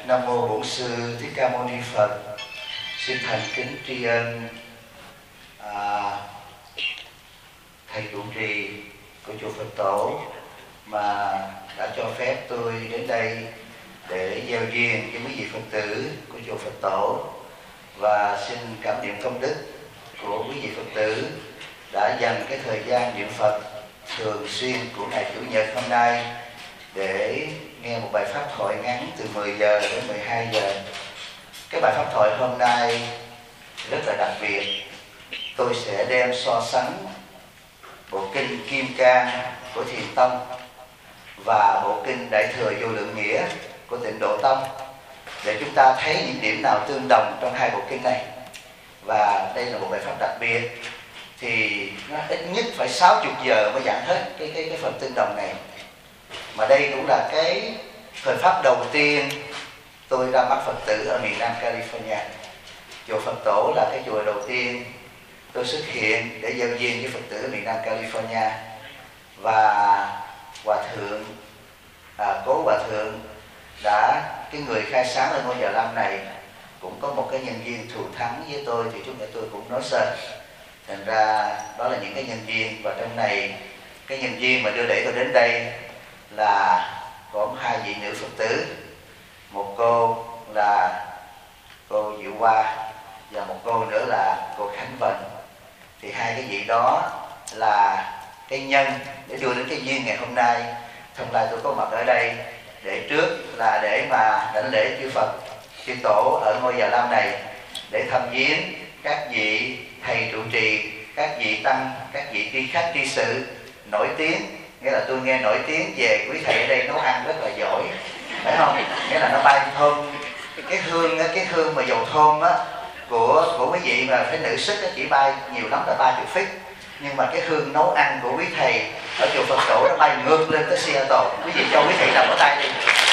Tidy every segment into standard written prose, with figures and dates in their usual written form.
Nam mô Bổn Sư Thích Ca Mâu Ni Phật. Xin thành kính tri ân thầy trụ trì của chùa Phật Tổ mà đã cho phép tôi đến đây để gieo duyên với quý vị Phật tử của chùa Phật Tổ, và xin cảm niệm công đức của quý vị Phật tử đã dành cái thời gian niệm Phật thường xuyên của ngày Chủ nhật hôm nay để nghe một bài pháp thoại ngắn từ 10 giờ đến 12 giờ. Cái bài pháp thoại hôm nay rất là đặc biệt. Tôi sẽ đem so sánh bộ kinh Kim Cang của Thiền Tông và bộ kinh Đại Thừa Vô Lượng Nghĩa của Tịnh Độ Tông để chúng ta thấy những điểm nào tương đồng trong hai bộ kinh này. Và đây là một bài pháp đặc biệt, thì nó ít nhất phải 60 giờ mới giảng hết cái phần tương đồng này. Mà đây cũng là cái thời pháp đầu tiên tôi ra mắt Phật tử ở miền Nam California. Chùa Phật Tổ là cái chùa đầu tiên tôi xuất hiện để giao duyên với Phật tử ở miền Nam California. Và Hòa Thượng, Cố Hòa Thượng đã, cái người khai sáng ở ngôi Già Lam này cũng có một cái nhân duyên thù thắng với tôi, thì chút nữa tôi cũng nói sơ. Thành ra đó là những cái nhân duyên, và trong này cái nhân duyên mà đưa đẩy tôi đến đây là có hai vị nữ Phật tử. Một cô là cô Diệu Hoa và một cô nữa là cô Khánh Vân. Thì hai cái vị đó là cái nhân để đưa đến cái duyên ngày hôm nay. Hôm nay tôi có mặt ở đây để trước là để mà đảnh lễ chư Phật, chư Tổ ở ngôi Già Lam này, để thăm viếng các vị thầy trụ trì, các vị tăng, các vị tri khách tri sự nổi tiếng. Nghĩa là tôi nghe nổi tiếng về quý thầy ở đây nấu ăn rất là giỏi, phải không? Nghĩa là nó bay thơm, cái hương mà dầu thơm á của quý vị mà phải nữ sức chỉ bay nhiều lắm là 30 feet, nhưng mà cái hương nấu ăn của quý thầy ở chùa Phật Tổ nó bay ngược lên tới Seattle. Quý vị cho quý thầy làm ở tay đi.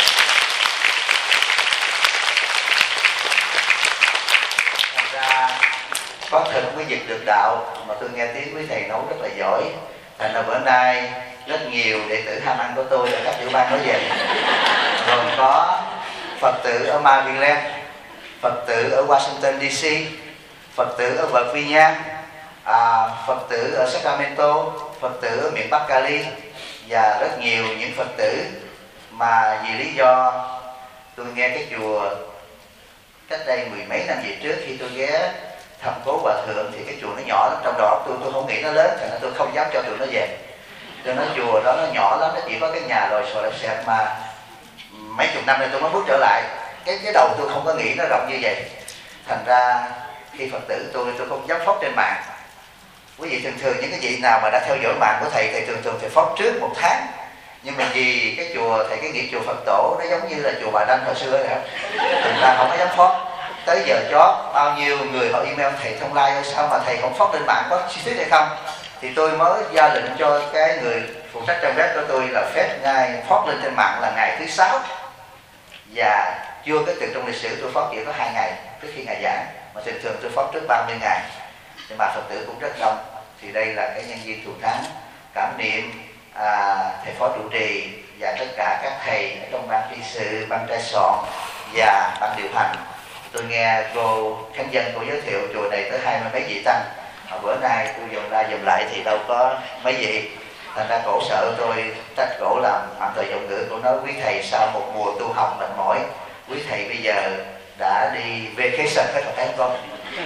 Thành ra có thật mới dịch được đạo, mà tôi nghe tiếng quý thầy nấu rất là giỏi. Thành ra bữa nay rất nhiều đệ tử ham ăn của tôi ở các tiểu bang nói về, gồm có Phật tử ở Maryland, Phật tử ở Washington DC, Phật tử ở Virginia, Phật tử ở Sacramento, Phật tử ở miền Bắc Cali, và rất nhiều những Phật tử mà vì lý do tôi nghe cái chùa cách đây 10 mấy năm về trước, khi tôi ghé thăm Cố Hòa Thượng thì cái chùa nó nhỏ lắm, trong đó tôi không nghĩ nó lớn, cho nên tôi không dám cho tụi nó về. Cho nên chùa đó nó nhỏ lắm, nó chỉ có cái nhà lồi xò lẹp xẹp, mà mấy chục năm nay tôi mới bước trở lại. Cái đầu tôi không có nghĩ nó rộng như vậy. Thành ra khi Phật tử tôi không dám phóng trên mạng. Quý vị thường những cái vị nào mà đã theo dõi mạng của thầy thường thầy phóng trước 1 tháng. Nhưng mà vì cái chùa thầy, cái nghiệp chùa Phật Tổ nó giống như là chùa Bà Đanh hồi xưa vậy, thành ra không có dám phóng. Tới giờ chót bao nhiêu người họ email thầy thông lai sao mà thầy không phóng lên mạng, có chi tiết hay không? Thì tôi mới ra lệnh cho cái người phụ trách trang web của tôi là phép ngày phóng lên trên mạng là ngày thứ 6. Và chưa cái từ trong lịch sử tôi phóng chỉ có 2 ngày trước khi ngày giảng, mà thường tôi phóng trước 30 ngày. Nhưng mà Phật tử cũng rất đông. Thì đây là cái nhân duyên thù thắng. Cảm niệm thầy phó trụ trì và tất cả các thầy ở trong ban tri sự, ban trai soạn và ban điều hành. Tôi nghe cô Khánh Dân cô giới thiệu chùa này tới 20 mấy vị tăng. Bữa nay tôi dồn ra dùm lại thì đâu có mấy vị. Thành ra cổ sợ tôi trách cổ làm phạm tội giọng ngữ. Cổ nói quý thầy sau một mùa tu học mệt mỏi, quý thầy bây giờ đã đi vacation hết rồi, thấy không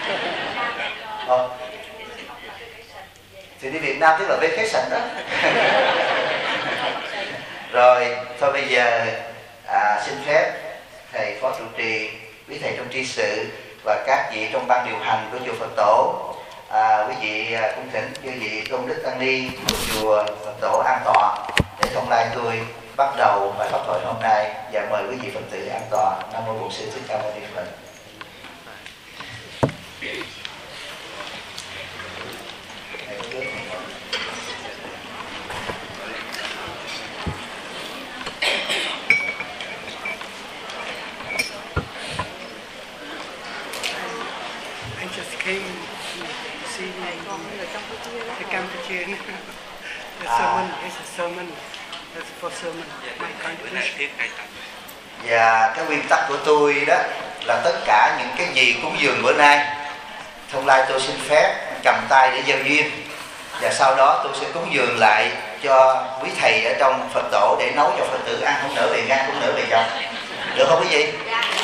con? Thì đi Việt Nam tức là vacation đó. Rồi thôi bây giờ xin phép thầy phó trụ trì, quý thầy trong tri sự và các vị trong ban điều hành của chùa Phật Tổ, quý vị cung thỉnh chư vị tôn đức tăng ni của chùa Phật Tổ an tọa để thông lai tôi bắt đầu bài pháp thoại hôm nay, và mời quý vị Phật tử an tọa. Nam mô Bổn Sư Thích Ca Mâu Ni Phật. The Campuchia. The sermon is a sermon. That's for sermon. My contribution. Và cái nguyên tắc của tôi đó là tất cả những cái gì cúng dường bữa nay, Thông Lai tôi xin phép cầm tay để gieo duyên, và sau đó tôi sẽ cúng dường lại cho quý thầy ở trong Phật tổ để nấu cho Phật tử ăn, không nỡ về ngang cũng nỡ về dòng. Được không quý vị?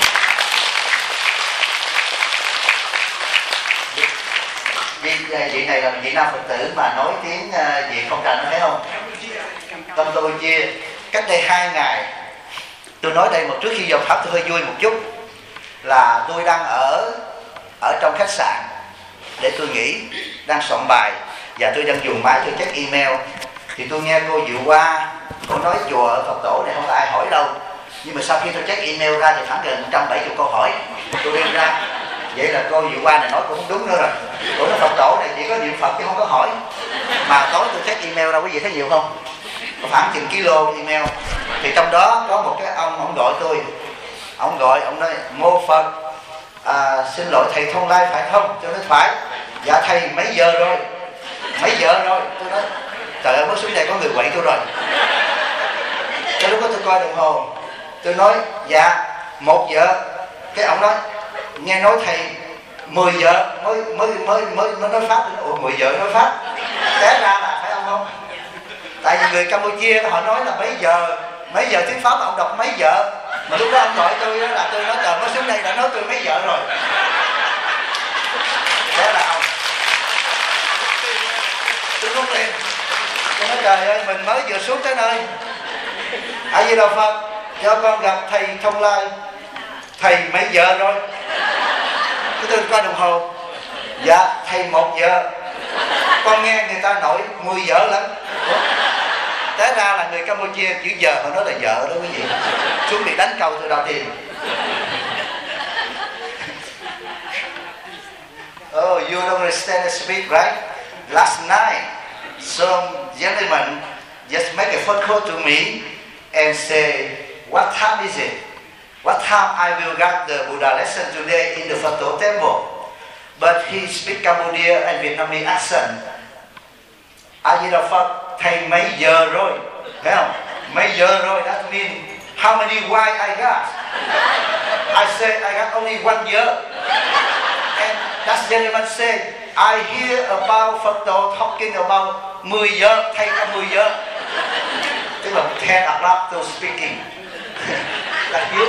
Vị này là vị nam Phật tử mà nói tiếng Việt không rành, thấy không? Campuchia. Cách đây 2 ngày, tôi nói đây một trước khi vào pháp tôi hơi vui một chút, là tôi đang ở trong khách sạn để tôi nghỉ, đang soạn bài và tôi đang dùng máy tôi check email, thì tôi nghe cô Diệu Hoa, cô nói chùa ở Phật tổ này không có ai hỏi đâu, nhưng mà sau khi tôi check email ra thì khoảng gần 170 câu hỏi. Tôi đem ra, vậy là cô Diệu Hoa này nói cũng không đúng nữa rồi. Cô nói Phật tổ này chỉ có niệm Phật chứ không có hỏi. Mà tối tôi check email ra, quý vị thấy nhiều không? Có khoảng chừng kilo email. Thì trong đó có một cái ông gọi tôi, ông nói mô Phật, xin lỗi thầy Thông Lai phải không? Tôi nói phải. Dạ thầy mấy giờ rồi? Tôi nói trời ơi, mới xuống đây có người quậy tôi rồi. Cái lúc đó tôi coi đồng hồ, tôi nói dạ 1 giờ. Cái ông nói nghe nói thầy 10 giờ mới nói pháp. Ủa 10 giờ nói pháp? Té ra là phải ông không? Tại vì người Campuchia họ nói là mấy giờ tiếng pháp mà ông đọc mấy giờ. Mà lúc đó ông gọi tôi đó là tôi nói trời, mới xuống đây đã nói tôi mấy giờ rồi. Thế là ông, tôi rút lên, tôi nói trời ơi, mình mới vừa xuống tới nơi. A Di Đà Phật, cho con gặp thầy Thông Lai. Thầy mấy giờ rồi? Tôi coi đồng hồ. Dạ thầy 1 giờ. Con nghe người ta nói 10 giờ lắm. Té ra là người Campuchia chữ giờ họ nói là vợ đó quý vị. Xuống bị đánh câu tôi đòi tiền. Oh, you don't understand the speak, right? Last night, some gentleman just make a phone call to me and say, what time is it? What time I will get the Buddha lesson today in the Phật tổ temple? But he speak Cambodia and Vietnamese accent. A Di Đà Phật, thầy mấy giờ rồi? Thấy không? Mấy giờ rồi? That means how many wife I got? I said I got only 1 year. And that gentleman said, I hear about Phật tổ talking about 10 giờ, thầy có 10 giờ. Tức là 10 o'clock to speaking. Like you.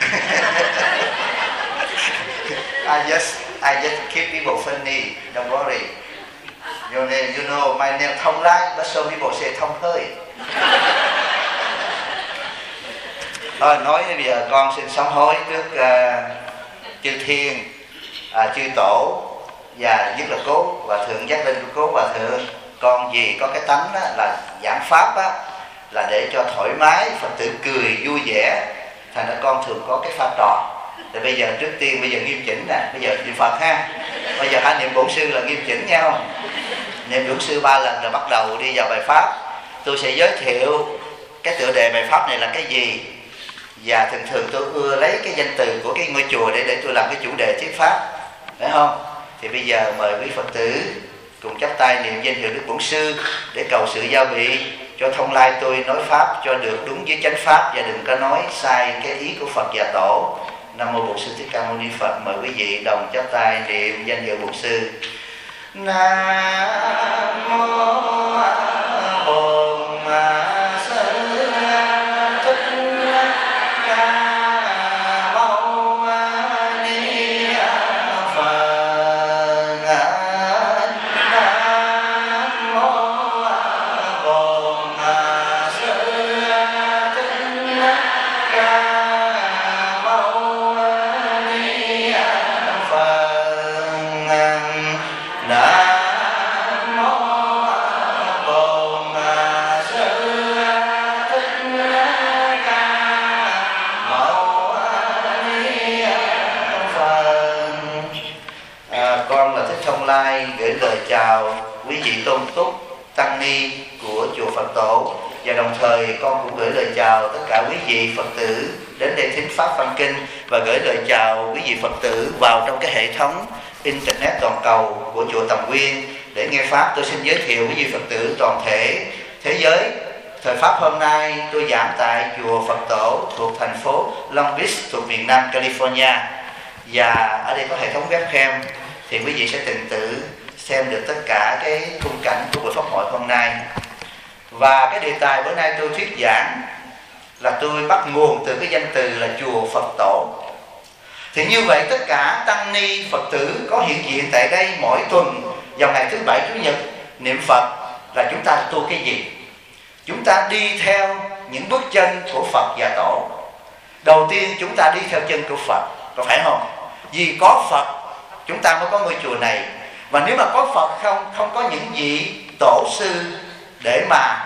I just keep people funny, don't worry. You know my name Thông Lai, but some people say Thông Hơi. Thôi nói bây giờ con xin sám hối trước chư thiên, chư tổ và nhất là cố Hòa thượng giác linh của cố Hòa thượng. Con vì có cái tánh đó là giảng pháp á, là để cho thoải mái, Phật tử cười vui vẻ, thành ra con thường có cái pha trò. Thì bây giờ trước tiên bây giờ nghiêm chỉnh nè, bây giờ niệm Phật ha. Bây giờ hãy niệm bổn sư là nghiêm chỉnh nha không? Niệm bổn sư 3 lần rồi bắt đầu đi vào bài pháp. Tôi sẽ giới thiệu cái tựa đề bài pháp này là cái gì, và thường tôi ưa lấy cái danh từ của cái ngôi chùa để tôi làm cái chủ đề thuyết pháp, phải không? Thì bây giờ mời quý Phật tử cùng chắp tay niệm danh hiệu Đức Bổn Sư để cầu sự giao bị cho Thông Lai tôi nói pháp cho được đúng với chánh pháp, và đừng có nói sai cái ý của Phật và tổ. Nam mô Bổn Sư Thích Ca Mâu Ni Phật. Mời quý vị đồng chắp tay niệm danh hiệu Bổn Sư. Nam mô Bổn Sư Thích Ca Mâu Ni Phật. Nam mô Bổn Sư Thích Ca Mâu Ni Phật. Nam mô Bổn Sư Thích Ca Mâu Ni Phật. Con là Thích Thông Lai gửi lời chào quý vị tôn túc tăng ni của chùa Phật tổ, và đồng thời con cũng gửi lời chào tất cả quý vị Phật tử đến đây thính pháp văn kinh, và gửi lời chào quý vị Phật tử vào trong cái hệ thống internet toàn cầu của chùa Tầm Quyên để nghe pháp. Tôi xin giới thiệu quý vị Phật tử toàn thể thế giới Thời Pháp hôm nay tôi giảng tại chùa Phật Tổ thuộc thành phố Long Beach thuộc miền Nam California. Và ở đây có hệ thống webcam thì quý vị sẽ tình tự xem được tất cả cái khung cảnh của buổi pháp hội hôm nay. Và cái đề tài bữa nay tôi thuyết giảng là tôi bắt nguồn từ cái danh từ là chùa Phật Tổ. Thì như vậy tất cả tăng ni Phật tử có hiện diện tại đây mỗi tuần vào ngày thứ Bảy Chủ nhật niệm Phật là chúng ta tu cái gì? Chúng ta đi theo những bước chân của Phật và Tổ. Đầu tiên chúng ta đi theo chân của Phật, có phải không? Vì có Phật chúng ta mới có ngôi chùa này. Và nếu mà có Phật không có những vị tổ sư để mà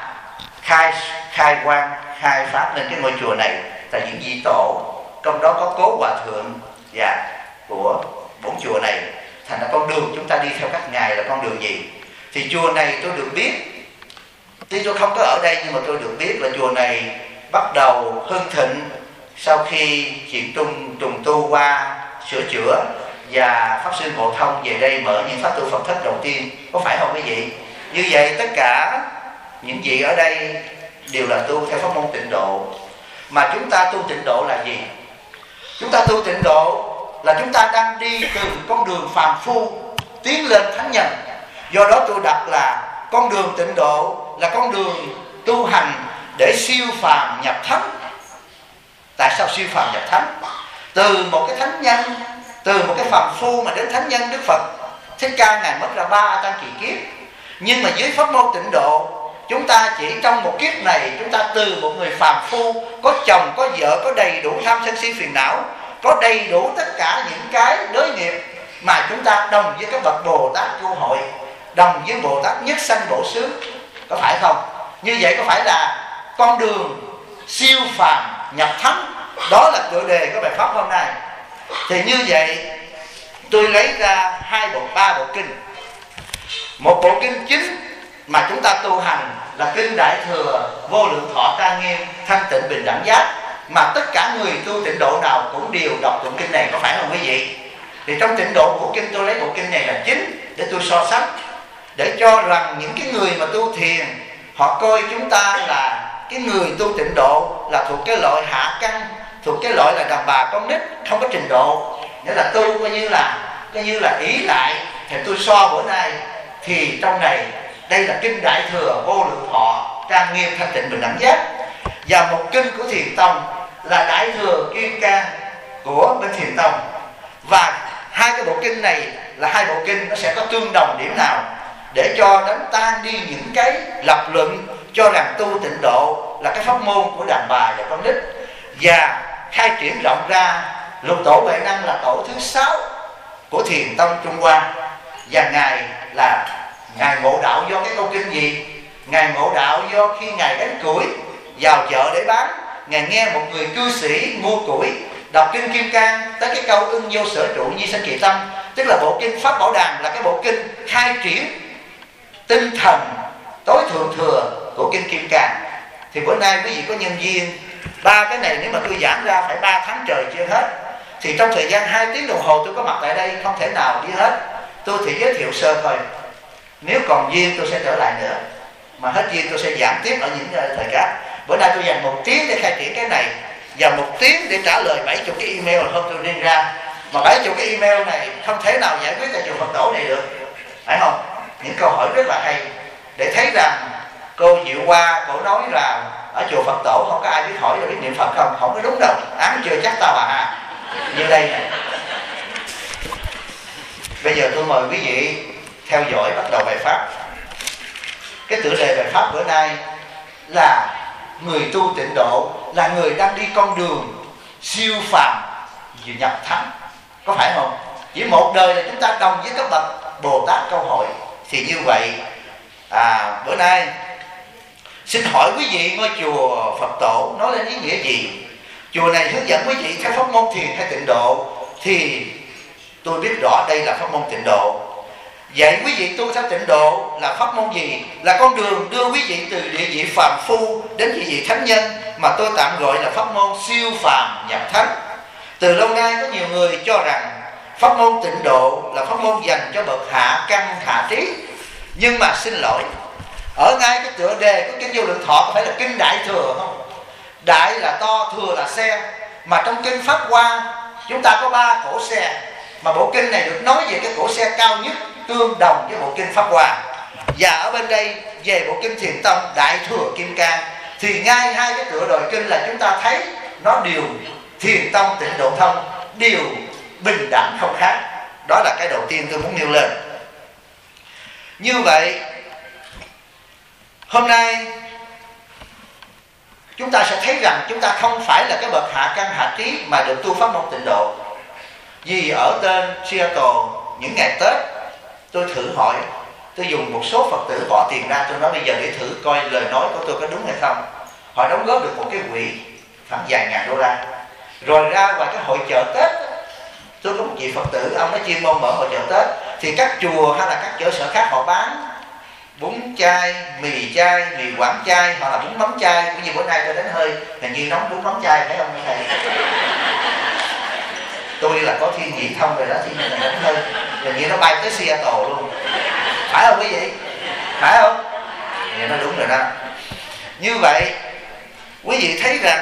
khai quang, khai pháp lên cái ngôi chùa này, là những vị tổ, trong đó có Cố Hòa Thượng và của bốn chùa này. Thành ra con đường chúng ta đi theo các ngài là con đường gì? Thì chùa này tôi được biết, tuy tôi không có ở đây nhưng mà tôi được biết là chùa này bắt đầu hưng thịnh sau khi chuyện trùng tu qua sửa chữa và Pháp Sư Ngộ Thông về đây mở những pháp tu Phật thất đầu tiên, có phải không quý vị? Như vậy tất cả những vị ở đây đều là tu theo pháp môn Tịnh Độ. Mà chúng ta tu Tịnh Độ là gì? Chúng ta tu Tịnh Độ là chúng ta đang đi từ con đường phàm phu tiến lên thánh nhân. Do đó tôi đặt là con đường Tịnh Độ là con đường tu hành để siêu phàm nhập thánh. Tại sao siêu phàm nhập thánh? Từ một cái thánh nhân, từ một cái phàm phu mà đến thánh nhân Đức Phật Thích Ca ngài mất ra 3 A Tăng kỳ kiếp. Nhưng mà dưới pháp môn Tịnh Độ, chúng ta chỉ trong một kiếp này, chúng ta từ một người phàm phu có chồng, có vợ, có đầy đủ tham sân si phiền não, có đầy đủ tất cả những cái đới nghiệp mà chúng ta đồng với các bậc Bồ Tát Vô Hội, đồng với Bồ Tát Nhất Sanh Bổ Xứ, có phải không? Như vậy có phải là con đường siêu phàm nhập thánh? Đó là tựa đề của bài pháp hôm nay. Thì như vậy tôi lấy ra 3 bộ kinh. Một bộ kinh chính mà chúng ta tu hành là kinh Đại Thừa Vô Lượng Thọ Trang Nghiêm Thanh Tịnh Bình Đẳng Giác, mà tất cả người tu Tịnh Độ nào cũng đều đọc tụng kinh này, có phải không quý vị? Thì trong Tịnh Độ bộ kinh tôi lấy bộ kinh này là chính để tôi so sánh, để cho rằng những cái người mà tu thiền họ coi chúng ta là cái người tu Tịnh Độ là thuộc cái loại hạ căn, thuộc cái loại là đàn bà con nít không có trình độ, nghĩa là tu coi như là ý lại. Thì tôi so bữa nay thì trong này đây là kinh Đại Thừa Vô Lượng Thọ Trang Nghiêm Thanh Tịnh Bình Đẳng Giác, và một kinh của Thiền Tông là Đại Thừa Kim Cang của bên Thiền Tông. Và hai cái bộ kinh này là hai bộ kinh nó sẽ có tương đồng điểm nào để cho đánh tan đi những cái lập luận cho rằng tu Tịnh Độ là cái pháp môn của đàn bà và con nít, và khai triển rộng ra. Lục Tổ Huệ Năng là tổ thứ 6 của Thiền Tông Trung Hoa, và ngài ngộ đạo do cái câu kinh gì? Ngài ngộ đạo do khi ngài đánh củi vào chợ để bán, ngài nghe một người cư sĩ mua củi đọc kinh Kim Cang tới cái câu ưng vô sở trụ nhi sanh kỳ tâm, tức là bộ kinh Pháp Bảo Đàn là cái bộ kinh khai triển tinh thần tối thượng thừa của kinh Kim Cang. Thì bữa nay quý vị có nhân viên 3 cái này, nếu mà tôi giảng ra phải 3 tháng trời chưa hết, thì trong thời gian 2 tiếng đồng hồ tôi có mặt tại đây không thể nào đi hết. Tôi chỉ giới thiệu sơ thôi, nếu còn duyên tôi sẽ trở lại nữa, mà hết duyên tôi sẽ giảng tiếp ở những thời khác. Bữa nay tôi dành 1 tiếng để khai triển cái này, và 1 tiếng để trả lời 70 cái email hôm tôi đi ra. Mà 70 cái email này không thể nào giải quyết tại chùa Phật Tổ này được, phải không? Những câu hỏi rất là hay để thấy rằng cô Diệu Hoa cổ nói rằng ở chùa Phật Tổ không có ai biết hỏi rồi biết niệm Phật không? Không có đúng đâu, án chưa chắc tao à. Như đây nè. Bây giờ tôi mời quý vị theo dõi bắt đầu bài pháp. Cái tựa đề bài pháp bữa nay là người tu Tịnh Độ là người đang đi con đường siêu phàm nhập thánh, có phải không? Chỉ một đời là chúng ta đồng với các bậc Bồ Tát Câu Hội. Thì như vậy bữa nay xin hỏi quý vị ngôi chùa Phật Tổ nói lên ý nghĩa gì? Chùa này hướng dẫn quý vị theo pháp môn thiền hay Tịnh Độ? Thì tôi biết rõ đây là pháp môn Tịnh Độ. Vậy quý vị tu theo Tịnh Độ là pháp môn gì? Là con đường đưa quý vị từ địa vị phàm phu đến địa vị thánh nhân, mà tôi tạm gọi là pháp môn siêu phàm nhập thánh. Từ lâu nay có nhiều người cho rằng pháp môn Tịnh Độ là pháp môn dành cho bậc hạ căn hạ trí. Nhưng mà xin lỗi, Ở ngay cái tựa đề của kinh Vô Lượng Thọ có phải là kinh Đại Thừa không? Đại là to, thừa là xe. Mà trong kinh Pháp Hoa chúng ta có 3 cổ xe, mà bộ kinh này được nói về cái cổ xe cao nhất, tương đồng với bộ kinh Pháp Hoa. Và ở bên đây về bộ kinh Thiền Tông Đại Thừa Kim Cang, thì ngay hai cái tựa đồi kinh là chúng ta thấy nó đều Thiền Tông Tịnh Độ Thông, đều bình đẳng không khác. Đó là cái đầu tiên tôi muốn nêu lên. Như vậy hôm nay chúng ta sẽ thấy rằng chúng ta không phải là cái bậc hạ căn hạ trí mà được tu pháp môn Tịnh Độ. Vì ở tên Seattle những ngày Tết, tôi thử hỏi, tôi dùng một số Phật tử bỏ tiền ra, tôi nói bây giờ để thử coi lời nói của tôi có đúng hay không. Họ đóng góp được một cái quỹ khoảng vài ngàn đô la. Rồi ra ngoài cái hội chợ Tết, tôi có một vị Phật tử, ông ấy chuyên môn mở hội chợ Tết, thì các chùa hay là các cơ sở khác họ bán bún chay, mì chay, mì Quảng chay, hoặc là bún mắm chay. Cũng như bữa nay tôi đến hơi hình như nóng bún mắm chay, phải không thầy? Tôi là có thiên nhị thông rồi đó, thiên nhị đến hơi hình như nó bay tới Seattle luôn, phải không quý vị? Phải không? Thì nó đúng rồi đó. Như vậy quý vị thấy rằng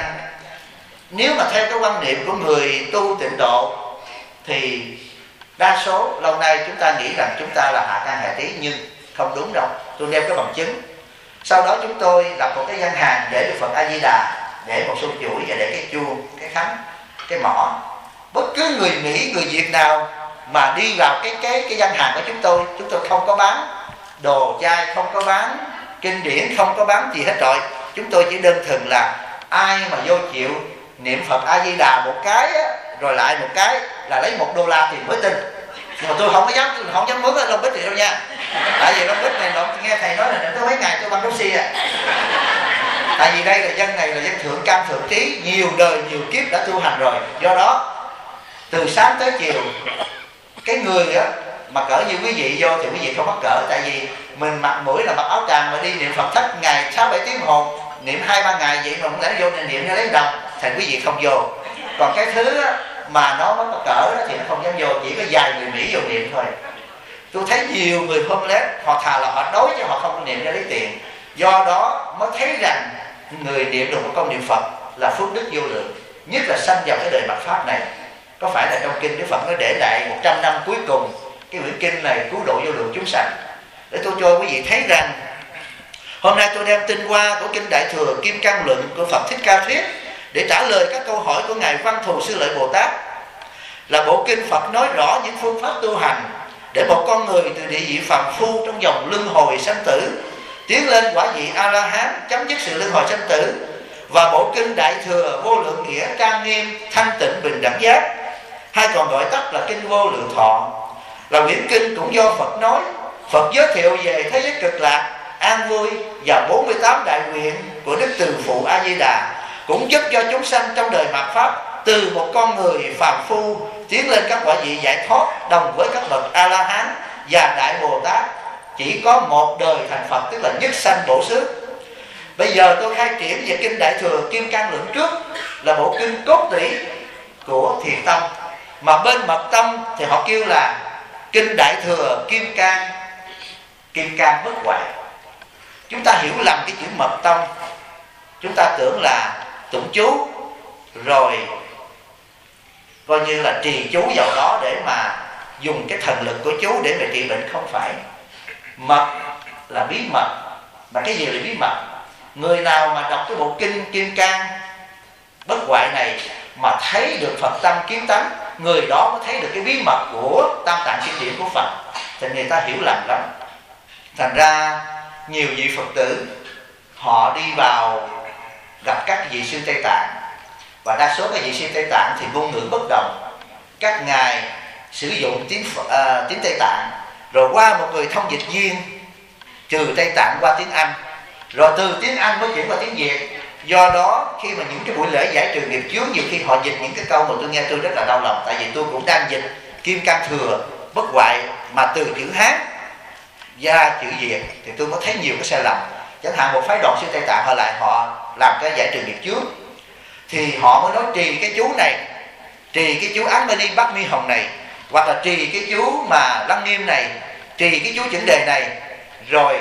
nếu mà theo cái quan niệm của người tu Tịnh Độ thì đa số lâu nay chúng ta nghĩ rằng chúng ta là hạ căn hạ trí, nhưng không đúng đâu. Tôi nêu cái bằng chứng. Sau đó chúng tôi lập một cái gian hàng để được Phật A Di Đà, để một số chuỗi và để cái chuông, cái khánh, cái mỏ. Bất cứ người Mỹ, người Việt nào mà đi vào cái gian hàng của chúng tôi không có bán đồ chay, không có bán kinh điển, không có bán gì hết rồi. Chúng tôi chỉ đơn thuần là ai mà vô chịu niệm Phật A Di Đà một cái á, rồi lại một cái là lấy $1 tiền mới tin. Nhưng mà tôi không dám mướn ở Long Bích này đâu nha. Tại vì Long Bích này nghe thầy nói là tới mấy ngày tôi băng đốc xi à. Tại vì đây là dân này là dân thượng căn thượng trí, nhiều đời nhiều kiếp đã tu hành rồi. Do đó từ sáng tới chiều, cái người á mà cỡ như quý vị vô thì quý vị không mắc cỡ. Tại vì mình mặt mũi là mặc áo tràng mà đi niệm Phật thất ngày 6-7 tiếng hồ, niệm 2-3 ngày vậy mà không lẽ vô niệm cho lấy đồng, thành quý vị không vô. Còn cái thứ á, mà nó có cỡ đó thì nó không dám vô, chỉ có vài người Mỹ vô niệm thôi. Tôi thấy nhiều người homeless, họ thà là họ đói chứ họ không niệm để lấy tiền. Do đó mới thấy rằng người niệm được một câu niệm Phật là phước đức vô lượng, nhất là sanh vào cái đời mạt pháp này. Có phải là trong kinh Đức Phật nó để lại 100 năm cuối cùng cái quyển kinh này cứu độ vô lượng chúng sanh. Để tôi cho quý vị thấy rằng hôm nay tôi đem tinh hoa của kinh Đại Thừa Kim Cang Luận của Phật Thích Ca Thuyết để trả lời các câu hỏi của ngài Văn Thù Sư Lợi Bồ Tát. Là bộ kinh Phật nói rõ những phương pháp tu hành để một con người từ địa vị phàm phu trong vòng luân hồi sanh tử tiến lên quả vị A La Hán, chấm dứt sự luân hồi sanh tử. Và bộ kinh Đại Thừa Vô Lượng Nghĩa trang nghiêm thanh tịnh bình đẳng giác, hay còn gọi tắt là kinh Vô Lượng Thọ, là quyển kinh cũng do Phật nói. Phật giới thiệu về thế giới cực lạc, an vui và 48 đại nguyện của Đức Từ Phụ A Di Đà, cũng giúp cho chúng sanh trong đời mạt pháp từ một con người phàm phu tiến lên các quả vị giải thoát đồng với các bậc A La Hán và Đại Bồ Tát, chỉ có một đời thành Phật, tức là nhất sanh bổ xứ. Bây giờ tôi khai triển về kinh Đại Thừa Kim Cang Luận trước, là bộ kinh cốt tủy của Thiền Tông, mà bên Mật Tông thì họ kêu là kinh Đại Thừa Kim Cang bất hoại. Chúng ta hiểu lầm cái chữ Mật Tông, chúng ta tưởng là tụng chú rồi coi như là trì chú vào đó để mà dùng cái thần lực của chú để mà trị bệnh. Không phải. Mật là bí mật. Mà cái gì là bí mật? Người nào mà đọc cái bộ kinh Kim Cang bất hoại này mà thấy được Phật tâm kiến tánh, người đó mới thấy được cái bí mật của tam tạng kinh điển của Phật. Thì người ta hiểu lầm lắm. Thành ra nhiều vị Phật tử họ đi vào gặp các vị sư Tây Tạng, và đa số các vị sư Tây Tạng thì ngôn ngữ bất đồng. Các ngài sử dụng tiếng Tây Tạng, rồi qua một người thông dịch viên trừ Tây Tạng qua tiếng Anh, rồi từ tiếng Anh mới chuyển qua tiếng Việt. Do đó khi mà những cái buổi lễ giải trừ nghiệp chướng, nhiều khi họ dịch những cái câu mà tôi nghe tôi rất là đau lòng. Tại vì tôi cũng đang dịch Kim Cang Thừa bất hoại mà từ chữ Hán ra chữ Việt, thì tôi mới thấy nhiều cái sai lầm. Chẳng hạn một phái đoàn sư Tây Tạng họ làm cái giải trừ nghiệp chướng, thì họ mới nói trì cái chú này, trì cái chú Án Mani Bắc Mi Hồng này, hoặc là trì cái chú mà Lăng Nghiêm này, trì cái chú chỉnh đề này, rồi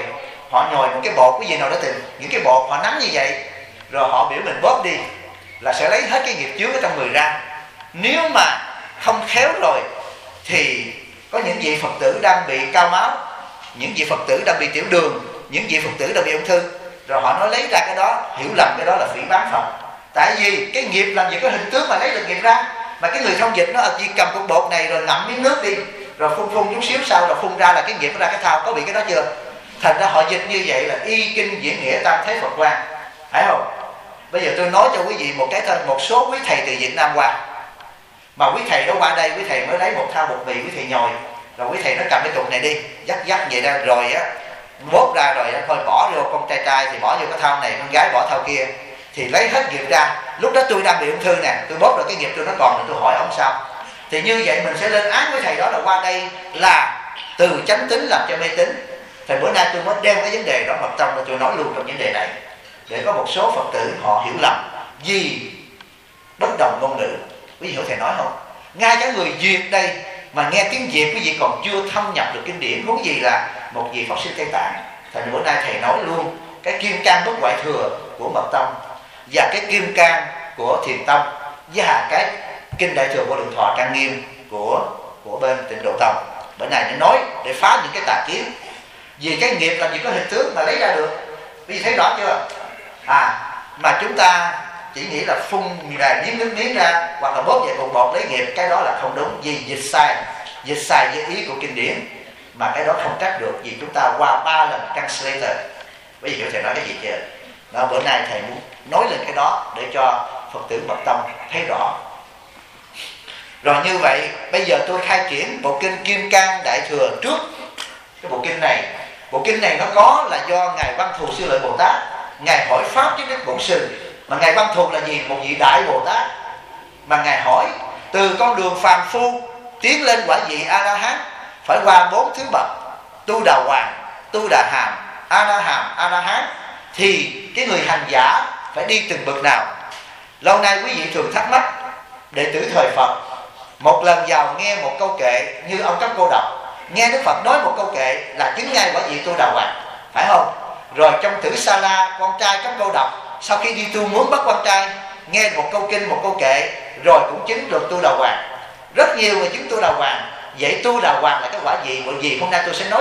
họ nhồi một cái bột cái gì nào đó từng những cái bột họ nắn như vậy, rồi họ biểu mình bóp đi là sẽ lấy hết cái nghiệp chướng ở trong người ra. Nếu mà không khéo rồi thì có những vị Phật tử đang bị cao máu, những vị Phật tử đang bị tiểu đường, những vị Phật tử đang bị ung thư, rồi họ nói lấy ra cái đó, hiểu lầm cái đó là phỉ báng Phật. Tại vì cái nghiệp làm gì có hình tướng mà lấy được nghiệp ra, mà cái người thông dịch nó chỉ cầm cục bột này rồi ngậm miếng nước đi, rồi phun chút xíu sau rồi phun ra là cái nghiệp nó ra cái thao. Có bị cái đó chưa? Thành ra họ dịch như vậy là y kinh diễn nghĩa tam thế Phật quan, phải không? Bây giờ tôi nói cho quý vị một cái thôi, một số quý thầy từ Việt Nam qua, mà quý thầy đó qua đây, quý thầy mới lấy một thao bột mì, quý thầy nhồi, rồi quý thầy nó cầm cái cục này đi, dắt vậy ra, rồi á bóp ra rồi á, thôi bỏ vô, con trai thì bỏ vô cái thao này, con gái bỏ thao kia, thì lấy hết nghiệp ra. Lúc đó tôi đang bị ung thư nè, tôi bóp rồi cái nghiệp tôi nó còn, rồi tôi hỏi ông sao. Thì như vậy mình sẽ lên án với thầy đó là qua đây là từ chánh tín làm cho mê tín. Thì bữa nay tôi mới đem cái vấn đề đó mật tông và tôi nói luôn trong vấn đề này, để có một số Phật tử họ hiểu lầm vì bất đồng ngôn ngữ. Quý vị hiểu thầy nói không? Ngay cả người Việt đây mà nghe tiếng Việt quý vị còn chưa thâm nhập được kinh điển, huống gì là một vị Pháp sư Tây Tạng. Thành bữa nay thầy nói luôn cái kim cang bất ngoại thừa của mật tông và cái kim cang của thiền tông và cái kinh đại thừa vô lượng thọ trang nghiêm của bên Tịnh Độ tông. Bữa nay nó nói để phá những cái tà kiến. Vì cái nghiệp làm gì có hình tướng mà lấy ra được. Quý vị thấy rõ chưa? Mà chúng ta chỉ nghĩ là phun vài miếng nước miếng ra, hoặc là bóp vài cục bột lấy nghiệp, cái đó là không đúng. Vì dịch sai với ý của kinh điển, mà cái đó không trách được vì chúng ta qua 3 lần translator. Quý vị hiểu thầy nói cái gì chưa? Đó, bữa nay thầy muốn nói lên cái đó để cho Phật tử mật tông thấy rõ. Rồi như vậy bây giờ tôi khai triển bộ kinh Kim Cang Đại Thừa trước. Cái bộ kinh này nó có là do Ngài Văn Thù Sư Lợi Bồ Tát, Ngài hỏi pháp với Đức Bổn Sư. Mà Ngài Văn Thù là gì? Một vị Đại Bồ Tát. Mà Ngài hỏi từ con đường phàm phu tiến lên quả vị A-la-hán phải qua 4 thứ bậc: Tu Đà Hoàng, Tu Đà Hàm, A-la-hán. Thì cái người hành giả phải đi từng bậc nào? Lâu nay quý vị thường thắc mắc, đệ tử thời Phật một lần vào nghe một câu kệ như ông Cấp Cô đọc, nghe Đức Phật nói một câu kệ là chứng ngay quả vị Tu Đà Hoàng, phải không? Rồi trong Tử Sa La, con trai Cấp Cô đọc sau khi đi tu muốn bắt con trai, nghe một câu kinh, một câu kệ, rồi cũng chứng được Tu Đà Hoàng. Rất nhiều người chứng Tu Đà Hoàng. Vậy Tu Đà Hoàng là cái quả vị? Bởi vì hôm nay tôi sẽ nói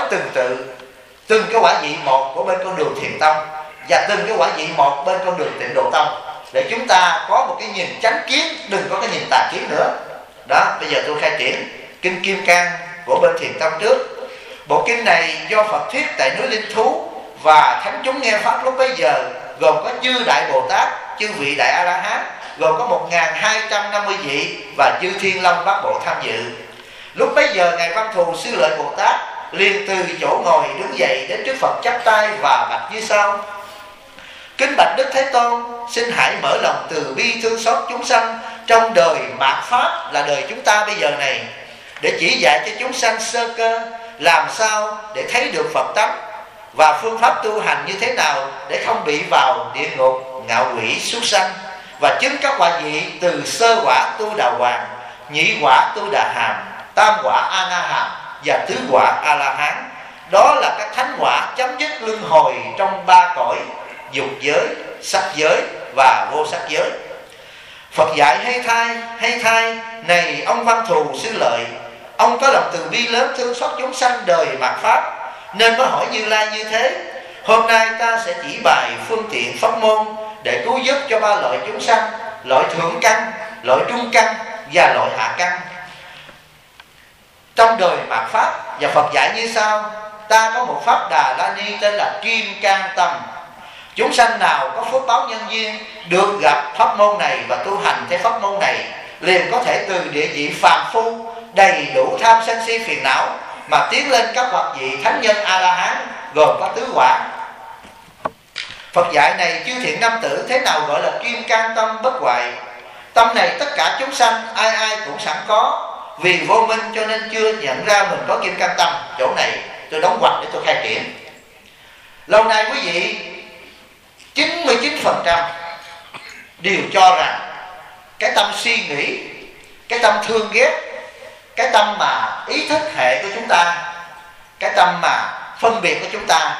từng cái quả vị một của bên con đường Thiền tông và từng cái quả vị một bên con đường Tịnh Độ tông, để chúng ta có một cái nhìn chánh kiến, đừng có cái nhìn tà kiến nữa. Đó, bây giờ tôi khai triển kinh Kim Cang của bên Thiền tông trước. Bộ kinh này do Phật thuyết tại núi Linh Thú, và thánh chúng nghe pháp lúc bấy giờ gồm có chư Đại Bồ Tát, chư vị Đại A-la-hán, gồm có 1250 vị, và chư Thiên Long Bát Bộ tham dự. Lúc bấy giờ Ngài Văn Thù Sư Lợi Bồ Tát liền từ chỗ ngồi đứng dậy đến trước Phật chắp tay và bạch như sau: Kính bạch Đức Thế Tôn, xin hãy mở lòng từ bi thương xót chúng sanh trong đời mạt pháp, là đời chúng ta bây giờ này, để chỉ dạy cho chúng sanh sơ cơ làm sao để thấy được Phật tánh, và phương pháp tu hành như thế nào để không bị vào địa ngục, ngạo quỷ, súc sanh, và chứng các quả vị từ sơ quả Tu Đà Hoàng, nhị quả Tu Đà Hàm, tam quả A Na Hàm và tứ quả A La Hán. Đó là các thánh quả chấm dứt luân hồi trong 3 cõi: dục giới, sắc giới và vô sắc giới. Phật dạy hay thay, này ông Văn Thù Sư Lợi, ông có lòng từ bi lớn thương xót chúng sanh đời mạt pháp, nên mới hỏi Như Lai như thế. Hôm nay ta sẽ chỉ bài phương tiện pháp môn để cứu giúp cho 3 loại chúng sanh: loại thượng căn, loại trung căn và loại hạ căn trong đời mạt pháp. Và Phật dạy như sau: ta có một pháp Đà La Ni tên là Kim Cang Tâm. Chúng sanh nào có phước báo nhân duyên được gặp pháp môn này và tu hành theo pháp môn này, liền có thể từ địa vị phàm phu đầy đủ tham sân si phiền não mà tiến lên các bậc vị thánh nhân A-la-hán, gồm có tứ quả. Phật dạy này chư thiện nam tử, thế nào gọi là Kim Cang Tâm bất hoại? Tâm này tất cả chúng sanh ai cũng sẵn có, vì vô minh cho nên chưa nhận ra mình có Kim Cang Tâm. Chỗ này tôi đóng ngoặc để tôi khai triển. Lâu nay quý vị 99% đều cho rằng cái tâm suy nghĩ, cái tâm thương ghét, cái tâm mà ý thức hệ của chúng ta, cái tâm mà phân biệt của chúng ta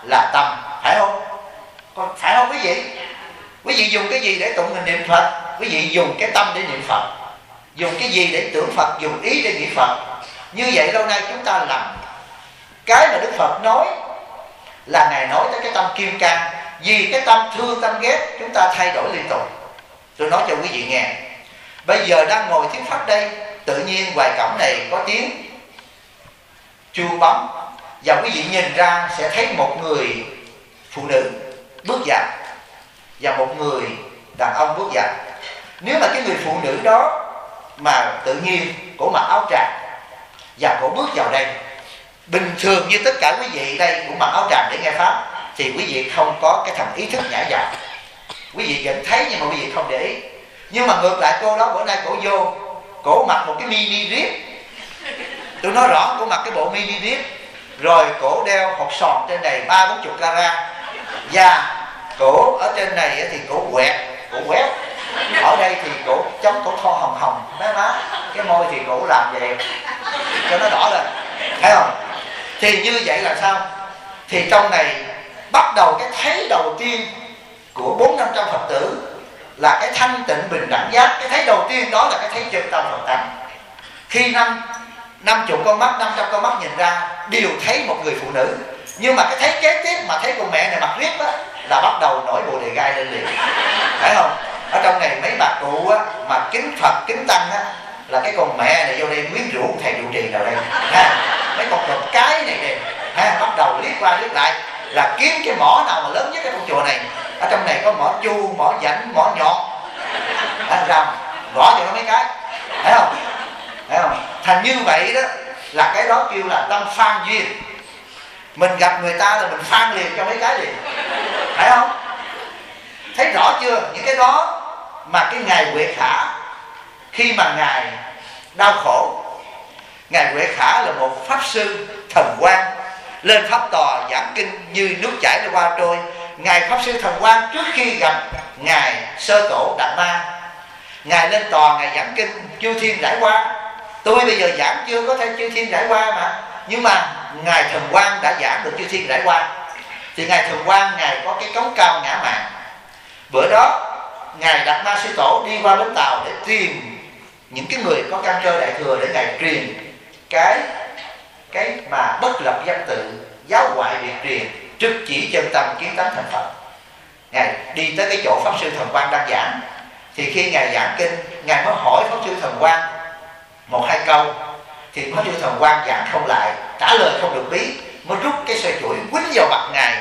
là tâm, phải không? Còn phải không quý vị? Quý vị dùng cái gì để tụng mình niệm Phật? Quý vị dùng cái tâm để niệm Phật. Dùng cái gì để tưởng Phật? Dùng ý để nghĩ Phật. Như vậy lâu nay chúng ta làm cái mà Đức Phật nói là Ngài nói tới cái tâm kim cang. Vì cái tâm thương tâm ghét chúng ta thay đổi liên tục. Tôi nói cho quý vị nghe. Bây giờ đang ngồi thuyết pháp đây, tự nhiên ngoài cổng này có tiếng chuông bấm, và quý vị nhìn ra sẽ thấy một người phụ nữ bước vào và một người đàn ông bước vào. Nếu mà cái người phụ nữ đó mà tự nhiên cổ mặc áo tràm và cổ bước vào đây, bình thường như tất cả quý vị đây cũng mặc áo tràm để nghe pháp, thì quý vị không có cái thằng ý thức nhã vào. Quý vị vẫn thấy nhưng mà quý vị không để ý. Nhưng mà ngược lại cô đó bữa nay cổ vô, cổ mặc một cái mini rip. Tôi nói rõ, cổ mặc cái bộ mini rip, rồi cổ đeo hột sòn trên này 30-40 carat, và cổ ở trên này thì cổ quẹt, cổ quét. Ở đây thì cổ chống cổ tho hồng hồng, má, cái môi thì cổ làm vậy cho nó đỏ lên, thấy không? Thì như vậy là sao? Thì trong này bắt đầu cái thấy đầu tiên của 400-500 Phật tử là cái thanh tịnh bình đẳng giác. Cái thấy đầu tiên đó là cái thấy chân tâm Phật tánh. Khi 50 con mắt, 500 con mắt nhìn ra đều thấy một người phụ nữ, nhưng mà cái thấy kế tiếp mà thấy con mẹ này mặc riết đó là bắt đầu nổi bồ đề gai lên liền, phải không? Ở trong này mấy bà cụ á, mà kính Phật kính Tăng á, là cái con mẹ này vô đây quyến rũ thầy trụ trì nào đây ha. Mấy con trộm cái này nè ha, bắt đầu liếc qua liếc lại là kiếm cái mỏ nào mà lớn nhất ở trong chùa này. Ở trong này có mỏ chu, mỏ rảnh, mỏ nhọt, ra gõ cho nó mấy cái, thấy không? Thấy không? Thành như vậy đó là cái đó kêu là tâm phan duyên. Mình gặp người ta là mình phan liền cho mấy cái liền, phải không? Thấy rõ chưa? Những cái đó mà cái Ngài Huệ Khả, khi mà Ngài đau khổ, Ngài Huệ Khả là một pháp sư thần quan, lên pháp tòa giảng kinh như nước chảy qua trôi. Ngài pháp sư thần quan trước khi gặp Ngài Sơ Tổ Đạt Ma, Ngài lên tòa Ngài giảng kinh chư thiên trải qua. Tôi bây giờ giảng chưa có thể chư thiên trải qua mà, nhưng mà Ngài thần quan đã giảng được chư thiên trải qua. Thì Ngài thần quan Ngài có cái cống cao ngã mạn. Bữa đó Ngài Đạt Ma Sư Tổ đi qua bến tàu để tìm những cái người có căn cơ đại thừa để Ngài truyền cái mà bất lập văn tự, giáo ngoại biệt truyền, trực chỉ chân tâm kiến tánh thành Phật. Ngài đi tới cái chỗ pháp sư thần quan đang giảng, thì khi Ngài giảng kinh, Ngài mới hỏi pháp sư thần quan 1-2 câu, thì pháp sư thần quan giảng không lại, trả lời không được bí, mới rút cái sợi chuỗi quýnh vào mặt Ngài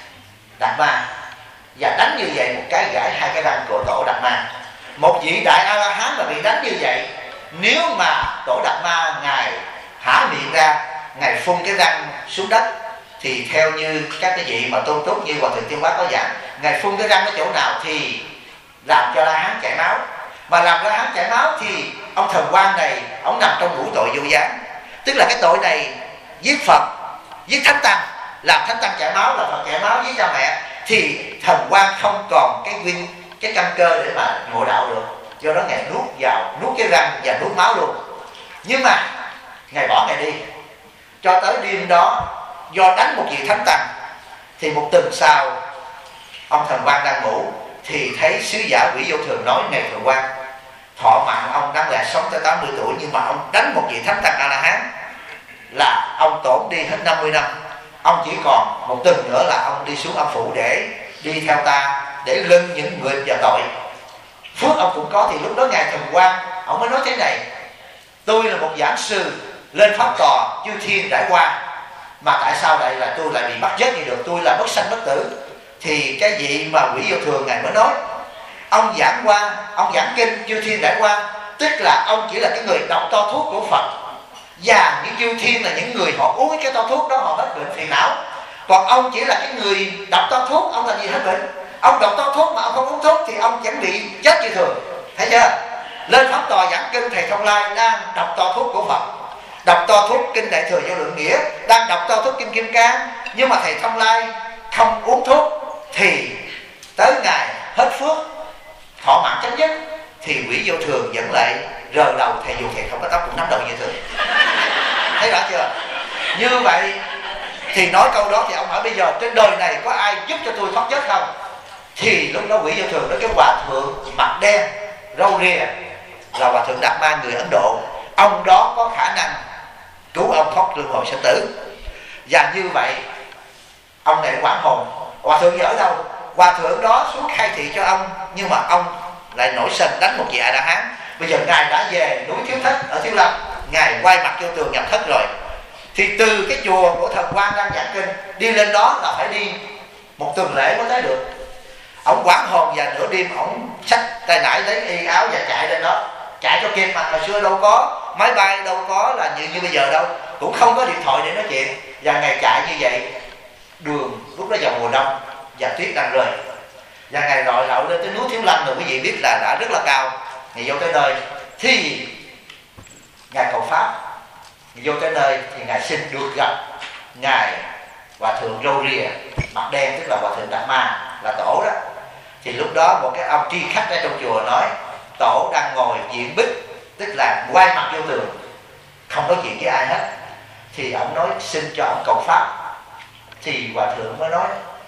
Đạt Ma và đánh như vậy một cái, gãy 2 cái răng của Tổ Đạt Ma. Một vị đại A La Hán mà bị đánh như vậy, nếu mà Tổ Đạt Ma Ngài há miệng ra, Ngài phun cái răng xuống đất, thì theo như các cái vị mà tôn túc như Hòa Thượng Tiên Bá có giảng, Ngài phun cái răng ở chỗ nào thì làm cho La Hán chảy máu. Mà làm La Hán chảy máu thì ông thần quan này, ông nằm trong ngũ tội vô gián. Tức là cái tội này giết Phật, giết Thánh Tăng, làm Thánh Tăng chảy máu, là Phật chảy máu, giết cha mẹ, thì thần quan không còn cái căn cơ để mà ngộ đạo được. Do đó Ngài nuốt vào, nuốt cái răng và nuốt máu luôn. Nhưng mà Ngài bỏ Ngài đi. Cho tới đêm đó, do đánh một vị Thánh Tăng, thì một tuần sau ông thần quan đang ngủ, thì thấy sứ giả Quỷ Vô Thường nói: Này thần quan, thọ mạng ông đáng lẽ sống tới 80 tuổi, nhưng mà ông đánh một vị Thánh Tăng A La Hán là ông tổn đi hết 50 năm. Ông chỉ còn một tuần nữa là ông đi xuống âm phủ để đi theo ta, để lưng những người và tội. Phước ông cũng có. Thì lúc đó Ngài thần quan ông mới nói thế này: tôi là một giảng sư lên pháp tòa chư thiên trải qua, mà tại sao lại là tôi lại bị bắt chết như được? Tôi là bất sanh bất tử. Thì cái vị mà Quỷ Vô Thường Ngài mới nói: ông giảng qua, ông giảng kinh chư thiên trải qua, tức là ông chỉ là cái người đọc to thuốc của Phật, và những chư thiên là những người họ uống cái to thuốc đó họ hết bệnh phiền não. Còn ông chỉ là cái người đọc to thuốc, ông làm gì hết bệnh? Ông đọc to thuốc mà ông không uống thuốc thì ông chẳng bị chết như thường. Thấy chưa? Lên pháp tòa giảng kinh, thầy Thông Lai đang đọc to thuốc của Phật, đọc to thuốc kinh Đại Thừa Vô Lượng Nghĩa, đang đọc to thuốc kinh Kim Cang, nhưng mà thầy Thông Lai không uống thuốc, thì tới ngày hết phước, thọ mạng chấm dứt, thì Quỷ Vô Thường vẫn lại rờ đầu thầy, dù thầy không có tóc cũng nắm đầu như thường. Thấy rõ chưa? Như vậy Thì nói câu đó thì ông hỏi bây giờ trên đời này có ai giúp cho tôi thoát chết không? Thì lúc đó quỷ vô thường nói cái hòa thượng mặt đen râu ria là hòa thượng Đạt Ma người Ấn Độ, ông đó có khả năng cứu ông thoát luân hồi sinh tử. Và như vậy ông này quảng hồn. Hòa thượng ở đâu? Hòa thượng đó xuống khai thị cho ông, nhưng mà ông lại nổi sân đánh một vị A La Hán. Bây giờ ngài đã về núi Thiếu Thất ở Thiếu Lâm, ngài quay mặt vô tường nhập thất rồi. Thì từ cái chùa của thần Quang đang giảng kinh đi lên đó là phải đi một tuần lễ mới tới được. Ông quảng hồn và nửa đêm ông xách tay nải lấy y áo và chạy lên đó, chạy cho kịp. Mà hồi xưa đâu có máy bay, đâu có là như bây giờ đâu, cũng không có điện thoại để nói chuyện. Và ngày chạy như vậy, đường lúc đó vào mùa đông và tuyết đang rơi, và ngày lội lội lên tới núi Thiếu Lâm rồi, quý vị biết là đã rất là cao. Ngày vô tới nơi thì ngài cầu pháp, ngày vô tới nơi thì ngài xin được gặp ngài hòa thượng râu ria mặt đen, tức là hòa thượng Đạt Ma, là tổ đó. Thì lúc đó một cái ông tri khách ở trong chùa nói tổ đang ngồi diện bích, tức là quay mặt vô tường, không nói chuyện với ai hết. Thì ông nói xin cho ông cầu pháp. Thì hòa thượng mới nói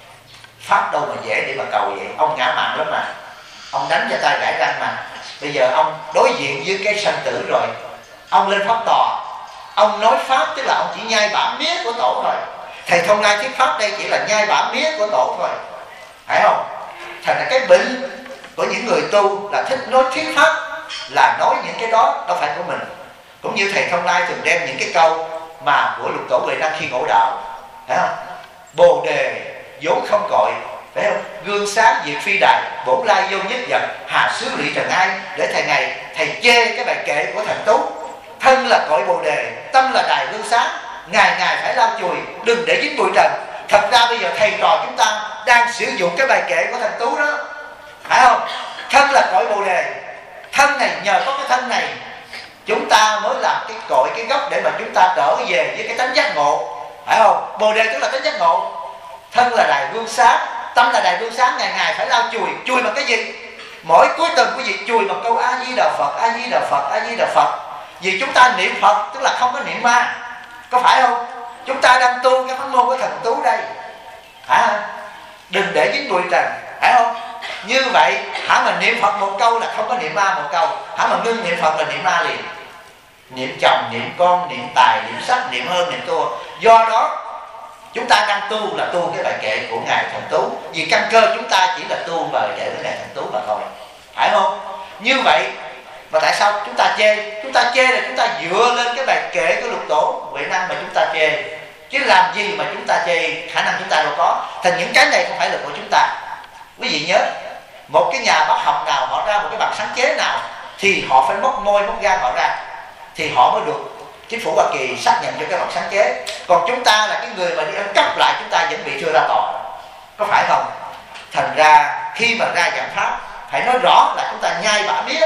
pháp đâu mà dễ để mà cầu vậy, ông ngã mạn lắm mà, ông đánh cho tay gãy răng mà. Bây giờ ông đối diện với cái sanh tử rồi, ông lên pháp tòa, ông nói pháp tức là ông chỉ nhai bả mía của tổ thôi. Thầy Thông Lai thuyết pháp đây chỉ là nhai bả mía của tổ thôi, phải không? Thành ra cái bệnh của những người tu là thích nói thuyết pháp, là nói những cái đó đâu phải của mình. Cũng như thầy Thông Lai thường đem những cái câu mà của Lục Tổ Huệ Năng khi ngộ đạo, phải không? Bồ đề vốn không cội, phải không? Gương sáng diệt phi đài, bổn lai vô nhất vật, hà xứ lụy trần ai. Để thầy này thầy chê cái bài kệ của Thành Tú. Thân là cội bồ đề, tâm là đài gương sáng, ngày ngày phải lau chùi, đừng để dính bụi trần. Thật ra bây giờ thầy trò chúng ta đang sử dụng cái bài kệ của Thành Tú đó, phải không? Thân là cội bồ đề, thân này nhờ có cái thân này chúng ta mới làm cái cội, cái gốc để mà chúng ta trở về với cái tánh giác ngộ, phải không? Bồ đề tức là tánh giác ngộ, thân là đài gương sáng, tâm là đài gương sáng, ngày ngày phải lau chùi. Chùi bằng cái gì? Mỗi cuối tuần quý vị chùi bằng câu A Di Đà Phật, A Di Đà Phật, A Di Đà Phật. Vì chúng ta niệm Phật tức là không có niệm ma, có phải không? Chúng ta đang tu cái pháp môn của Thần Tú đây, phải không? Đừng để dính bụi trần, phải không? Như vậy hả mà niệm Phật một câu là không có niệm ma một câu, hả mà ngưng niệm Phật là niệm ma liền. Niệm chồng, niệm con, niệm tài, niệm sắc, niệm hơn, niệm thua. Do đó chúng ta đang tu là tu cái bài kệ của ngài Thành Tú, vì căn cơ chúng ta chỉ là tu bài kệ của ngài Thành Tú mà thôi, phải không? Như vậy mà tại sao chúng ta chê? Chúng ta chê là chúng ta dựa lên cái bài kệ của Lục Tổ Huệ Năng mà chúng ta chê, chứ làm gì mà chúng ta chê khả năng chúng ta đâu có. Thành những cái này không phải là của chúng ta. Quý vị nhớ, một cái nhà bác học nào họ ra một cái bằng sáng chế nào thì họ phải móc môi móc gan họ ra, thì họ mới được chính phủ Hoa Kỳ xác nhận cho cái bằng sáng chế. Còn chúng ta là cái người mà đi ăn cắp lại, chúng ta vẫn bị đưa ra tòa, có phải không? Thành ra khi mà ra giảng pháp phải nói rõ là chúng ta nhai bả mía,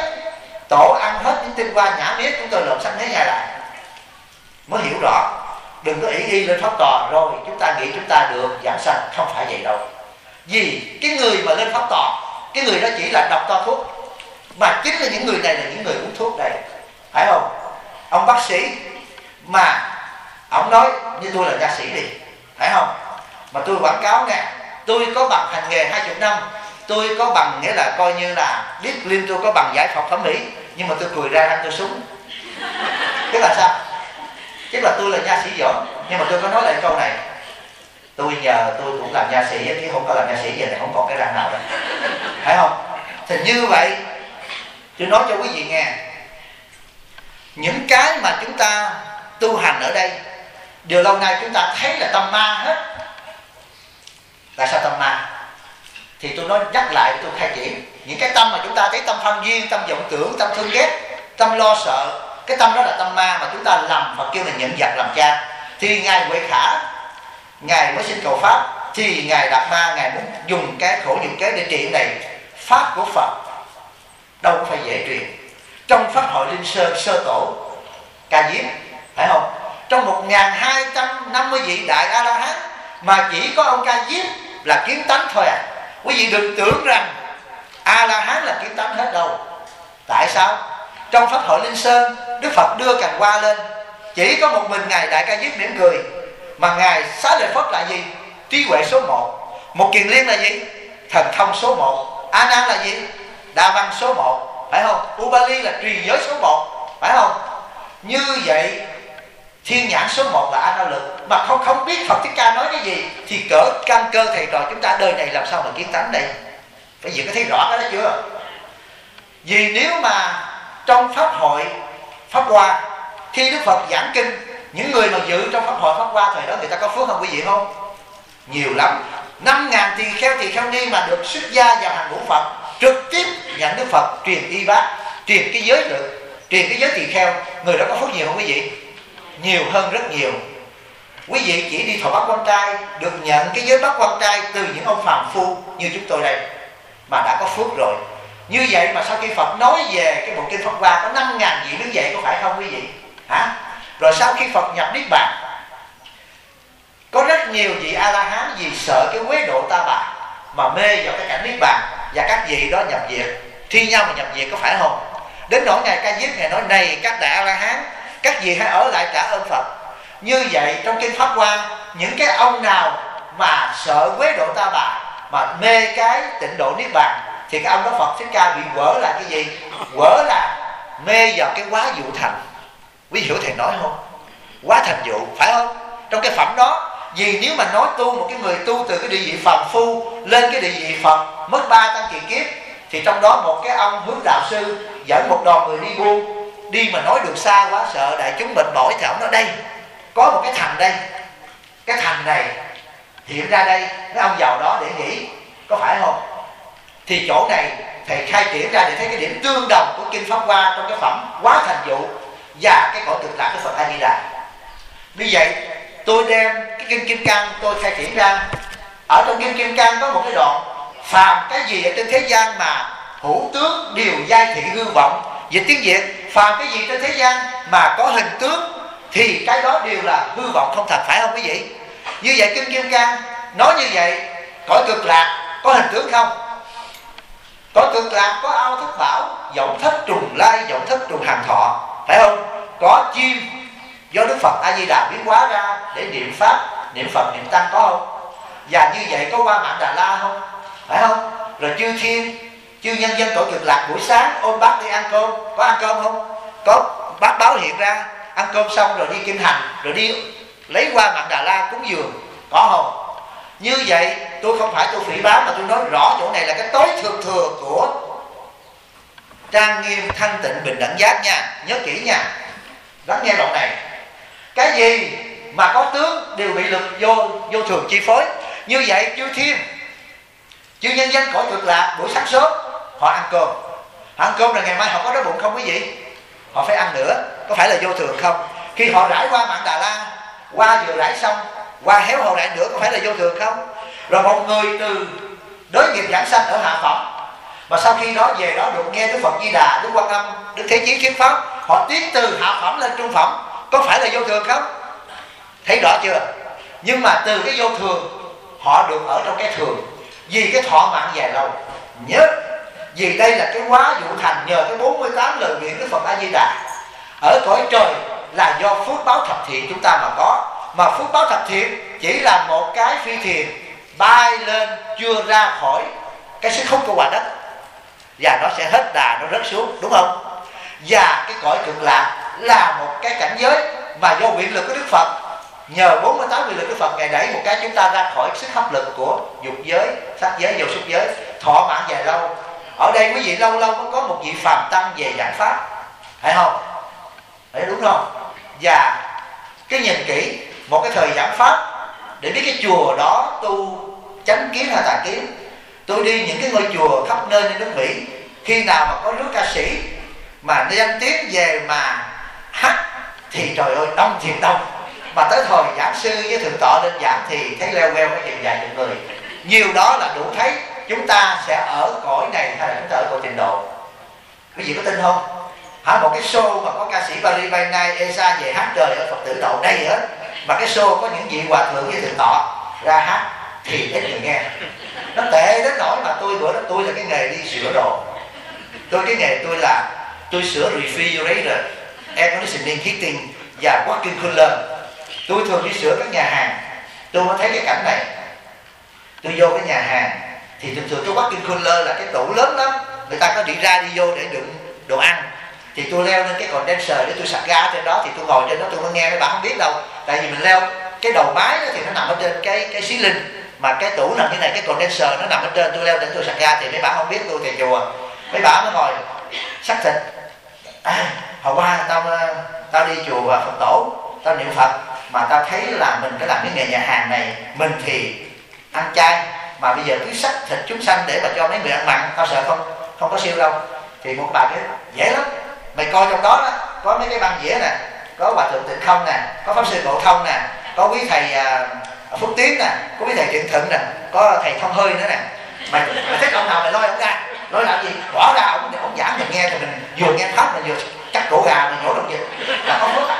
tổ ăn hết những tinh hoa nhả mía, chúng tôi lộn sanh nhé nhai lại, mới hiểu rõ. Đừng có ỷ y lên pháp tòa rồi chúng ta nghĩ chúng ta được giảng sanh, không phải vậy đâu. Vì cái người mà lên pháp tòa, cái người đó chỉ là đọc to thuốc, mà chính là những người này là những người uống thuốc đây, phải không? Ông bác sĩ mà ông nói như tôi là nha sĩ đi, phải không? Mà tôi quảng cáo nè, tôi có bằng hành nghề 20 năm, tôi có bằng nghĩa là coi như là biết liên, tôi có bằng giải phẫu thẩm mỹ, nhưng mà tôi cười ra ăn tôi súng. Tức là sao? Tức là tôi là nha sĩ giỏi, nhưng mà tôi có nói lại câu này: tôi nhờ tôi cũng làm nha sĩ chứ không có làm nha sĩ giờ này không còn cái răng nào đâu, phải không? Thì như vậy tôi nói cho quý vị nghe, những cái mà chúng ta tu hành ở đây điều lâu nay chúng ta thấy là tâm ma hết. Tại sao tâm ma? Thì tôi nói nhắc lại, tôi khai triển những cái tâm mà chúng ta thấy: tâm tham duyên, tâm vọng tưởng, tâm thương ghét, tâm lo sợ. Cái tâm đó là tâm ma mà chúng ta làm, Phật kêu là nhận vật làm cha. Thì ngài Huệ Khả, ngài mới xin cầu pháp, thì ngài Đạt Ma ngài muốn dùng cái khổ nhục kế để trị này. Pháp của Phật đâu có phải dễ truyền. Trong pháp hội Linh Sơn sơ tổ Ca Diếp, phải không? Trong 1250 vị đại A La Hán mà chỉ có ông Ca Diếp là kiến tánh thôi à. Quý vị đừng tưởng rằng A La Hán là kiến tánh hết đâu. Tại sao? Trong pháp hội Linh Sơn, Đức Phật đưa cành hoa lên, chỉ có một mình ngài Đại Ca Diếp mỉm cười. Mà Ngài Xá Lợi Phất là gì? Trí huệ số 1. Một Kiền Liên là gì? Thần thông số 1. A Nan là gì? Đa văn số 1, phải không? Ubali là truyền giới số 1, phải không? Như vậy thiên nhãn số 1 là A Na Lực, mà không biết Phật Thích Ca nói cái gì thì cỡ căn cơ thầy trò chúng ta đời này làm sao mà kiến tánh đây? Phải gì có thấy rõ cái đó chưa? Vì nếu mà trong pháp hội Pháp Hoa, khi Đức Phật giảng kinh, những người mà dự trong pháp hội Pháp Hoa thời đó người ta có phước không quý vị không? Nhiều lắm. 5.000 tỳ kheo ni mà được xuất gia vào hàng ngũ Phật, trực tiếp nhận Đức Phật truyền y bát, truyền cái giới lực, truyền cái giới tỳ kheo. Người đó có phước nhiều không quý vị? Nhiều hơn rất nhiều. Quý vị chỉ đi thọ bát quan trai, được nhận cái giới bát quan trai từ những ông phàm phu như chúng tôi đây, mà đã có phước rồi. Như vậy mà sau khi Phật nói về cái bộ kinh Pháp Hoa có 5.000 vị đứng dậy, có phải không quý vị? Hả? Rồi sau khi Phật nhập Niết Bàn, có rất nhiều vị A-la-hán vì sợ cái quế độ ta bà mà mê vào cái cảnh Niết Bàn, và các vị đó nhập diệt, thi nhau mà nhập diệt, có phải không? Đến nỗi Ngài Ca Diếp, Ngài nói này các đại A-la-hán, các vị hãy ở lại trả ơn Phật. Như vậy trong kinh Pháp Hoa, những cái ông nào mà sợ quế độ ta bà mà mê cái tịnh độ Niết Bàn thì cái ông đó Phật Thích Ca bị quở là cái gì? Quở là mê vào cái quá dụ thành. Quý hiểu thầy nói không? Quá thành dụ, phải không? Trong cái phẩm đó, vì nếu mà nói tu một cái người tu từ cái địa vị phàm phu lên cái địa vị Phật mất 3 tăng kỳ kiếp, thì trong đó một cái ông hướng đạo sư dẫn một đoàn người đi buôn, đi mà nói đường xa quá sợ đại chúng mệt mỏi, thì ông nói đây có một cái thành đây, cái thành này hiện ra đây, mấy ông vào đó để nghỉ, có phải không? Thì chỗ này thầy khai triển ra để thấy cái điểm tương đồng của kinh Pháp Hoa trong cái phẩm Quá Thành Dụ và cái cõi cực lạc của Phật A Di Đà. Như vậy tôi đem cái kinh Kim Cang tôi khai triển ra. Ở trong kinh Kim Cang có một cái đoạn: phàm cái gì ở trên thế gian mà hữu tướng đều giai thị hư vọng. Dịch tiếng Việt: phàm cái gì trên thế gian mà có hình tướng thì cái đó đều là hư vọng không thật, phải không quý vị? Như vậy kinh Kim Cang nói như vậy, cõi cực lạc có hình tướng không? Cõi cực lạc có ao thất bảo, vọng thất trùng lai, vọng thất trùng hàng thọ, phải không? Có chim do Đức Phật A Di Đà biến hóa ra để niệm pháp, niệm Phật, niệm tăng, có không? Và như vậy có Hoa Mạn Đà La không? Phải không? Rồi chư thiên, chư nhân dân cõi cực lạc buổi sáng ôm bát đi ăn cơm, có ăn cơm không? Có bát báo hiện ra, ăn cơm xong rồi đi kinh hành, rồi đi lấy Hoa Mạn Đà La cúng dường, có không? Như vậy tôi không phải tôi phỉ báng, mà tôi nói rõ chỗ này là cái tối thượng thừa của trang nghiêm thanh tịnh bình đẳng giác nha, nhớ kỹ nha. Lắng nghe đoạn này. Cái gì mà có tướng đều bị lực vô thường chi phối. Như vậy chư thiên, chư nhân dân cõi cực lạc buổi sáng sớm họ ăn cơm. Họ ăn cơm là ngày mai họ có đói bụng không quý vị? Họ phải ăn nữa, có phải là vô thường không? Khi họ rải Hoa Mạn Đà La, hoa vừa rải xong, hoa héo họ rải nữa, có phải là vô thường không? Rồi một người từ đối nghiệp giảng sanh ở hạ phẩm, mà sau khi đó về đó được nghe Đức Phật Di Đà, Đức Quan Âm, Đức Thế Chí thuyết pháp, họ tiến từ hạ phẩm lên trung phẩm, có phải là vô thường không? Thấy rõ chưa? Nhưng mà từ cái vô thường họ được ở trong cái thường, vì cái thọ mạng dài lâu. Nhớ, vì đây là cái quá dụ thành nhờ cái 48 lời nguyện Đức Phật A Di Đà. Ở cõi trời là do phước báo thập thiện chúng ta mà có, mà phước báo thập thiện chỉ là một cái phi thuyền bay lên chưa ra khỏi cái sức hút của quả đất, và nó sẽ hết đà, nó rớt xuống, đúng không? Và cái cõi cực lạc là một cái cảnh giới mà do nguyện lực của Đức Phật, nhờ 48 nguyện lực Đức Phật, Ngài đẩy một cái chúng ta ra khỏi sức hấp lực của dục giới, sắc giới, vô xúc giới, thọ mạng dài lâu. Ở đây quý vị lâu lâu mới có một vị phàm tăng về giảng pháp, phải không? Đấy, đúng không? Và cái nhìn kỹ một cái thời giảng pháp để biết cái chùa đó tu chánh kiến hay tà kiến. Tôi đi những cái ngôi chùa khắp nơi trên nước Mỹ, khi nào mà có nước ca sĩ mà danh tiếng về mà hát thì trời ơi đông thiệt đông. Mà tới thời giảng sư với thượng tọa lên giảng thì thấy leo queo cái vài chục người. Nhiều đó là đủ thấy chúng ta sẽ ở cõi này hay là chúng ta ở cõi trình độ. Quý vị có tin không? Hả, một cái show mà có ca sĩ Bali Bay Nay Esa về hát trời ở Phật tử độ đây hết, mà cái show có những vị hòa thượng với thượng tọa ra hát thì ít người nghe. Nó tệ đến nỗi mà bữa đó tôi là cái nghề đi sửa đồ. Cái nghề tôi là tôi sửa refrigerator, air conditioning, heating và vacuum cooler. Tôi thường đi sửa các nhà hàng, tôi mới thấy cái cảnh này. Tôi vô cái nhà hàng thì thường thường cái walk-in cooler là cái tủ lớn lắm, người ta có đi ra đi vô để đựng đồ ăn, thì tôi leo lên cái condenser để tôi sạc ga trên đó, thì tôi ngồi trên đó tôi mới nghe. Mấy bạn không biết đâu, tại vì mình leo cái đầu máy đó thì nó nằm ở trên cái xí linh, mà cái tủ nằm như này, cái condenser nó nằm ở trên. Tôi leo đến tôi sạc ga thì mấy bạn không biết tôi thầy chùa. Mấy bạn nó ngồi xác thịt. Hồi qua tao đi chùa Phật tổ, tao niệm Phật, mà tao thấy là mình phải làm cái nghề nhà hàng này. Mình thì ăn chay, mà bây giờ cứ sắc thịt chúng sanh để mà cho mấy người ăn mặn, tao sợ không có siêu đâu. Thì một bà cái dễ lắm, mày coi trong đó có mấy cái băng dĩa nè, có Hòa Thượng Tịnh Không nè, có Pháp Sư Ngộ Thông nè, có quý thầy Phúc Tiến nè, có quý thầy Trịnh Thịnh nè, có thầy Thông Hơi nữa nè. Mày thích ông nào mày lôi ông ra, lôi làm gì, bỏ ra ông giảng mình nghe, thì mình vừa nghe pháp mình vừa cắt cổ gà mình nhổ đồng dịch là có phước.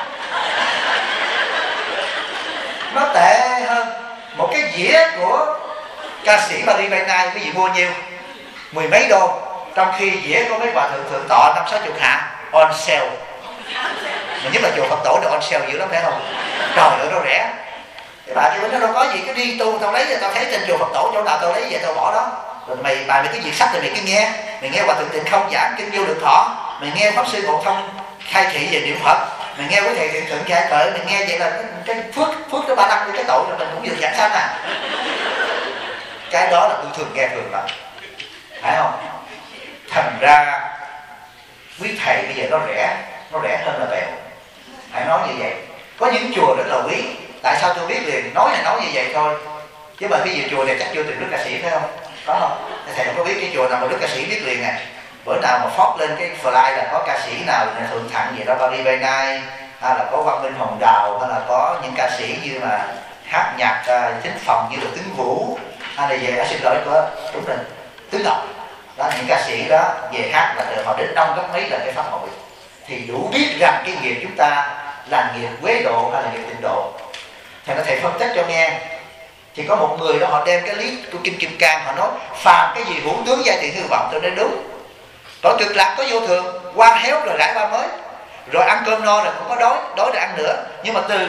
Nó tệ hơn một cái dĩa của ca sĩ Paris by Night, quý vị mua nhiêu? 10 mấy đô, trong khi dĩa của mấy hòa thượng thượng tọa 50-60 hạ on sale. Mà nhất là chùa Phật tổ được on sale dữ lắm phải không? Trời ơi nó rẻ. Cái bà kêu nó đâu có gì, cứ đi tu tao lấy, tao thấy trên chùa Phật tổ chỗ nào tao lấy về tao bỏ đó. Rồi mày cái việc sách thì mày cứ nghe, mày nghe Hòa Thượng Tịnh Không giảng kinh Vô Lượng Thọ, mày nghe Pháp Sư Ngộ Thông khai thị về niệm Phật, mày nghe quý thầy Thiện Thượng khai cởi, mày nghe vậy là cái phước đó 35 cái tội là mình cũng được giảng sanh à. Cái đó là tôi thường nghe thường lắm, phải không? Thành ra quý thầy bây giờ nó rẻ hơn là bèo, phải nói như vậy. Có những chùa rất là quý, tại sao tôi biết liền, nói như vậy thôi, chứ mà cái gì chùa này chắc chưa tìm đức ca sĩ phải không? Có không? Thầy không có biết cái chùa nào mà đức ca sĩ biết liền à. Bữa nào mà phót lên cái fly là có ca sĩ nào là Thượng Thặng gì đó, Paris by Night, hay là có Quang Minh Hồng Đào, hay là có những ca sĩ như mà hát nhạc thính phòng như là Tấn Vũ, hay là về xin lỗi của đúng rồi Tứ Ngọc đó, những ca sĩ đó về hát là họ đến đông gấp mấy lần cái pháp hội, thì đủ biết rằng cái nghiệp chúng ta là nghiệp quế độ hay là nghiệp tịnh độ. Thầy nói thầy phân tích cho nghe. Thì có một người đó họ đem cái lý của Kinh Kim Cang, họ nói phàm cái gì hữu tướng giai tiền hư vọng, tôi nói đúng. Tội cực lạc có vô thường, qua héo rồi rải qua mới, rồi ăn cơm no rồi cũng có đói rồi ăn nữa. Nhưng mà từ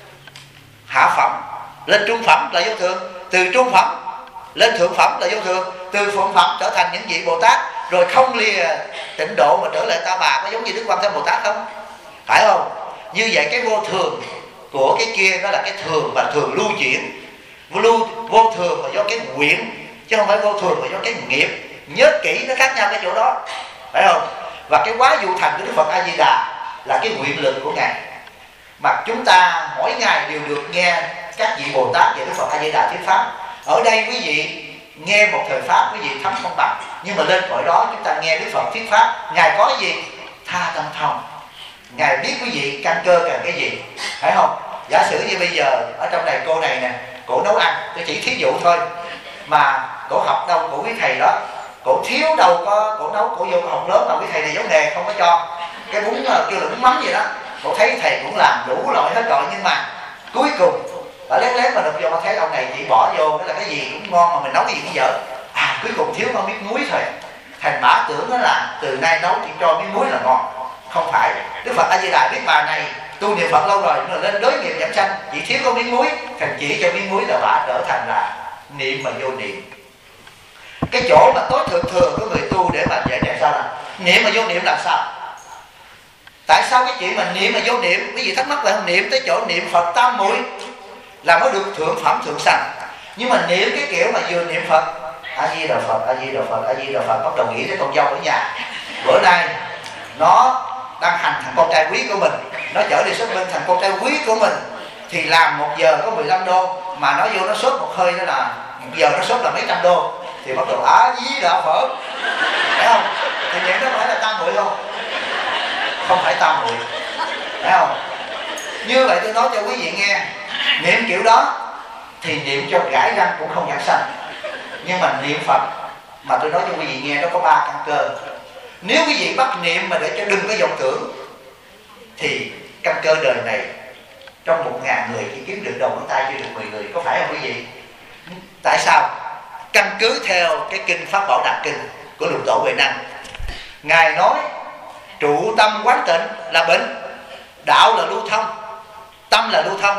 hạ phẩm lên trung phẩm là vô thường, từ trung phẩm lên thượng phẩm là vô thường, từ phượng phẩm trở thành những vị Bồ Tát, rồi không lìa tịnh độ mà trở lại Ta Bà. Có giống như Đức Quan Thế Bồ Tát không? Phải không? Như vậy cái vô thường của cái kia nó là cái thường và thường lưu chuyển. Vô thường là do cái nguyện, chứ không phải vô thường là do cái nghiệp. Nhớ kỹ nó khác nhau cái chỗ đó, phải không? Và cái quá dụ thành của Đức Phật A Di Đà là cái nguyện lực của ngài, mà chúng ta mỗi ngày đều được nghe các vị Bồ Tát về Đức Phật A Di Đà thuyết pháp. Ở đây quý vị nghe một thời pháp quý vị thấm không bằng, nhưng mà lên cõi đó chúng ta nghe Đức Phật thuyết pháp, ngài có gì? Tha tâm thông. Ngài biết quý vị căn cơ cần cái gì, phải không? Giả sử như bây giờ ở trong này cô này nè, cổ nấu ăn, tôi chỉ thí dụ thôi, mà cổ học đâu của quý thầy đó, cổ thiếu đâu có, cổ nấu, cổ vô học lớn mà quý thầy này giấu nghề không có cho cái bún kêu là bún mắm gì đó, cổ thấy thầy cũng làm đủ loại hết rồi, nhưng mà cuối cùng ở lén mà đập vô mà thấy ông này chỉ bỏ vô cái là cái gì cũng ngon mà mình nấu cái gì cũng dở, cuối cùng thiếu không biết muối thôi. Thành bả tưởng đó là từ nay nấu chỉ cho miếng muối là ngon. Không phải. Đức Phật A Di Đà biết bà này tu niệm Phật lâu rồi, nhưng mà lên đối nghiệp giảm sanh chỉ thiếu có miếng muối, thành chỉ cho miếng muối là bả trở thành là niệm mà vô niệm. Cái chỗ mà tối thượng thừa của người tu để mà dạy làm sao là niệm mà vô niệm làm sao? Tại sao cái chuyện mà niệm mà vô niệm, quý vị thắc mắc là niệm tới chỗ niệm Phật tam muội là mới được thượng phẩm thượng sanh, nhưng mà niệm cái kiểu mà vừa niệm Phật A Di Đà Phật, A Di Đà Phật, A Di Đà Phật, bắt đầu nghĩ tới con dâu ở nhà. Bữa nay nó đang hành thằng con trai quý của mình, nó chở đi xuất minh thằng con trai quý của mình, thì làm 1 giờ có 15 đô, mà nó vô nó sốt một hơi đó là 1 giờ nó sốt là mấy trăm đô, thì bắt đầu A Di Đà Phật, phải không? Thì niệm đó phải là tam muội không? Không phải tam muội, phải không? Như vậy tôi nói cho quý vị nghe, niệm kiểu đó thì niệm cho gãi răng cũng không giảng sanh, nhưng mà niệm Phật mà tôi nói cho quý vị nghe nó có 3 căn cơ. Nếu quý vị bắt niệm mà để cho đừng có vọng tưởng thì căn cơ đời này trong 1000 người chỉ kiếm được đầu ngón tay chưa được 10 người, có phải không quý vị? Tại sao? Căn cứ theo cái kinh Pháp Bảo Đàn Kinh của Lục Tổ Huệ Năng, ngài nói trụ tâm quán tịnh là bệnh, đạo là lưu thông, tâm là lưu thông.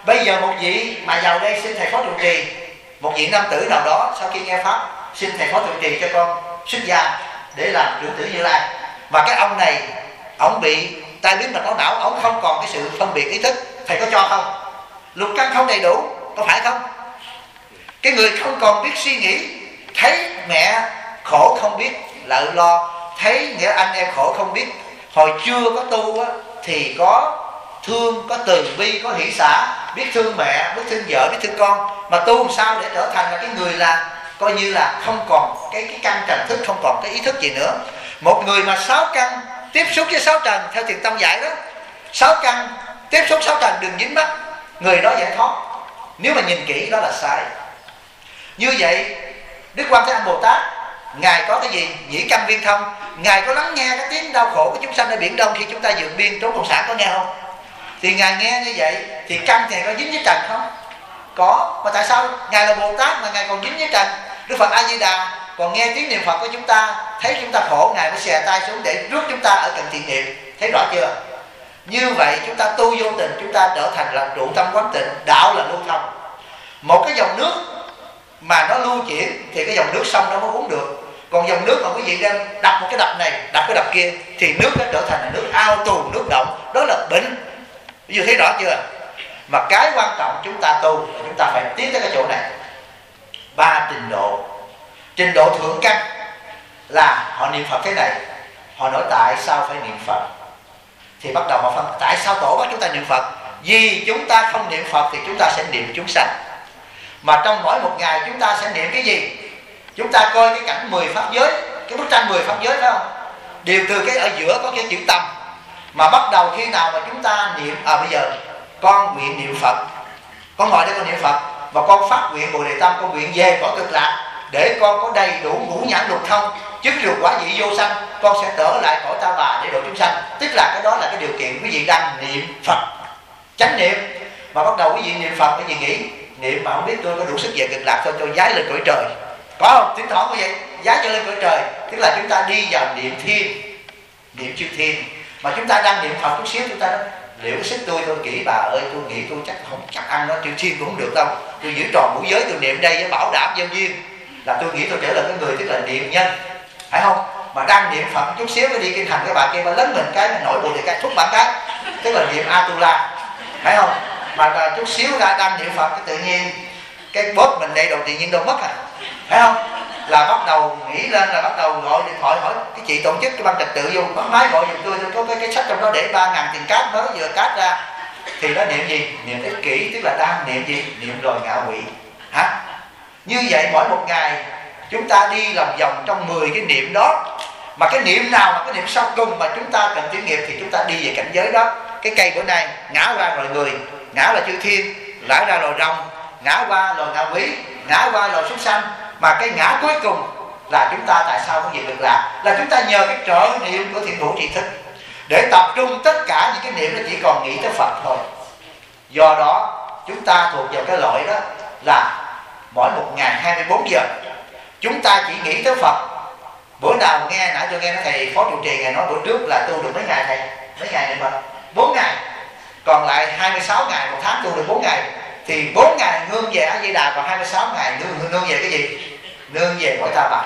Bây giờ một vị mà vào đây xin thầy phó trụ trì, một vị nam tử nào đó sau khi nghe pháp xin thầy phó trụ trì cho con xuất gia để làm trưởng tử Như Lai, mà cái ông này ông bị tai biến mạch máu não, ông không còn cái sự phân biệt ý thức, thầy có cho không? Lục căn không đầy đủ, có phải không? Cái người không còn biết suy nghĩ, thấy mẹ khổ không biết lợ lo, thấy nghĩa anh em khổ không biết. Hồi chưa có tu á, thì có thương, có từ bi, có hỷ xả, biết thương mẹ, biết thương vợ, biết thương con. Mà tu làm sao để trở thành là cái người là coi như là không còn cái căn trần thức, không còn cái ý thức gì nữa. Một người mà 6 căn tiếp xúc với 6 trần, theo Thiền Tông dạy đó, 6 căn tiếp xúc 6 trần đừng dính mắc, người đó giải thoát. Nếu mà nhìn kỹ đó là sai. Như vậy Đức Quan Thế Âm Bồ Tát, Ngài có cái gì? Nhĩ căn viên thông. Ngài có lắng nghe cái tiếng đau khổ của chúng sanh ở Biển Đông khi chúng ta vượt biên trốn cộng sản, có nghe không? Thì Ngài nghe như vậy thì căn thì có dính với trần không? Có. Mà tại sao Ngài là Bồ Tát mà Ngài còn dính với trần? Đức Phật A Di Đà còn nghe tiếng niệm Phật của chúng ta, thấy chúng ta khổ, Ngài mới xè tay xuống để rước chúng ta ở cạnh thiện niệm. Thấy rõ chưa? Như vậy chúng ta tu vô tình, chúng ta trở thành là trụ tâm quán tịnh. Đạo là lưu thông. Một cái dòng nước mà nó lưu chuyển thì cái dòng nước sông nó mới uống được. Còn dòng nước mà quý vị đem đập một cái đập này, đập cái đập kia, thì nước nó trở thành là nước ao tù, nước động. Đó là bệnh. Ví dụ thấy rõ chưa? Mà cái quan trọng chúng ta tu, chúng ta phải tiến tới cái chỗ này. 3 trình độ. Trình độ thượng căn là họ niệm Phật thế này. Họ nói tại sao phải niệm Phật? Thì bắt đầu họ phân tại sao tổ bắt chúng ta niệm Phật? Vì chúng ta không niệm Phật thì chúng ta sẽ niệm chúng sanh. Mà trong mỗi một ngày chúng ta sẽ niệm cái gì? Chúng ta coi cái cảnh 10 pháp giới, cái bức tranh 10 pháp giới phải không? Đều từ cái ở giữa có cái chữ tâm. Mà bắt đầu khi nào mà chúng ta niệm, bây giờ con nguyện niệm Phật, con ngồi đây con niệm Phật, và con phát nguyện Bồ Đề Tâm, con nguyện về cõi Cực Lạc để con có đầy đủ ngũ nhãn lục thông, chứng được quả vị vô sanh, con sẽ trở lại cõi Ta Bà để độ chúng sanh. Tức là cái đó là cái điều kiện quý vị đang niệm Phật chánh niệm. Mà bắt đầu quý vị niệm Phật, quý vị nghĩ niệm mà không biết tôi có đủ sức về Cực Lạc thôi, choย้ายlên cõi trời, có không? Tính thoảng như vậy,ย้ายcho lên cõi trời, tức là chúng ta đi vào niệm thiên, niệm chư thiên. Mà chúng ta đang niệm Phật chút xíu, chúng ta nói liệu cái sức tôi nghĩ bà ơi, tôi nghĩ tôi chắc ăn nó chư thiên cũng không được đâu, tôi giữ tròn ngũ giới, tôi niệm đây với bảo đảm nhân duyên là tôi nghĩ tôi trở lại cái người tức là niệm nhân, phải không? Mà đang niệm Phật chút xíu cái đi kinh thành cái bà kia bà lớn mình cái nổi bụi thì cái thúc bạn cái, tức là niệm Atula, phải không? Mà chút xíu ra đang niệm Phật cái tự nhiên cái bóp mình đây đầu tự nhiên đâu mất à, phải không? Là bắt đầu nghĩ lên, là bắt đầu gọi điện thoại hỏi cái chị tổ chức cái ban trật tự vô bấm máy gọi giùm tôi có cái sách trong đó để 3.000 tiền cát mới vừa cát ra. Thì nó niệm gì? Niệm ích kỷ, tức là đang niệm gì? Niệm rồi ngạ quỷ hả? Như vậy mỗi một ngày chúng ta đi lòng vòng trong 10 cái niệm đó. Mà cái niệm nào mà cái niệm sau cùng mà chúng ta cần tiến nghiệp thì chúng ta đi về cảnh giới đó. Cái cây bữa nay ngã ra loài người, ngã là chư thiên, lãi ra loài rồng, ngã qua loài ngạ quỷ, ngã qua loài súc sanh. Mà cái ngã cuối cùng là chúng ta tại sao có gì được làm? Là chúng ta nhờ cái trợ niệm của thiện hữu tri thức để tập trung tất cả những cái niệm nó chỉ còn nghĩ tới Phật thôi. Do đó chúng ta thuộc vào cái loại đó là mỗi một ngày 24 giờ chúng ta chỉ nghĩ tới Phật. Bữa nào nghe, nãy tôi nghe nói thầy phó trụ trì ngài nói bữa trước là tu được mấy ngày thầy? Mấy ngày này mà 4 ngày, còn lại 26 ngày, một tháng tu được 4 ngày. Thì 4 ngày nương về A Di Đà, còn 26 ngày nương về cái gì? Nương về cõi Ta Bà.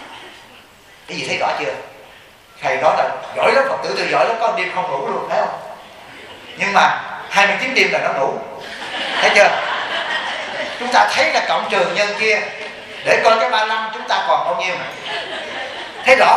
Cái gì thấy rõ chưa? Thầy nói là giỏi lắm, Phật tử tôi giỏi lắm, có đêm không ngủ luôn, thấy không? Nhưng mà 29 đêm là nó ngủ, thấy chưa? Chúng ta thấy là cộng trừ nhân kia để coi cái 35 chúng ta còn bao nhiêu. Thấy rõ?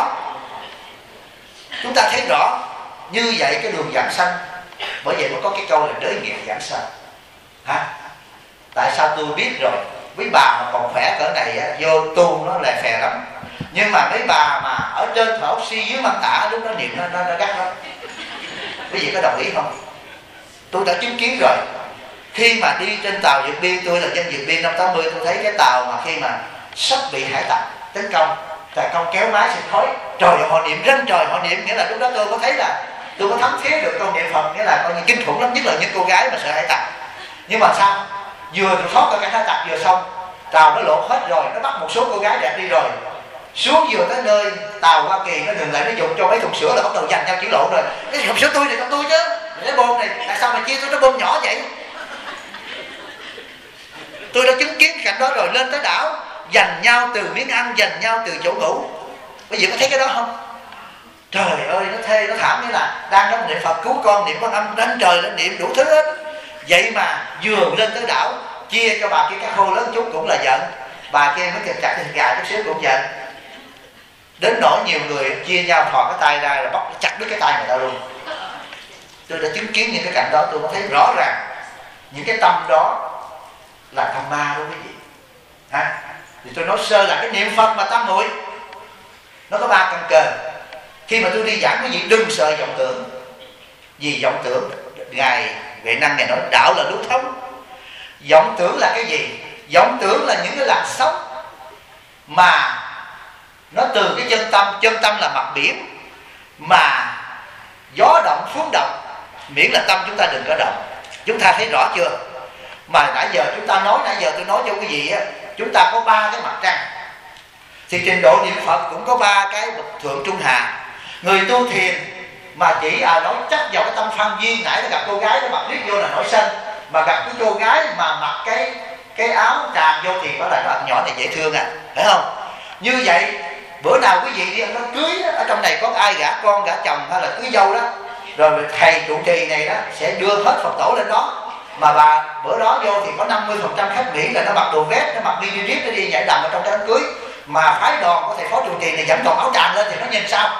Chúng ta thấy rõ. Như vậy cái đường giảng sanh. Bởi vậy mới có cái câu là đới nghiệp giảng sanh. Hả? Tại sao tôi biết rồi? Mấy bà mà còn khỏe cỡ này á, vô tu nó lè phè lắm. Nhưng mà mấy bà mà ở trên thở oxy dưới măng tả lúc đó niệm nó gắt lắm. Quý vị có đồng ý không? Tôi đã chứng kiến rồi. Khi mà đi trên tàu vượt biên, tôi là dân vượt biên năm 80, tôi thấy cái tàu mà khi mà sắp bị hải tặc tấn công, tài công kéo máy xịt khói, trời ơi, họ niệm răng trời, họ niệm, nghĩa là lúc đó tôi có thấy là tôi có thấm thía được câu niệm Phật, nghĩa là coi như kinh khủng lắm, nhất là những cô gái mà sợ hải tặc. Nhưng mà sao? Vừa thoát khỏi cái hải tặc vừa xong, tàu nó lột hết rồi, nó bắt một số cô gái đẹp đi rồi, xuống vừa tới nơi tàu Hoa Kỳ nó dừng lại, nó dùng cho mấy thùng sữa là bắt đầu giành nhau chữ lộn rồi. Cái thùng sữa tôi thì trong tôi chứ, cái bơm này tại sao mà chia tôi nó bơm nhỏ vậy? Tôi đã chứng kiến cảnh đó rồi. Lên tới đảo giành nhau từ miếng ăn, giành nhau từ chỗ ngủ. Quý vị có thấy cái đó không? Trời ơi, nó thê, nó thảm. Như là đang trong niệm Phật cứu con, niệm Quan Âm, đánh trời lên niệm đủ thứ hết. Vậy mà vừa lên tới đảo, chia cho bà kia cái khô lớn chút cũng là giận, bà kia mới chặt thịt gà chút xíu cũng giận. Đến nỗi nhiều người chia nhau thò cái tay ra là bắt chặt đứt cái tay người ta luôn. Tôi đã chứng kiến những cái cảnh đó, tôi có thấy rõ ràng những cái tâm đó là tâm ma đó quý vị. Thì tôi nói sơ là cái niệm Phật mà tam muội nó có 3 căn cơ. Khi mà tôi đi giảng quý vị đừng sợ vọng tưởng. Vì vọng tưởng, Ngài Huệ Năng Ngài nói đạo là lưu thông. Vọng tưởng là cái gì? Vọng tưởng là những cái làn sóng mà nó từ cái chân tâm là mặt biển, mà gió động phun động, miễn là tâm chúng ta đừng có động. Chúng ta thấy rõ chưa? Mà nãy giờ tôi nói cho quý vị á, chúng ta có 3 cái mặt trăng. Thì trình độ niệm Phật cũng có 3 cái bậc thượng trung hạ. Người tu thiền mà chỉ nói chắc vào cái tâm phan duyên, nãy nó gặp cô gái nó mặc liếc vô là nổi sân, mà gặp cái cô gái mà mặc cái áo tràn vô thì có là nó nhỏ này dễ thương phải không? Như vậy bữa nào quý vị đi ăn đám cưới đó, ở trong này có ai gả con gả chồng hay là cưới dâu đó, rồi thầy trụ trì này đó sẽ đưa hết Phật tổ lên đó. Mà bà bữa đó vô thì có 50% khách miễn là nó mặc đồ vest, nó mặc mini dress, nó đi nhảy đầm ở trong cái đám cưới. Mà phái đoàn của thầy phó trụ trì này vẫn còn áo tràng lên thì nó nhìn sao?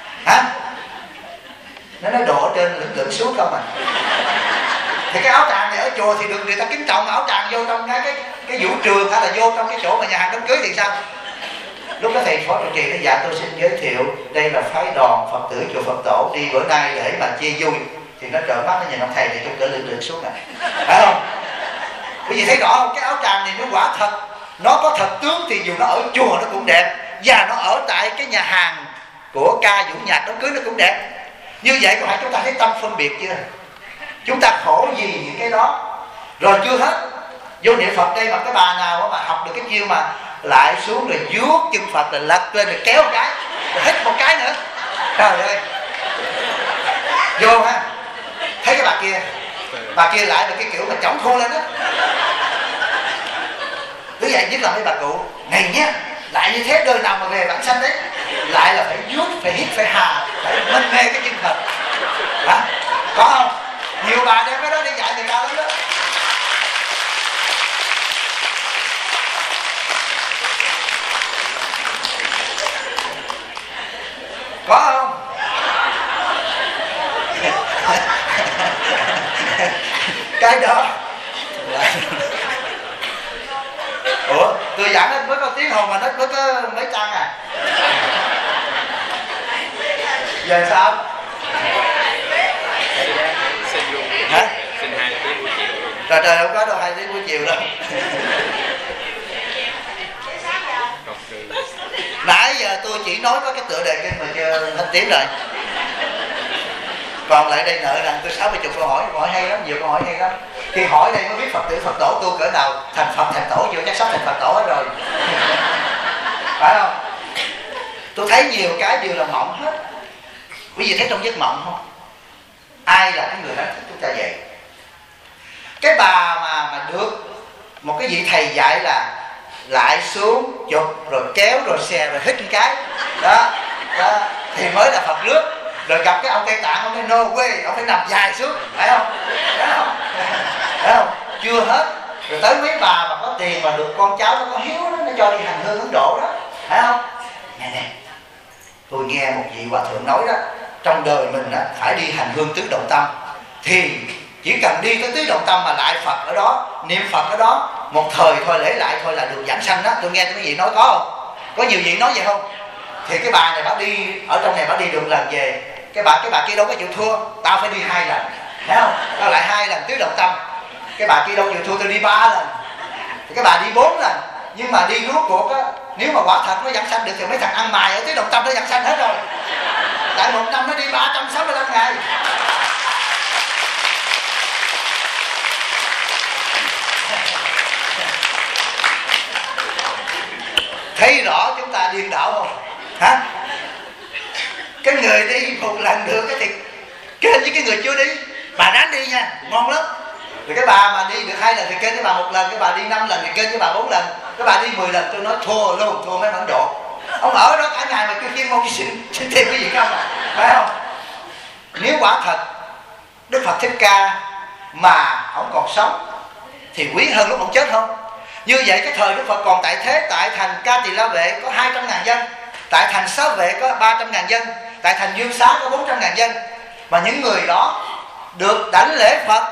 Nó nói đồ ở trên lửng xuống không Thì cái áo tràng này ở chùa thì được người ta kính trọng, áo tràng vô trong cái vũ trường hay là vô trong cái chỗ mà nhà hàng đám cưới thì sao? Lúc đó thầy phó trụ trì nói dạ tôi xin giới thiệu đây là phái đoàn Phật tử chùa Phật tổ đi bữa nay để mà chia vui. Thì nó trợn mắt nó nhìn ông thầy thì tôi cỡ lửng xuống phải không? Quý vị thấy rõ không? Cái áo tràng này nó quả thật, nó có thật tướng thì dù nó ở chùa nó cũng đẹp, và nó ở tại cái nhà hàng của ca vũ nhạc đám cưới nó cũng đẹp. Như vậy có phải chúng ta thấy tâm phân biệt chưa? Chúng ta khổ vì những cái đó. Rồi chưa hết, vô niệm Phật đây mà cái bà nào mà học được cái chiêu mà lại xuống rồi vuốt chân Phật rồi lật lên rồi kéo một cái rồi hít một cái nữa, trời ơi, vô ha, thấy cái bà kia lại là cái kiểu mà chổng khô lên đó. Cứ vậy nhất là mấy bà cụ này nhé, lại như thế đời nào mà về bản sanh đấy, lại là phải vuốt, phải hít, phải hà, phải mân mê cái chân Phật. Có không? Nhiều bà đem cái đó đi dạy người ta lắm đó. Có không? Cái đó ủa tôi giảng mới có tiếng Hồn mà nó mới có mấy trang giờ sao? Hả? Xin 2 tiếng buổi chiều. Trời không có đâu 2 tiếng buổi chiều đâu. Nãy giờ tôi chỉ nói có cái tựa đề kinh mà chưa hết tiếng rồi. Còn lại đây nợ rằng tôi 60 câu hỏi hay lắm, nhiều câu hỏi hay lắm. Khi hỏi đây mới biết Phật tử Phật tổ tu cỡ nào, thành Phật thành tổ chưa chắc sắp thành Phật tổ hết rồi. Phải không? Tôi thấy nhiều cái đều là mộng hết. Quý vị thấy trong giấc mộng không? Ai là cái người đó chúng ta vậy? Cái bà mà được một cái vị thầy dạy là lại xuống chụp rồi kéo rồi xè rồi hít một cái đó thì mới là Phật nước. Rồi gặp cái ông Tây Tạng, ông nói no way, ông phải nằm dài xuống, phải không? Phải không? Chưa hết. Rồi tới mấy bà mà có tiền mà được con cháu nó có hiếu đó, nó cho đi hành hương Ấn Độ đó, phải không? Nè, tôi nghe một vị hòa thượng nói đó, trong đời mình đó, phải đi hành hương tứ động tâm. Thì chỉ cần đi tới tứ động tâm mà lại Phật ở đó, niệm Phật ở đó, một thời thôi lễ lại thôi là được giảng sanh đó. Tôi nghe cái vị nói có không? Có nhiều vị nói vậy không? Thì cái bà này bà đi ở trong này bà đi được lần về, cái bà kia đâu có chịu thua, tao phải đi 2 lần, thấy không? Tao lại 2 lần tứ động tâm. Cái bà kia đâu chịu thua, tôi đi 3 lần. Thì cái bà đi 4 lần. Nhưng mà đi rốt cuộc á, nếu mà quả thật nó giảng sanh được thì mấy thằng ăn mày ở tứ động tâm nó giảng sanh hết rồi. Tại 1 năm nó đi 365 ngày. Thấy rõ chúng ta điên đảo không? Hả? Cái người đi 1 lần được thì kênh với cái người chưa đi, bà ráng đi nha, ngon lắm. Rồi cái bà mà đi được 2 lần thì kênh với bà 1 lần, cái bà đi 5 lần thì kênh với bà 4 lần, cái bà đi 10 lần tôi nói thua luôn, thua mấy Ấn Độ. Ông ở đó cả ngày mà kêu chuyên môn xin thêm cái gì không à, phải không? Nếu quả thật Đức Phật Thích Ca mà ông còn sống thì quý hơn lúc ông chết không? Như vậy cái thời Đức Phật còn tại thế, tại thành Ca Tỳ La Vệ có 200.000 dân, tại thành Xá Vệ có 300.000 dân, tại thành Dương Xá có 400.000 dân, mà những người đó được đảnh lễ Phật.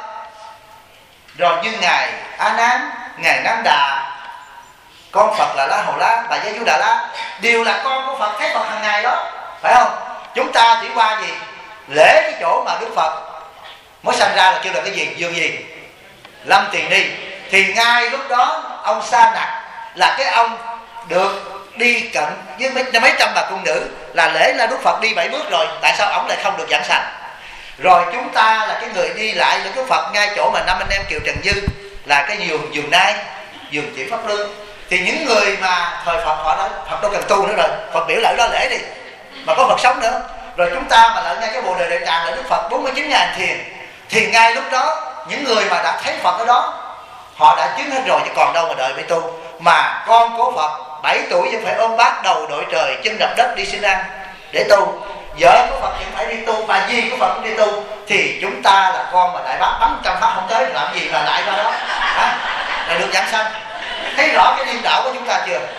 Rồi như ngài A Nan, ngài Nan Đà, con Phật là La Hầu La, bà Gia Du Đà La, đều là con của Phật, thấy Phật hàng ngày đó, phải không? Chúng ta chỉ qua gì? Lễ cái chỗ mà Đức Phật mới sanh ra là kêu là cái gì? Dương gì? Lâm Tỳ Ni. Thì ngay lúc đó ông Sa Nặc là cái ông được đi cận với mấy trăm bà cung nữ, là lễ là Đức Phật đi 7 bước rồi, tại sao ông lại không được giảng sanh? Rồi chúng ta là cái người đi lại với Đức Phật ngay chỗ mà 5 anh em Kiều Trần Dư, là cái vườn Nai, vườn Chỉ Pháp Lương. Thì những người mà thời Phật họ nói Phật đâu cần tu nữa rồi, Phật biểu lại đó lễ đi, mà có Phật sống nữa. Rồi chúng ta mà lại ngay cái Bồ Đề Đại Tràng là Đức Phật 49.000 thiền, thì ngay lúc đó những người mà đã thấy Phật ở đó họ đã chứng hết rồi, chứ còn đâu mà đợi phải tu. Mà con của Phật 7 tuổi vẫn phải ôm bát đầu đội trời, chân đập đất đi xin ăn để tu. Vợ của Phật vẫn phải đi tu, bà dì của Phật cũng đi tu. Thì chúng ta là con mà đại bác bắn 100 phát không tới làm gì mà lại ra đó là được giảng sanh. Thấy rõ cái điên đảo của chúng ta chưa?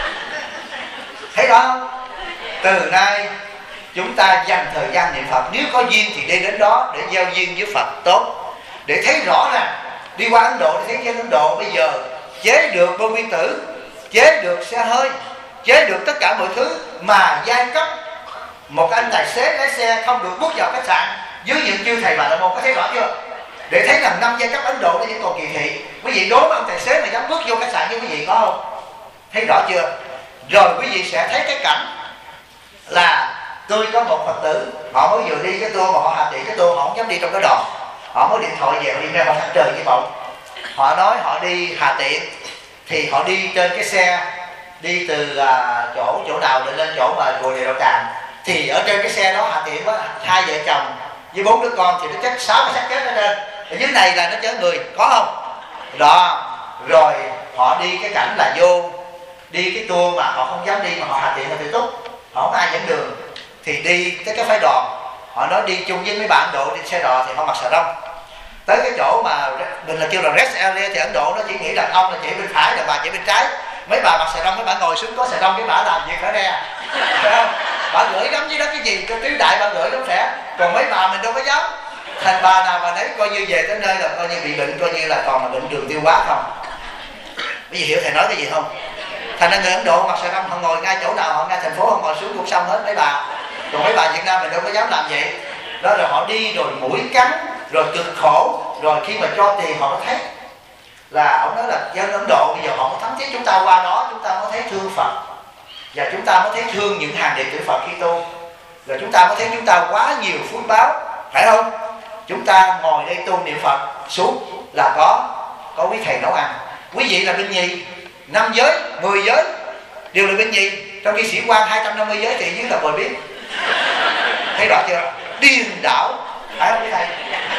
Thấy rõ không? Từ nay chúng ta dành thời gian niệm Phật, nếu có duyên thì đi đến đó để giao duyên với Phật tốt, để thấy rõ rằng đi qua Ấn Độ để thấy dân Ấn Độ bây giờ chế được bom nguyên tử, chế được xe hơi, chế được tất cả mọi thứ, mà giai cấp một anh tài xế lái xe không được bước vào khách sạn dưới những chư thầy Bà La Môn. Có thấy rõ chưa? Để thấy rằng 5 giai cấp Ấn Độ nó vẫn còn kỳ thị. Quý vị đối với ông tài xế mà dám bước vô khách sạn với quý vị có không? Thấy rõ chưa? Rồi quý vị sẽ thấy cái cảnh là tôi có một Phật tử, họ mới vừa đi cái tour mà họ hạ tiện cái tour, họ không dám đi trong cái đoàn, họ mới điện thoại về, họ đi ra họ thắt trời với bọng. Họ nói họ đi Hà Tiện thì họ đi trên cái xe đi từ chỗ nào để lên chỗ mà Bồ Đề Đạo Tràng. Thì ở trên cái xe đó Hà Tiện có 2 vợ chồng với 4 đứa con, thì nó chất 6 cái xác chết ở trên, ở dưới này là nó chở người, có không? Đó, rồi họ đi cái cảnh là vô đi cái tour mà họ không dám đi, mà họ Hà Tiện là tự túc, họ không ai dẫn đường, thì đi tới cái phái đoàn. Họ nói đi chung với mấy bạn Ấn Độ đi xe đò thì họ mặc xà rông. Tới cái chỗ mà mình là kêu là rest area thì Ấn Độ nó chỉ nghĩ đàn ông là chỉ bên phải, đàn bà chỉ bên trái. Mấy bà mặc xà rông, mấy bà ngồi xuống có xà rông, cái bà làm việc ở đây, phải không? Bà gửi đấm dưới đất cái gì, cái tiếng đại bà gửi đấm phẻ. Còn mấy bà mình đâu có dám. Thành bà nào mà nấy coi như về tới nơi là coi như bị bệnh, coi như là còn là bệnh đường tiêu hóa không. Quý vị hiểu thầy nói cái gì không? Thành ra người Ấn Độ mặc xà rông họ ngồi ngay chỗ nào, họ ngay thành phố họ ngồi xuống cũng xong hết mấy bà. Còn mấy bà Việt Nam mình đâu có dám làm vậy. Đó rồi họ đi rồi mũi cắn, rồi cực khổ, rồi khi mà cho tiền họ thấy là ông nói là dân Ấn Độ bây giờ họ mới thấm thiết chúng ta qua đó, chúng ta mới thấy thương Phật, và chúng ta mới thấy thương những hàng đệ tử Phật khi tu, rồi chúng ta mới thấy chúng ta quá nhiều phước báo, phải không? Chúng ta ngồi đây tu niệm Phật xuống là có quý thầy nấu ăn, quý vị là bên nhì, 5 giới, 10 giới đều là bên nhì, trong khi sĩ quan 250 giới thì dưới là bồi biết. Thấy rõ chưa? Điên đảo, phải không quý thầy?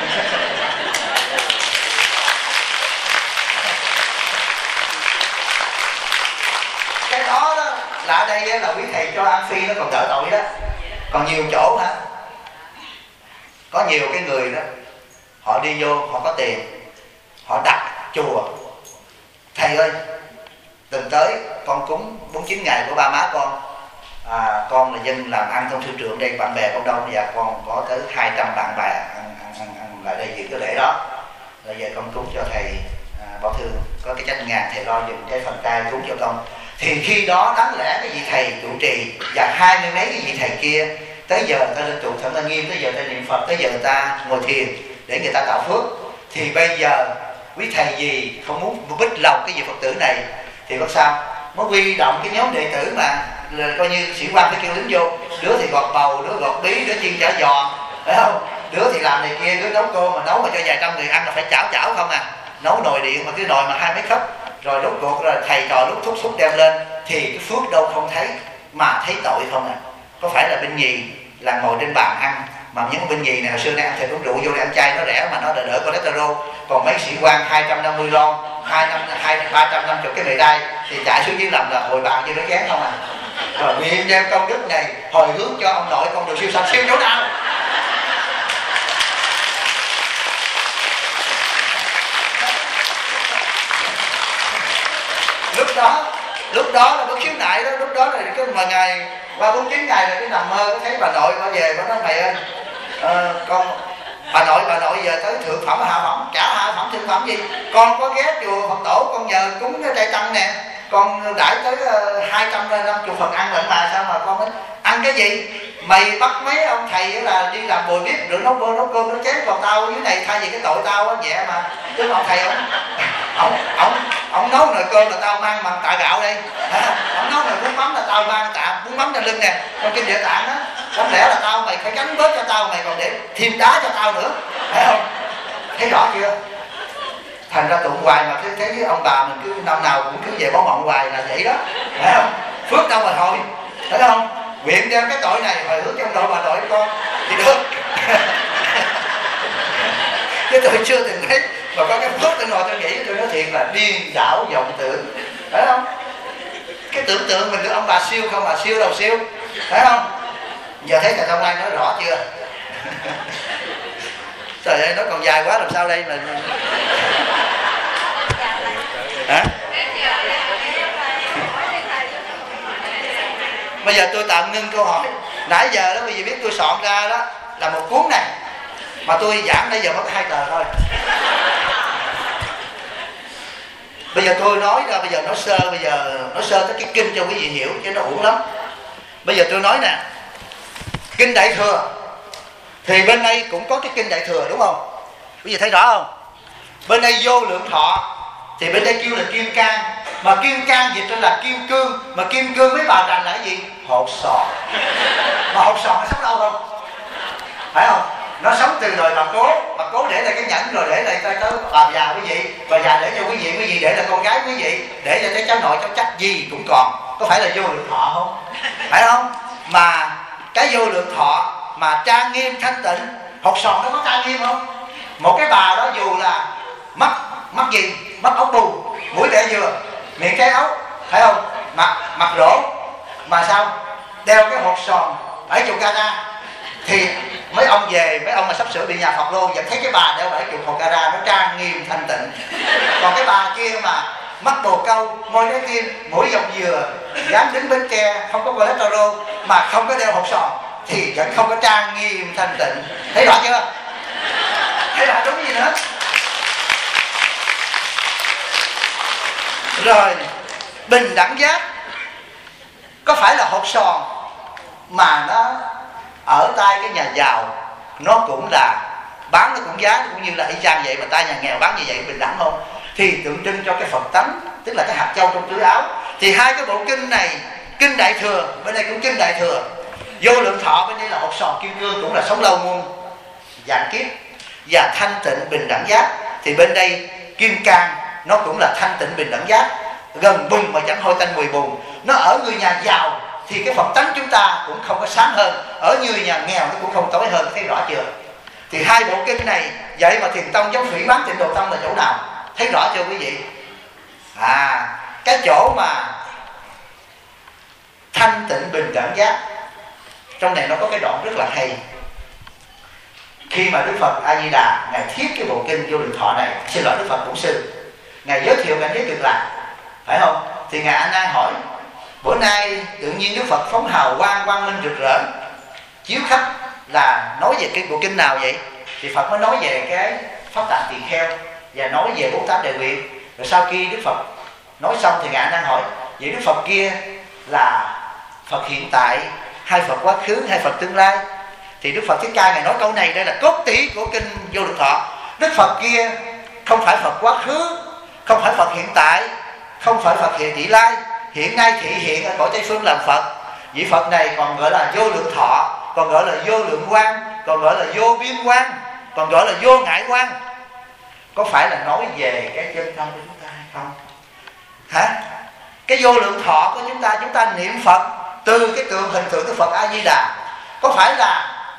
Cái đó là ở đây là quý thầy cho ăn phi nó còn đỡ tội đó. Còn nhiều chỗ hả, có nhiều cái người đó họ đi vô, họ có tiền, họ đặt chùa. Thầy ơi, tuần tới con cúng 49 ngày của ba má con là dân làm ăn trong thương trường đây, bạn bè con đông, và con có tới 200 bạn bè ăn lại đây dự cái lễ đó. Bây giờ con cúng cho thầy Bảo Thương, có cái chánh ngàn thầy lo dùng cái phần tay cúng cho con. Thì khi đó đáng lẽ cái vị thầy trụ trì và 20 mấy cái vị thầy kia tới giờ người ta lên trụ Thượng Lăng Nghiêm, tới giờ người ta niệm Phật, tới giờ người ta ngồi thiền để người ta tạo phước. Thì bây giờ quý thầy gì không muốn bích lòng cái vị Phật tử này thì có sao? Mới huy động cái nhóm đệ tử mà coi như sĩ quan phải kêu lính vô, đứa thì gọt bầu, đứa gọt bí, đứa chiên chả giò, phải không? Đứa thì làm này kia, đứa nấu cơm, mà nấu mà cho vài trăm người ăn là phải chảo không à, nấu nồi điện mà cái nồi mà 20 khắp, rồi rốt cuộc rồi thầy trò lúc thúc xúc đem lên thì cái phước đâu không thấy mà thấy tội không à. Có phải là bên nhì là ngồi trên bàn ăn mà những bên gì này hồi xưa nay ăn thịt uống rượu vô đây ăn chay nó rẻ mà nó đỡ cholesterol. Còn mấy sĩ quan 250 lon 350 cái bề đai thì chạy xuống dưới làm là hồi bàn như nó chén không à. Rồi nguyện đem công đức này hồi hướng cho ông nội con được siêu sanh. Siêu chỗ nào? lúc đó là bất khiếu nại đó. Lúc đó là cái mà ngày qua 49 ngày là cái nằm mơ có thấy bà nội bà về bà nói mày ơi, con bà nội giờ tới thượng phẩm hạ phẩm, trả hạ phẩm thượng phẩm gì, con có ghé chùa Phật tổ con nhờ cúng cái trai tăng nè, con đãi tới 250 phần ăn lận mà sao mà con mới ăn cái gì? Mày bắt mấy ông thầy là đi làm bồi biết rồi nấu cơm nấu chén, còn tao dưới này thay vì cái tội tao nhẹ mà. Chứ ông thầy ông nấu nồi cơm là tao mang bằng tạ gạo đây, ông nấu nồi bún mắm là tao mang tạ bún mắm trên lưng nè, trong kinh Địa Tạng đó. Không lẽ là tao mày phải gánh bớt cho tao, mày còn để thêm đá cho tao nữa, phải không? Thấy rõ chưa? Thành ra tụng hoài mà thấy với ông bà mình cứ năm nào cũng cứ về bó mộng hoài là vậy đó, phải không? Phước đâu mà thôi, thấy không? Nguyện đem cái tội này hồi hướng trong tội bà nội con thì được. Chứ tôi chưa từng thấy mà có cái phước tôi ngồi tôi nghĩ, tôi nói thiệt là điên đảo vọng tưởng, phải không? Cái tưởng tượng mình được ông bà siêu không mà siêu đâu siêu, phải không? Giờ thấy thầy Thông An nói rõ chưa? Trời ơi, nó còn dài quá làm sao đây mà. Hả? Bây giờ tôi tạm ngưng câu hỏi. Nãy giờ đó, bây giờ biết tôi soạn ra đó là một cuốn này, mà tôi giảng nãy giờ mất 2 tờ thôi. Bây giờ tôi nói ra, bây giờ nói sơ tới cái kinh cho quý vị hiểu chứ nó uổng lắm. Bây giờ tôi nói nè, kinh Đại Thừa thì bên đây cũng có cái kinh Đại Thừa đúng không? Quý vị thấy rõ không? Bên đây Vô Lượng Thọ thì bên đây kêu là Kim Cang, mà Kim Cang dịch ra là Kim Cương, mà Kim Cương với bà Trành là cái gì? Hột sòn. Mà hột sòn nó sống đâu không? Phải không? Nó sống từ đời bà cố để lại cái nhẫn rồi để lại tới bà già quý vị, bà già để cho quý vị để là con gái quý vị, để cho tới cháu nội cháu chắc gì cũng còn. Có phải là Vô Lượng Thọ không? Phải không? Mà cái Vô Lượng Thọ mà trang nghiêm thanh tịnh, hột sòn nó có trang nghiêm không? Một cái bà đó dù là mắt gì? Mắt ốc bù, mũi bẹ dừa, miệng trái ốc, phải không? Mặt rỗ, mà sao? Đeo cái hột sòn 70 carat thì mấy ông mà sắp sửa bị nhà Phật luôn vẫn thấy cái bà đeo 70 hột carat nó trang nghiêm thanh tịnh. Còn cái bà kia mà mắt bồ câu, môi trái tim, mũi dọc dừa, dám đứng Bến Tre, không có cholesterol mà không có đeo hột sòn thì vẫn không có trang nghiêm thanh tịnh. Thấy rõ chưa? Thấy rõ đúng gì nữa? Rồi bình đẳng giác có phải là hột sòn mà nó ở tay cái nhà giàu nó cũng là bán, nó cũng giá cũng như là y chang vậy, mà tay nhà nghèo bán như vậy bình đẳng không? Thì tượng trưng cho cái Phật tánh, tức là cái hạt châu trong túi áo. Thì hai cái bộ kinh này, kinh Đại Thừa bên đây cũng kinh Đại Thừa, Vô Lượng Thọ bên đây là hột sòn Kim Cương, cũng là sống lâu muôn vạn kiếp, và thanh tịnh bình đẳng giác thì bên đây Kim Cang nó cũng là thanh tịnh bình đẳng giác, gần bùn mà chẳng hôi tanh mùi bùn. Nó ở người nhà giàu thì cái Phật tánh chúng ta cũng không có sáng hơn, ở người nhà nghèo nó cũng không tối hơn. Thấy rõ chưa? Thì hai bộ kinh này vậy mà Thiền Tông giống phỉ báng Tịnh Độ Tông là chỗ nào? Thấy rõ chưa quý vị? Cái chỗ mà thanh tịnh bình đẳng giác, trong này nó có cái đoạn rất là hay. Khi mà Đức Phật A Di Đà ngài thiết cái bộ kinh Vô Lượng Thọ này, xin lỗi Đức Phật Bổn Sư, ngài giới thiệu cảnh giới Cực Lạc, phải không? Thì ngài A Nan hỏi, bữa nay tự nhiên Đức Phật phóng hào quang quang minh rực rỡ chiếu khắp, là nói về cái bộ kinh nào vậy? Thì Phật mới nói về cái Pháp Tạng Tỳ Kheo và nói về 48 đại nguyện. Rồi sau khi Đức Phật nói xong thì ngài A Nan hỏi, vậy Đức Phật kia là Phật hiện tại hay Phật quá khứ hay Phật tương lai? Thì Đức Phật Thích Ca ngài nói câu này, đây là cốt tủy của kinh Vô Lượng Thọ. Đức Phật kia không phải Phật quá khứ, không phải Phật hiện tại, không phải Phật hiện tỷ lai, hiện nay thị hiện ở cõi Tây Phương làm Phật. Vị Phật này còn gọi là Vô Lượng Thọ, còn gọi là Vô Lượng Quang, còn gọi là Vô Biên Quang, còn gọi là Vô Ngại Quang. Có phải là nói về cái chân thân của chúng ta hay không? Hả? Cái Vô Lượng Thọ của chúng ta niệm Phật từ cái hình tượng của Phật A Di Đà, có phải là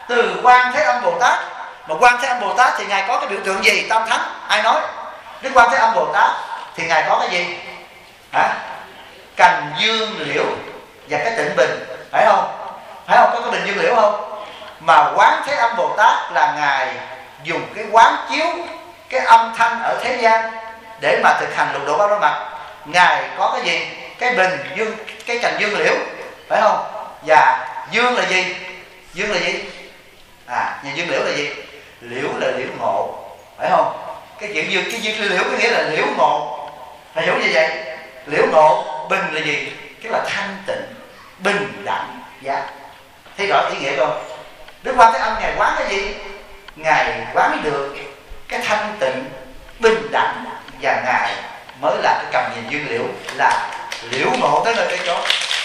từ Quan Thế Âm Bồ Tát. Mà Quan Thế Âm Bồ Tát thì ngài có cái biểu tượng gì? Tam thánh. Ai nói? Đức Quan Thế Âm Bồ Tát thì ngài có cái gì? Hả? Cành dương liễu và cái tịnh bình, phải không? Phải không? Có cái bình dương liễu không? Mà Quán Thế Âm Bồ Tát là ngài dùng cái quán chiếu cái âm thanh ở thế gian để mà thực hành lục độ ba la mật. Ngài có cái gì? Cái bình dương, cái cành dương liễu, phải không? Và dương là gì? Dương là gì? Nhà dương liễu là gì? Liễu là liễu ngộ, phải không? Cái chuyện dương, cái dương liễu có nghĩa là liễu ngộ. Phải hiểu như vậy? Liễu ngộ, bình là gì? Cái là thanh tịnh, bình đẳng giác. Thấy rõ ý nghĩa không? Đức Quan Thế Âm ngài quán cái gì? Ngài quán được cái thanh tịnh, bình đẳng, và ngài mới là cái cầm nhìn dương liễu, là liễu ngộ tới nơi tới chỗ.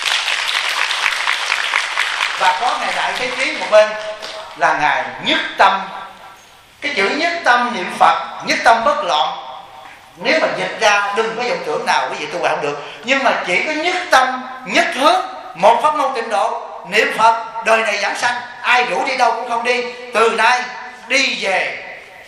Và có ngài Đại Thế Chí một bên là ngài nhất tâm. Cái chữ nhất tâm niệm Phật, nhất tâm bất loạn, nếu mà dịch ra đừng có vọng tưởng nào quý vị tu không được, nhưng mà chỉ có nhất tâm, nhất hướng, một pháp môn tịnh độ, niệm Phật, đời này giảng sanh. Ai rủ đi đâu cũng không đi. Từ nay đi về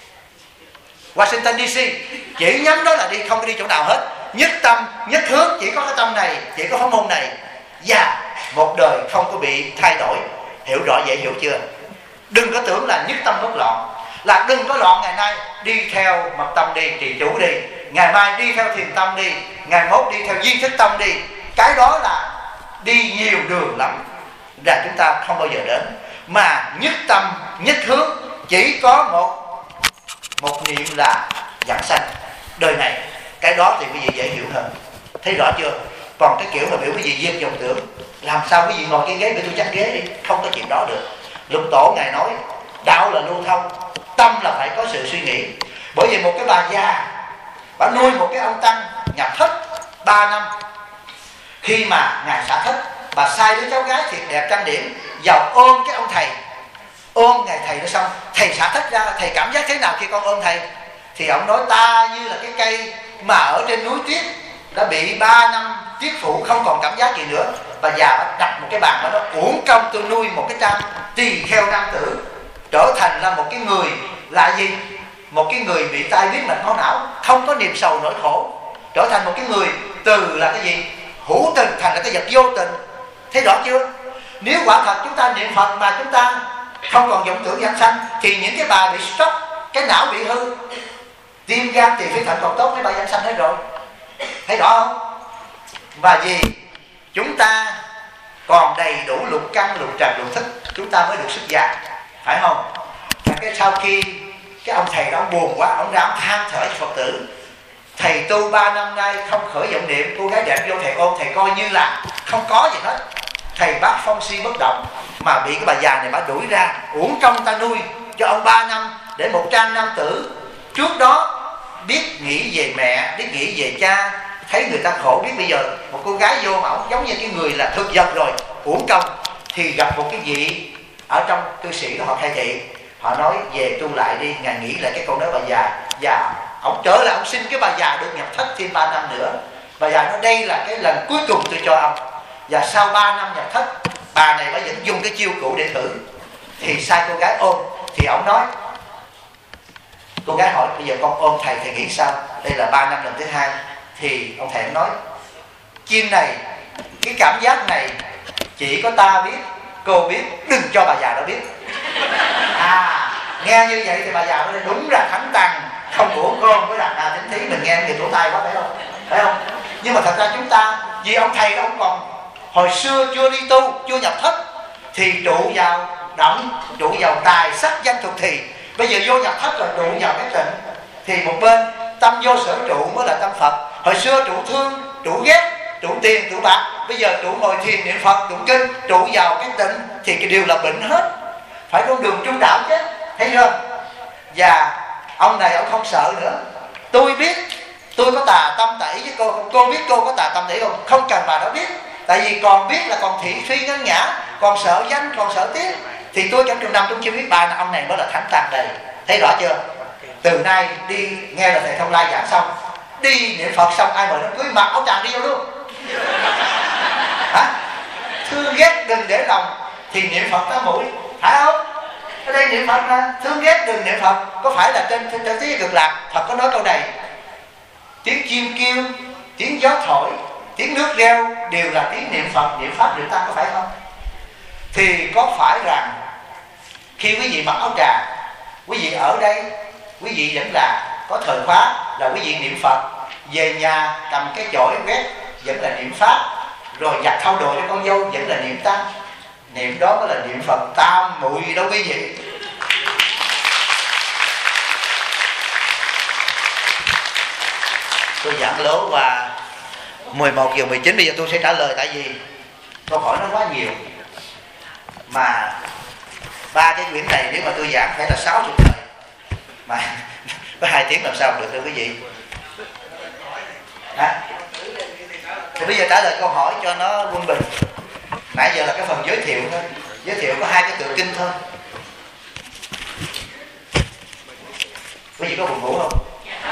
Washington DC, chỉ nhắm đó là đi, không có đi chỗ nào hết. Nhất tâm, nhất hướng, chỉ có cái tâm này, chỉ có pháp môn này, và một đời không có bị thay đổi. Hiểu rõ vậy, hiểu chưa? Đừng có tưởng là nhất tâm bất loạn, là đừng có loạn. Ngày nay đi theo mật tâm đi, trì chú đi, ngày mai đi theo thiền tâm đi, ngày mốt đi theo duy thức tâm đi. Cái đó là đi nhiều đường lắm, là chúng ta không bao giờ đến. Mà nhất tâm, nhất hướng, chỉ có một niệm là giảng sanh đời này. Cái đó thì quý vị dễ hiểu hơn. Thấy rõ chưa? Còn cái kiểu mà biểu quý vị diệt vọng tưởng, làm sao quý vị ngồi cái ghế để tôi chắc ghế đi, không có chuyện đó được. Lục Tổ ngài nói đạo là lưu thông, tâm là phải có sự suy nghĩ. Bởi vì một cái bà già, bà nuôi một cái ông tăng nhập thất 3 năm. Khi mà ngài xả thất, bà sai đứa cháu gái thiệt đẹp trang điểm vào ôm cái ông thầy. Ôm ngài thầy nó xong, thầy xả thất ra, thầy cảm giác thế nào khi con ôm thầy? Thì ông nói ta như là cái cây mà ở trên núi tuyết, đã bị 3 năm tuyết phủ, không còn cảm giác gì nữa. Bà già bà đặt một cái bàn, bà nói uổng công tôi nuôi một cái trang tỳ kheo nam tử, trở thành là một cái người là gì? Một cái người bị tai biến mạch máu não, không có niềm sầu nỗi khổ, trở thành một cái người từ là cái gì? Hữu tình thành là cái vật vô tình. Thấy rõ chưa? Nếu quả thật chúng ta niệm Phật mà chúng ta không còn vọng tưởng giảng sanh, thì những cái bà bị stroke, cái não bị hư, tim gan tiền phế thận còn tốt, mấy bà giảng sanh hết rồi. Thấy rõ không? Và vì chúng ta còn đầy đủ lục căn, lục trần, lục thức, chúng ta mới được xuất gia, phải không? Và cái sau khi cái ông thầy đó ông buồn quá, ông ra ông than thở cho Phật tử: thầy tu 3 năm nay không khởi vọng niệm, cô gái đẹp vô thầy ôm, thầy coi như là không có gì hết. Thầy bác phong si bất động, mà bị cái bà già này bà đuổi ra. Uổng công ta nuôi cho ông 3 năm để một trang nam tử trước đó biết nghĩ về mẹ, biết nghĩ về cha, thấy người ta khổ, biết bây giờ một cô gái vô mà ông giống như cái người là thực vật rồi, uổng công. Thì gặp một cái vị ở trong cư sĩ đó, họ khai thị, họ nói về tu lại đi, ngài nghĩ lại cái câu nói bà già. Và ông trở lại, ông xin cái bà già được nhập thất thêm 3 năm nữa. Bà già nói đây là cái lần cuối cùng tôi cho ông. Và sau 3 năm nhập thất, bà này mới vẫn dùng cái chiêu cũ để thử. Thì sai cô gái ôm. Thì ông nói, cô gái hỏi bây giờ con ôm thầy, thầy nghĩ sao? Đây là 3 năm lần thứ 2. Thì ông thầy nói, chim này, cái cảm giác này chỉ có ta biết, cô biết, đừng cho bà già đó biết. Nghe như vậy thì bà già nói đúng là thánh tăng, không của con với đàn na tính thí. Mình nghe người tổ tai quá, phải không? Phải không? Nhưng mà thật ra chúng ta, vì ông thầy đó ông còn hồi xưa chưa đi tu, chưa nhập thất, thì trụ vào động, trụ vào tài sắc danh thuộc thì. Bây giờ vô nhập thất rồi trụ vào cái tịnh, thì một bên tâm vô sở trụ mới là tâm Phật. Hồi xưa trụ thương, trụ ghét, trụ tiền, trụ bạc. Bây giờ trụ ngồi thiền niệm Phật, trụ kinh, trụ vào cái tịnh, thì cái điều là bệnh hết. Phải con đường trung đạo chứ, thấy chưa? Và ông này ông không sợ nữa. Tôi biết tôi có tà tâm tà ý với cô không? Cô biết cô có tà tâm tà ý không? Không cần bà đó biết. Tại vì còn biết là còn thị phi ngân nhã, còn sợ danh, còn sợ tiếng. Thì tôi trong trường năm tôi chưa biết bà ông này mới là thánh tàng đầy. Thấy rõ chưa? Từ nay đi nghe là thầy Thông Lai giảng xong, đi niệm Phật xong ai mời nó cưới mặc áo tràng đi vô luôn. Hả? Thương ghét đừng để lòng, thì niệm Phật 8 mũi, phải không? Ở đây niệm Phật mà, thương ghét đừng niệm Phật. Có phải là trên thế giới cực lạc Phật có nói câu này? Tiếng chim kêu, tiếng gió thổi, tiếng nước reo đều là tiếng niệm Phật, niệm Pháp, niệm Tăng, có phải không? Thì có phải rằng khi quý vị mặc áo tràng, quý vị ở đây, quý vị vẫn là có thời khóa là quý vị niệm Phật, về nhà cầm cái chổi quét vẫn là niệm Pháp, rồi giặt thau đồ cho con dâu vẫn là niệm Tăng. Niệm đó mới là niệm Phật tam muội đó quý vị. Tôi giảng lố và 11 giờ 19, bây giờ tôi sẽ trả lời. Tại vì câu hỏi nó quá nhiều, mà 3 cái quyển này nếu mà tôi giảng phải là 60 thời, mà có 2 tiếng làm sao được thưa quý vị. Thì bây giờ trả lời câu hỏi cho nó quân bình. Nãy giờ là cái phần giới thiệu thôi, giới thiệu có 2 cái tựa kinh thôi. Quý vị có buồn ngủ không?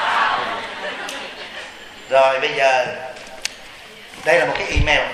Rồi bây giờ đây là một cái email.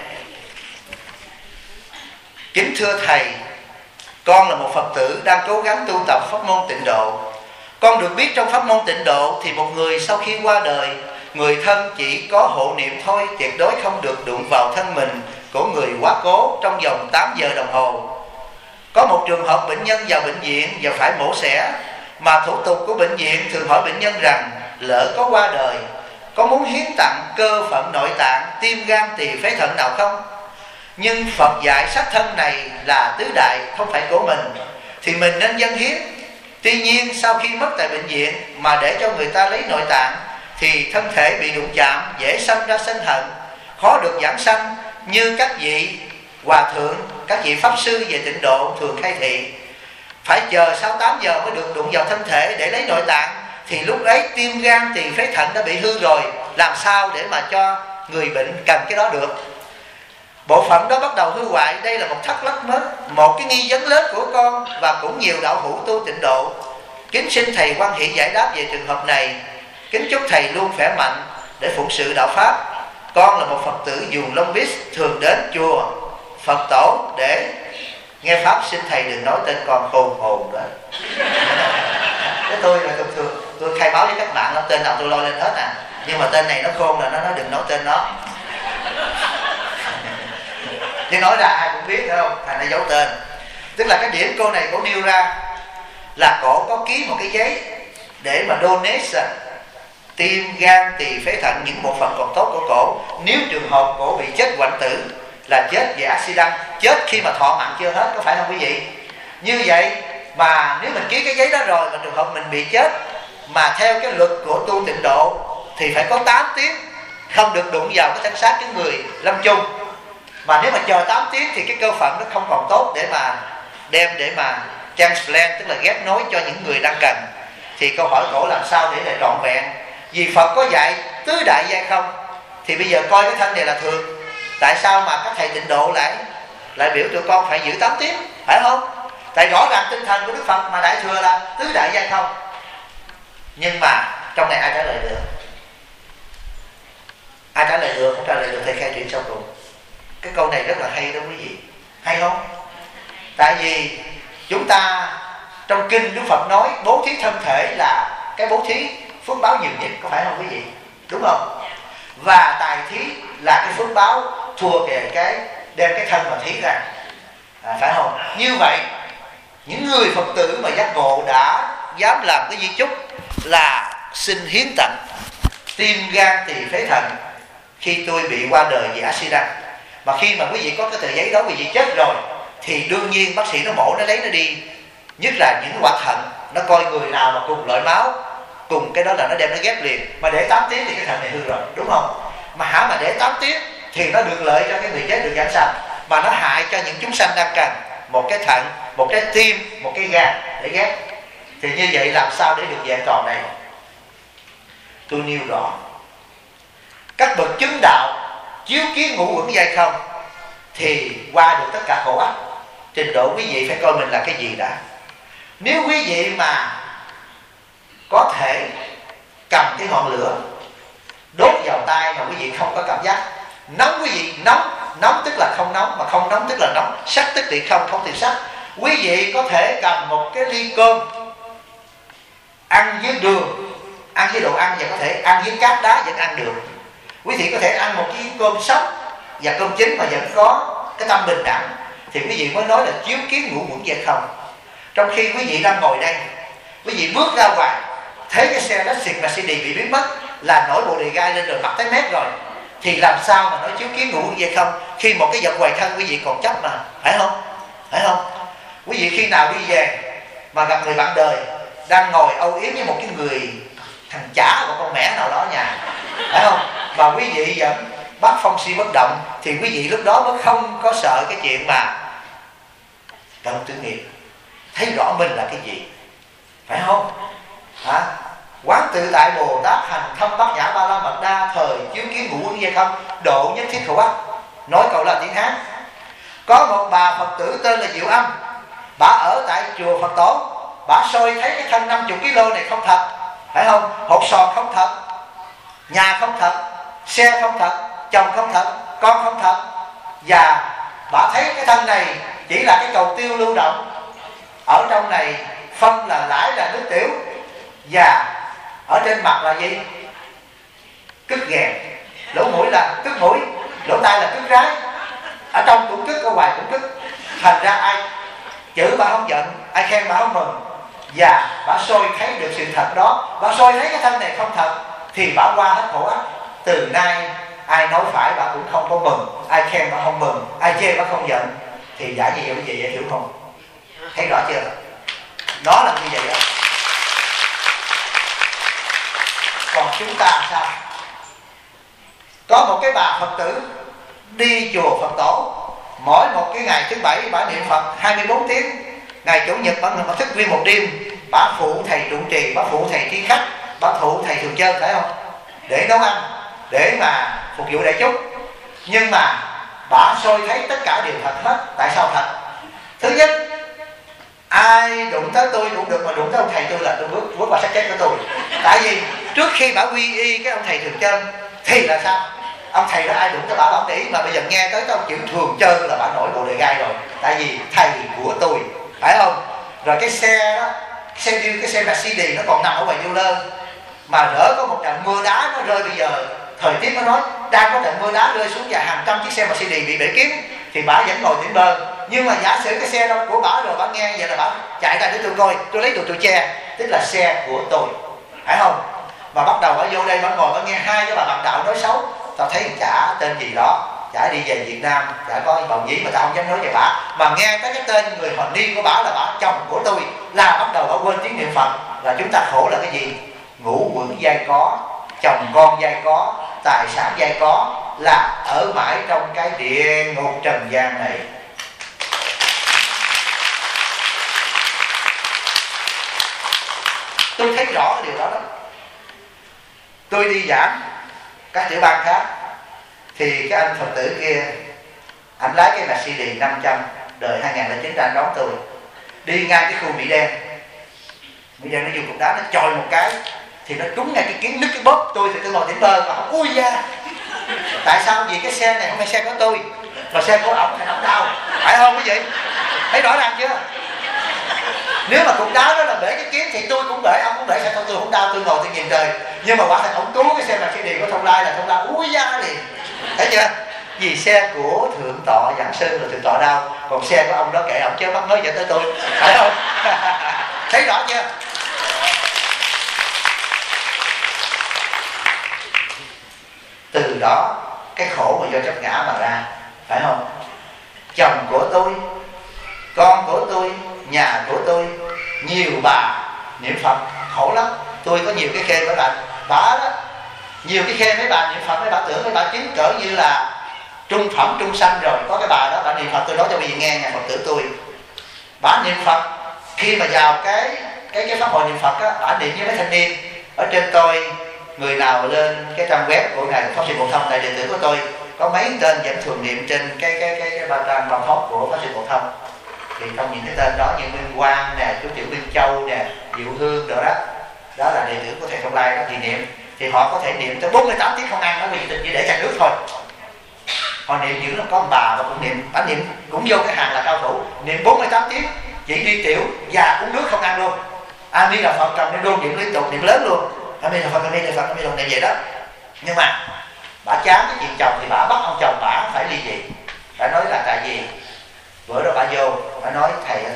Kính thưa thầy, con là một Phật tử đang cố gắng tu tập pháp môn Tịnh Độ. Con được biết trong pháp môn Tịnh Độ thì một người sau khi qua đời, người thân chỉ có hộ niệm thôi, tuyệt đối không được đụng vào thân mình của người quá cố trong vòng 8 giờ đồng hồ. Có một trường hợp bệnh nhân vào bệnh viện và phải mổ xẻ, mà thủ tục của bệnh viện thường hỏi bệnh nhân rằng lỡ có qua đời, có muốn hiến tặng cơ phận nội tạng, tim, gan, tỳ, phế, thận nào không? Nhưng Phật dạy xác thân này là tứ đại, không phải của mình, thì mình nên dâng hiến. Tuy nhiên sau khi mất tại bệnh viện mà để cho người ta lấy nội tạng thì thân thể bị đụng chạm, dễ sanh ra sân hận, khó được giảng sanh, như các vị hòa thượng, các vị pháp sư về Tịnh Độ thường khai thị. Phải chờ sau 8 giờ mới được đụng vào thân thể để lấy nội tạng, thì lúc ấy tim, gan, tỳ, phế, thận đã bị hư rồi, làm sao để mà cho người bệnh cần cái đó được? Bộ phận đó bắt đầu hư hoại. Đây là một thắc mắc mới, một cái nghi vấn lớn của con và cũng nhiều đạo hữu tu Tịnh Độ. Kính xin thầy hoan hỷ giải đáp về trường hợp này. Kính chúc thầy luôn khỏe mạnh để phụng sự đạo pháp. Con là một Phật tử vùng Long Beach, thường đến chùa Phật Tổ để nghe pháp. Xin thầy đừng nói tên con khôn hồn đó. Cái tôi là tôi khai báo với các bạn lắm, tên nào tôi lôi lên hết à. Nhưng mà tên này nó khôn là nó nói đừng nói tên nó. Nhưng nói ra ai cũng biết, phải không? Thành ra giấu tên. Tức là cái điểm cô này cổ nêu ra là cổ có ký một cái giấy để mà donate tim, gan, tỳ, phế, thận, những bộ phận còn tốt của cổ. Nếu trường hợp cổ bị chết hoạn tử là chết về accident, chết khi mà thọ mạng chưa hết, có phải không quý vị? Như vậy mà nếu mình ký cái giấy đó rồi mà trường hợp mình bị chết, mà theo cái luật của tu Tịnh Độ thì phải có 8 tiếng không được đụng vào cái thân xác cái người lâm chung. Mà nếu mà chờ 8 tiếng thì cái cơ phận nó không còn tốt để mà đem để mà transplant, tức là ghép nối cho những người đang cần. Thì câu hỏi cổ làm sao để lại trọn vẹn? Vì Phật có dạy tứ đại giai không, thì bây giờ coi cái thân này là thường. Tại sao mà các thầy Tịnh Độ lại biểu tụi con phải giữ 8 tiếng, phải không? Tại rõ ràng tinh thần của Đức Phật mà Đại Thừa là tứ đại giai không. Nhưng mà trong này ai trả lời được? Ai trả lời được? Không trả lời được thầy khai triển sau cùng. Cái câu này rất là hay đó quý vị. Hay không? Tại vì chúng ta trong kinh Đức Phật nói bố thí thân thể là cái bố thí phước báo nhiều nhất, có phải không quý vị? Đúng không? Và tài thí là cái phước báo thua kể cái đem cái thân mà thí ra, phải không? Như vậy những người Phật tử mà giác ngộ đã dám làm cái di chúc là xin hiến tặng tim, gan, tỳ, phế, thận khi tôi bị qua đời vì accident. Mà khi mà quý vị có cái tờ giấy đó, quý vị chết rồi thì đương nhiên bác sĩ nó mổ, nó lấy nó đi. Nhất là những quả thận, nó coi người nào mà cùng loại máu, cùng cái đó là nó đem nó ghép liền. Mà để 8 tiếng thì cái thận này hư rồi, đúng không? Mà mà để 8 tiếng thì nó được lợi cho cái người chết được giảng sanh, mà nó hại cho những chúng sanh đang cần một cái thận, một cái tim, một cái gan để ghép. Thì như vậy làm sao để được vẹn tròn này? Tôi nêu rõ các bậc chứng đạo chiếu kiến ngũ uẩn giai không thì qua được tất cả khổ ách. Trình độ quý vị phải coi mình là cái gì đã. Nếu quý vị mà có thể cầm cái ngọn lửa đốt vào tay mà quý vị không có cảm giác nóng, quý vị nóng tức là không nóng, mà không nóng tức là nóng, sắc tức thì không thì sắc, Quý vị có thể cầm một cái ly cơm ăn với đường, ăn với đồ ăn, và có thể ăn với cát đá vẫn ăn được. Quý vị có thể ăn một cái cơm sống và cơm chín mà vẫn có cái tâm bình đẳng, thì quý vị mới nói là chiếu kiến ngũ uẩn vậy không. Trong khi quý vị đang ngồi đây, quý vị bước ra ngoài thấy cái xe Lexus Mercedes bị biến mất, là nổi bộ đề gai lên rồi, mặt tới mét rồi, thì làm sao mà nói chiếu kiến ngũ uẩn vậy không, khi một cái vật ngoài thân quý vị còn chấp mà, phải không? Phải không? Quý vị khi nào đi về mà gặp người bạn đời đang ngồi âu yếm với một cái người thằng chả của con mẹ nào đó ở nhà, phải không, mà quý vị vẫn bắt phong si bất động, thì quý vị lúc đó mới không có sợ cái chuyện mà động tư nghiệp, thấy rõ mình là cái gì, phải không? Hả? Quán tự tại Bồ Tát hành thâm bát nhã ba la mật đa, thời chiếu kiến ngũ uẩn vậy không, độ nhất thiết khẩu ác. Nói câu là tiếng Hán. Có một bà Phật tử tên là Diệu Âm, bà ở tại chùa Phật Tổ, bà soi thấy cái thân 50 kg này không thật, phải không? Hột sòn không thật, nhà không thật, xe không thật, chồng không thật, con không thật, và bà thấy cái thân này chỉ là cái cầu tiêu lưu động, ở trong này phân là lãi là nước tiểu, và ở trên mặt là gì? Cứt ghèn, lỗ mũi là cứt mũi, lỗ tai là cứt rái, ở trong cũng cứt, ở ngoài cũng cứt. Thành ra ai chữ bà không giận, ai khen bà không mừng, và bà soi thấy được sự thật đó, bà soi thấy cái thân này không thật, thì bà qua hết khổ ách. Từ nay ai nói phải bà cũng không có mừng, ai khen bà không mừng, ai chê bà không giận, thì giả như vậy quý vị hiểu không? Thấy rõ chưa? Nó là như vậy đó. Còn chúng ta sao? Có một cái bà Phật tử đi chùa Phật Tổ, mỗi một cái ngày thứ bảy bà niệm Phật 24 tiếng, ngày chủ nhật bà thức nguyên một đêm, bà phụ thầy trụ trì, bà phụ thầy tri khách, bà phụ thầy thường chân, phải không? Để nấu ăn, để mà phục vụ đại chúng. Nhưng mà bà soi thấy tất cả đều thật hết. Tại sao thật? Thứ nhất, ai đụng tới tôi cũng được, mà đụng tới ông thầy tôi là tôi bước vào xác chết của tôi. Tại vì trước khi bà quy y cái ông thầy thường chân thì là sao? Ông thầy đó ai đụng tới bà không để ý, mà bây giờ nghe tới cái ông chữ thường chân là bà nổi bộ đề gai rồi. Tại vì thầy của tôi, phải không? Rồi cái xe đó, cái xe Mercedes nó còn nằm ở ngoài New Lơn, mà rỡ có một trận mưa đá nó rơi, bây giờ thời tiết nó nói đang có trận mưa đá rơi xuống và hàng trăm chiếc xe Mercedes bị bể kín, thì bà vẫn ngồi tỉnh bơ. Nhưng mà giả sử cái xe đó của bà rồi bà nghe vậy là bà chạy ra để tôi coi, tôi lấy đồ tôi che, tức là xe của tôi, phải không? Mà bắt đầu bà vô đây bà ngồi bà nghe hai cái bà bạn đạo nói xấu, tao thấy chả tên gì đó, chả đi về Việt Nam, chả có bầu nhĩ mà tao không dám nói về bà, mà nghe tới cái tên người họ niên của bà là bà chồng của tôi, là bắt đầu bà quên tiếng niệm Phật. Là chúng ta khổ là cái gì? Ngũ uẩn giai có, chồng con giai có, tài sản giai có, là ở mãi trong cái địa ngục trần gian này. Tôi thấy rõ cái điều đó lắm. Tôi đi giảng các tiểu bang khác, thì cái anh Phật tử kia, anh lái cái Mercedes 500 đời 2009 ra đón tôi, đi ngay cái khu Mỹ Đen. Mỹ Đen nó dùng cục đá nó chọi một cái, thì nó trúng ngay cái kiến nứt cái bóp tôi, thì tôi ngồi tỉnh bơ mà không ui da. Tại sao? Vì cái xe này không phải xe của tôi, mà xe của ổng thì ổng đau, phải không quý vị? Thấy rõ ràng chưa? Nếu mà cục đá đó là bể cái kiến thì tôi cũng bể, ông cũng bể, sao tôi không đau, tôi ngồi tôi nhìn trời. Nhưng mà quả thật ông cứu cái xe mà cái điều của Thông Lai là Thông Lai ui da liền, thấy chưa? Vì xe của Thượng Tọa Giảng Sư là Thượng Tọa đau, còn xe của ông đó kệ ông chứ bắt nói vậy tới tôi, phải không? Thấy rõ chưa? Từ đó cái khổ mà do chấp ngã mà ra, phải không? Chồng của tôi, con của tôi, nhà của tôi, nhiều bà niệm Phật khổ lắm. Tôi có nhiều cái khê với bà đó, nhiều cái khê mấy bà niệm Phật, mấy bà tưởng mấy bà chính cỡ như là trung phẩm trung sanh rồi. Có cái bà đó bà niệm Phật, tôi nói cho quý vị nghe, nhà Phật tử tôi, bà niệm Phật khi mà vào cái pháp hội niệm Phật á, bà niệm với mấy thanh niên. Ở trên tôi, người nào lên cái trang web của ngài Pháp Sư Bồ Thông, tại đệ tử của tôi có mấy tên vẫn thường niệm trên cái trang văn hốt của Pháp Sư Bồ Thông. Thì trong những cái tên đó như Minh Quang nè, chú Tiểu Minh Châu nè, Diệu Hương rồi đó, đó là đệ tử của thầy Thông Lai đó, thì niệm, thì họ có thể niệm tới 48 tiếng không ăn, nó vì tình chỉ để chai nước thôi. Họ niệm dữ lắm. Có ông bà mà cũng niệm, bà niệm cũng vô cái hàng là cao thủ, niệm 48 tiếng chỉ đi tiểu và uống nước không ăn luôn. A Di Đà Phật cầm lên đôn niệm liên tục, niệm lớn luôn, A Di Đà Phật, A Di Đà Phật, A Di Đà Phật, niệm vậy đó. Nhưng mà bà chán cái chuyện chồng thì bà bắt ông chồng bà phải ly dị. Bà nói là tại vì bữa đó bà vô, bà nói thầy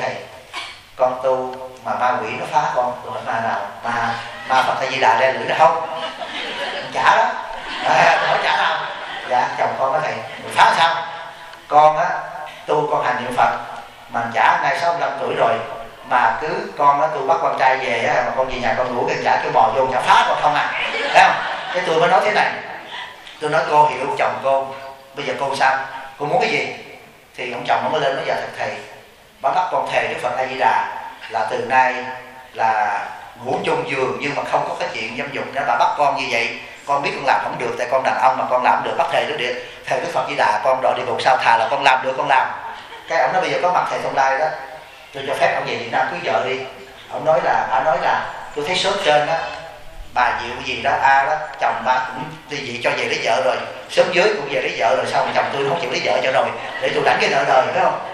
con tu mà ma quỷ nó phá con. Tôi hỏi ma nào? Ma Phật A Di Đà ra lưỡi là không? Chả đó. Tôi hỏi chả nào? Dạ chồng con nói thầy phá sao? Con á tu con hành niệm Phật mà chả nay 65 tuổi rồi mà cứ con á tu bắt con trai về á, mà con về nhà con ngủ cái chả cái bò vô chả phá con không à, thấy không? Cái tôi mới nói thế này, tôi nói cô hiểu chồng cô, bây giờ cô sao? Cô muốn cái gì? Thì ông chồng nó mới lên nói: dạ thật thầy, bác bắt con thề Đức Phật A Di Đà là từ nay là ngủ chung giường nhưng mà không có cái chuyện dâm dục nữa. Bà bắt con như vậy, con biết con làm không được, tại con đàn ông mà con làm được, bắt thề Đức Phật Di Đà con đọa địa ngục sao, thà là con làm được con làm. Cái ông nói bây giờ có mặt thầy Thông Lai đó, tôi cho phép ông về Việt Nam cưới vợ đi. Ông nói là tôi thấy sớm trên á, bà Diệu gì đó A đó, chồng ba cũng ly dị cho về lấy vợ rồi, sớm dưới cũng về lấy vợ rồi, sao mà chồng tôi không chịu lấy vợ cho rồi, để tôi đánh cái nợ đời, phải không?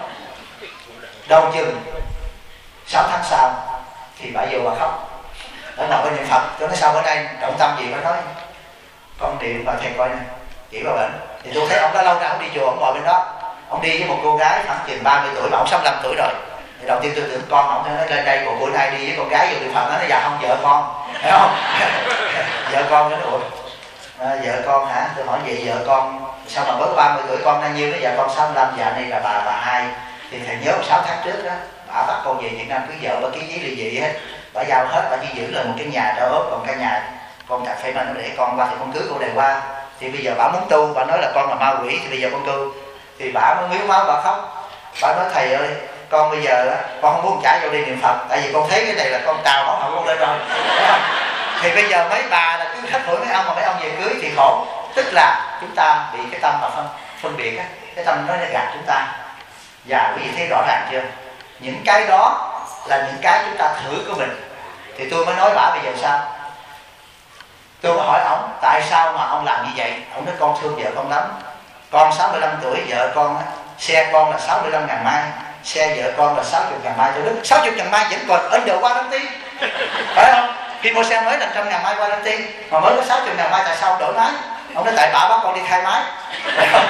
Đâu chừng 6 tháng sau thì bà vô bà khóc, nó ngồi bên niệm Phật. Tôi nói sao bữa nay trọng tâm gì? Bà nói con niệm bà thầy coi nè, chỉ bà bệnh. Thì tôi thấy ông đã lâu nay ông đi chùa, ông ngồi bên đó, ông đi với một cô gái khoảng chừng 30 tuổi mà ông 65 tuổi rồi. Thì đầu tiên tôi tưởng con ông nói lên đây một bữa nay đi với con gái vô niệm Phật, nó nói dạ không, vợ con, thấy không? Vợ con nó nói vợ con hả? Tôi hỏi vậy vợ con sao mà mới 30 tuổi con bao nhiêu? Nó dạ con 65, dạ này là bà hai. Thì thầy nhớ 6 tháng trước đó, bà bắt con về Việt Nam cưới vợ, bà ký giấy ly dị hết, bà giao hết, bà chỉ giữ lại một cái nhà đó ốp, còn cái nhà con cà phê mà nó để con qua thì con cưới cô này qua. Thì bây giờ bà muốn tu, bà nói là con là ma quỷ, thì bây giờ con tu. Thì bà mới miếu máu bà khóc, bà nói thầy ơi con bây giờ con không muốn trả vô đi niệm Phật, tại vì con thấy cái này là con trào máu hậu con lên rồi, đúng không? Thì bây giờ mấy bà là cứ khách hỏi mấy ông mà mấy ông về cưới thì khổ. Tức là chúng ta bị cái tâm mà phân biệt á, cái tâm nó gạt chúng ta. Và quý vị thấy rõ ràng chưa? Những cái đó là những cái chúng ta thử của mình. Thì tôi mới nói bả bây giờ sao? Tôi mới hỏi ổng tại sao mà ông làm như vậy? Ông nói con thương vợ con lắm. Con 65 tuổi, vợ con xe con là 65.000 mai, xe vợ con là 60.000 mai cho Đức. 60.000 mai vẫn còn ấn độ warranty, phải không? Khi mua xe mới là 100.000 mai warranty, mà mới có 60.000 mai tại sao ông đổi máy? Ông nói tại bả bắt con đi thay máy, phải không?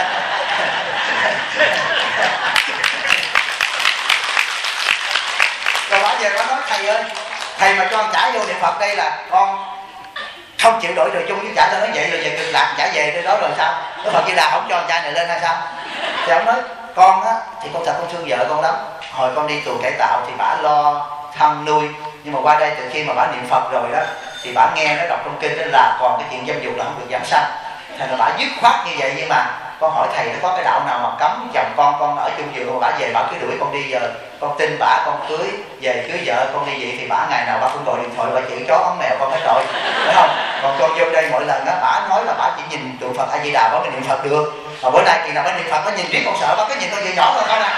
Rồi bả về bả nói thầy ơi, thầy mà cho con trả vô niệm Phật đây là con không chịu đổi đời chung với trả. Tôi nói vậy rồi về cực lạc trả về tới đó rồi sao? Đức Phật Di Đà không cho cha này lên hay sao? Thì ông nói con á thì con thật con thương vợ con lắm, hồi con đi tù cải tạo thì bả lo thăm nuôi, nhưng mà qua đây từ khi mà bả niệm Phật rồi đó thì bả nghe nó đọc trong kinh đó là còn cái chuyện dâm dục là không được giảm sanh, thành ra bả dứt khoát như vậy. Nhưng mà con hỏi thầy nó có cái đạo nào mà cấm chồng con ở chung giường, mà bả về bả cứ đuổi con đi, giờ con tin bả, con cưới về cưới vợ con đi vậy thì bả ngày nào bả cũng gọi điện thoại bả chửi chó ống mèo con hết rồi, phải không? Còn con vô đây mỗi lần đó bả nói là bả chỉ nhìn tượng Phật A Di Đà bả mới niệm Phật được, mà bữa nay kỳ nào bả niệm Phật bả nhìn riết con sợ, bả cứ nhìn con vừa nhỏ thôi con à.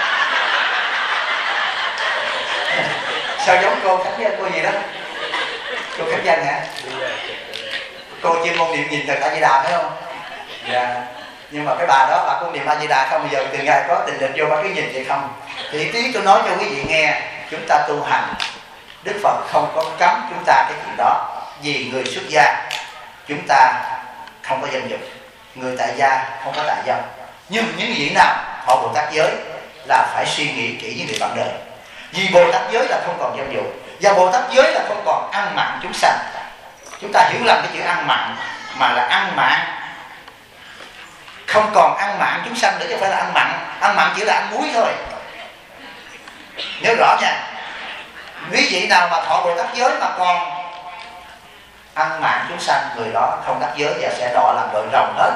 Sao giống cô Khánh Dân, cô gì đó, cô Khánh Dân hả? Cô chuyên môn niệm nhìn Phật A Di Đà phải không? Dạ. Nhưng mà cái bà đó bà cũng niệm A Di Đà không, bây giờ từ ngày có tình địch vô bà cứ nhìn vậy không. Thì tí tôi nói cho quý vị nghe, chúng ta tu hành Đức Phật không có cấm chúng ta cái chuyện đó. Vì người xuất gia chúng ta không có dâm dục, người tại gia không có tại dâm. Nhưng những vị nào họ Bồ Tát giới là phải suy nghĩ kỹ với người bạn đời. Vì Bồ Tát giới là không còn dâm dục, và Bồ Tát giới là không còn ăn mặn chúng sanh. Chúng ta hiểu lầm cái chữ ăn mặn mà là ăn mặn, không còn ăn mặn chúng sanh nữa chứ không phải là ăn mặn. Ăn mặn chỉ là ăn muối thôi, nhớ rõ nha. Quý vị nào mà thọ Bồ Tát giới mà còn ăn mặn chúng sanh, người đó không đắc giới và sẽ đọa làm đội rồng hết.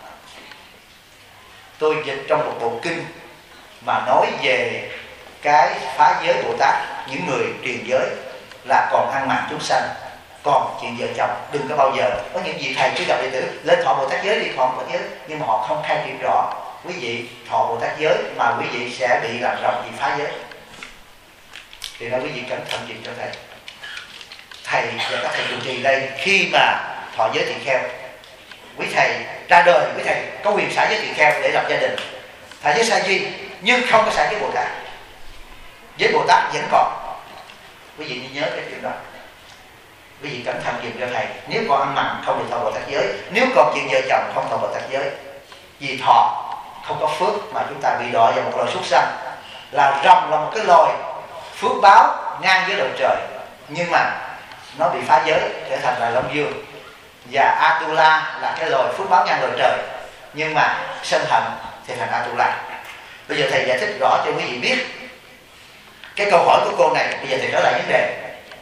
Tôi dịch trong một bộ kinh mà nói về cái phá giới Bồ Tát, những người truyền giới là còn ăn mặn chúng sanh, còn chuyện vợ chồng đừng có bao giờ. Có những vị thầy cứ gặp đệ tử lên thọ Bồ Tát giới đi, thọ Bồ Tát giới, nhưng mà họ không khai triển rõ. Quý vị thọ Bồ Tát giới mà quý vị sẽ bị làm rồng vì phá giới. Thì nói quý vị cẩn thận chuyện cho thầy. Thầy và các thầy trụ trì đây khi mà thọ giới tỳ kheo, quý thầy ra đời, quý thầy có quyền xả giới tỳ kheo để lập gia đình, thả giới sa di, nhưng không có xả giới Bồ Tát. Với Bồ Tát vẫn còn. Quý vị nhớ cái chuyện đó. Quý vị cẩn thận dùm cho thầy. Nếu còn ăn mặn không được thọ Bồ Tát giới. Nếu còn chuyện vợ chồng không thọ Bồ Tát giới. Vì thọ không có phước mà chúng ta bị đọa vào một loài súc sanh. Là rồng là một cái loài phước báo ngang với loài trời, nhưng mà nó bị phá giới trở thành là Long Dương. Và Atula là cái loài phước báo ngang loài trời, nhưng mà sân hận thì thành Atula. Bây giờ thầy giải thích rõ cho quý vị biết cái câu hỏi của cô này. Bây giờ thầy trở lại vấn đề.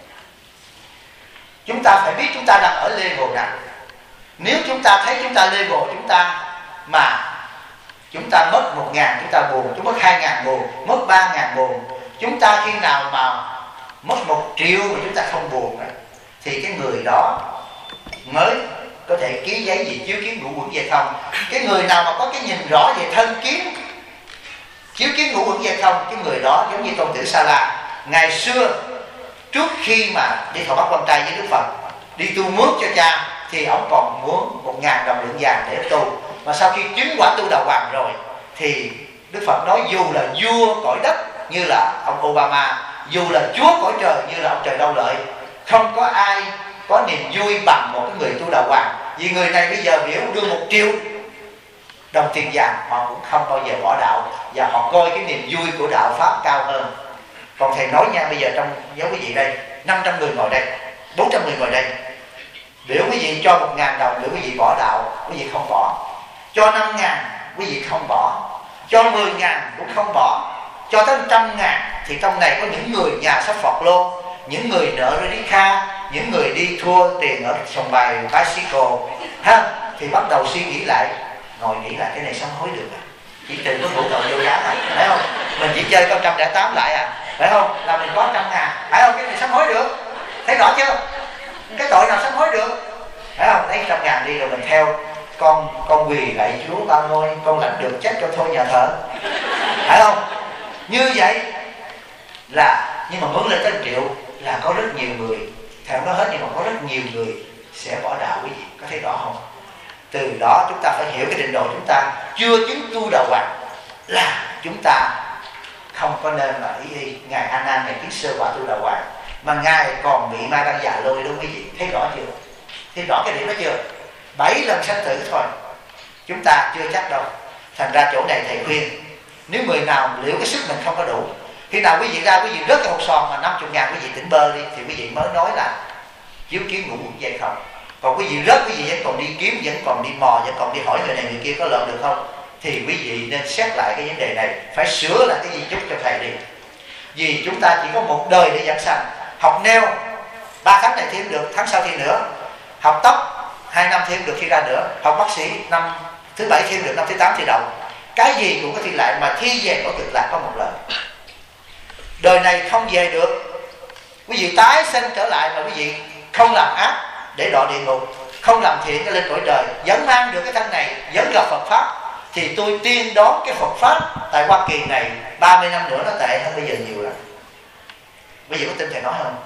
Chúng ta phải biết chúng ta đang ở level nào. Nếu chúng ta thấy chúng ta level chúng ta mà chúng ta mất 1.000 chúng ta buồn, chúng mất 2.000 buồn, mất 3.000 buồn, chúng ta khi nào mà mất 1 triệu mà chúng ta không buồn thì cái người đó mới có thể ký giấy gì chiếu kiến ngũ quẩn về không. Cái người nào mà có cái nhìn rõ về thân kiến chiếu kiến ngũ quẩn về không, cái người đó giống như Tôn Tử Sa La. Ngày xưa trước khi mà đi thọ bát quan trai với Đức Phật, đi tu mướt cho cha, thì ông còn muốn 1.000 đồng lượng vàng để tu. Mà sau khi chứng quả tu đà hoàng rồi thì Đức Phật nói dù là vua cõi đất như là ông Obama, dù là chúa cõi trời như là ông Trời Đâu Lợi, không có ai có niềm vui bằng một cái người tu đà hoàng. Vì người này bây giờ biểu đưa 1 triệu đồng tiền vàng, họ cũng không bao giờ bỏ đạo, và họ coi cái niềm vui của đạo pháp cao hơn. Còn thầy nói nha, bây giờ trong giáo quý vị đây 500 người ngồi đây, 400 người ngồi đây, biểu quý vị cho 1.000 đồng để quý vị bỏ đạo, quý vị không bỏ. Cho 5.000 quý vị không bỏ. Cho 10.000 cũng không bỏ. Cho tới 100.000 thì trong này có những người nhà sắp phọt lô, những người nợ rồi đi kha, những người đi thua tiền ở sòng bài bicycle ha, thì bắt đầu suy nghĩ lại, ngồi nghĩ lại cái này sám hối được à? Chỉ trừ có ngũ tội vô giá à, phải không? Mình chỉ chơi câu 108 lại à, phải không? Là mình có 100.000, phải không? Cái này sám hối được, thấy rõ chưa? Cái tội nào sám hối được, phải không? Lấy 100.000 đi rồi mình theo con quỳ lại Chúa Ba Ngôi, con lãnh được chết cho thôi nhà thờ, phải không? Như vậy là, nhưng mà muốn lên tới 1 triệu là có rất nhiều người, theo nó hết, nhưng mà có rất nhiều người sẽ bỏ đạo. Quý vị có thấy rõ không? Từ đó chúng ta phải hiểu cái trình độ chúng ta chưa chứng tu đà hoàng là chúng ta không có nên mà ý ngài A Nan này chứng sơ quả tu đà hoàng, mà ngài còn bị ma đăng già lôi luôn. Quý vị thấy rõ chưa? Thấy rõ cái điểm đó chưa? 7 lần sanh tử thôi, chúng ta chưa chắc đâu. Thành ra chỗ này thầy khuyên, nếu người nào liệu cái sức mình không có đủ, khi nào quý vị ra quý vị rớt cái hột sòn mà 50.000 quý vị tỉnh bơ đi, thì quý vị mới nói là chiếu kiến ngũ quẩn dây không. Còn quý vị rớt, quý vị vẫn còn đi kiếm, vẫn còn đi mò, vẫn còn đi hỏi người này người kia có lợn được không, thì quý vị nên xét lại cái vấn đề này, phải sửa lại cái di chúc cho thầy đi. Vì chúng ta chỉ có một đời để giảng sanh. Học neo 3 tháng này thêm được, tháng sau thêm nữa. Học tóc 2 năm thêm được khi ra nữa. Học bác sĩ năm thứ 7 thêm được, năm thứ 8 thi đậu. Cái gì cũng có thi lại, mà thi về có cực lạc có một lần. Đời này không về được, quý vị tái sinh trở lại mà quý vị không làm ác để đọa địa ngục, không làm thiện lên cõi trời, vẫn mang được cái thân này, vẫn gặp Phật pháp, thì tôi tiên đón cái Phật pháp tại Hoa Kỳ này 30 năm nữa nó tệ hơn bây giờ nhiều lắm. Bây giờ có tin thầy nói không?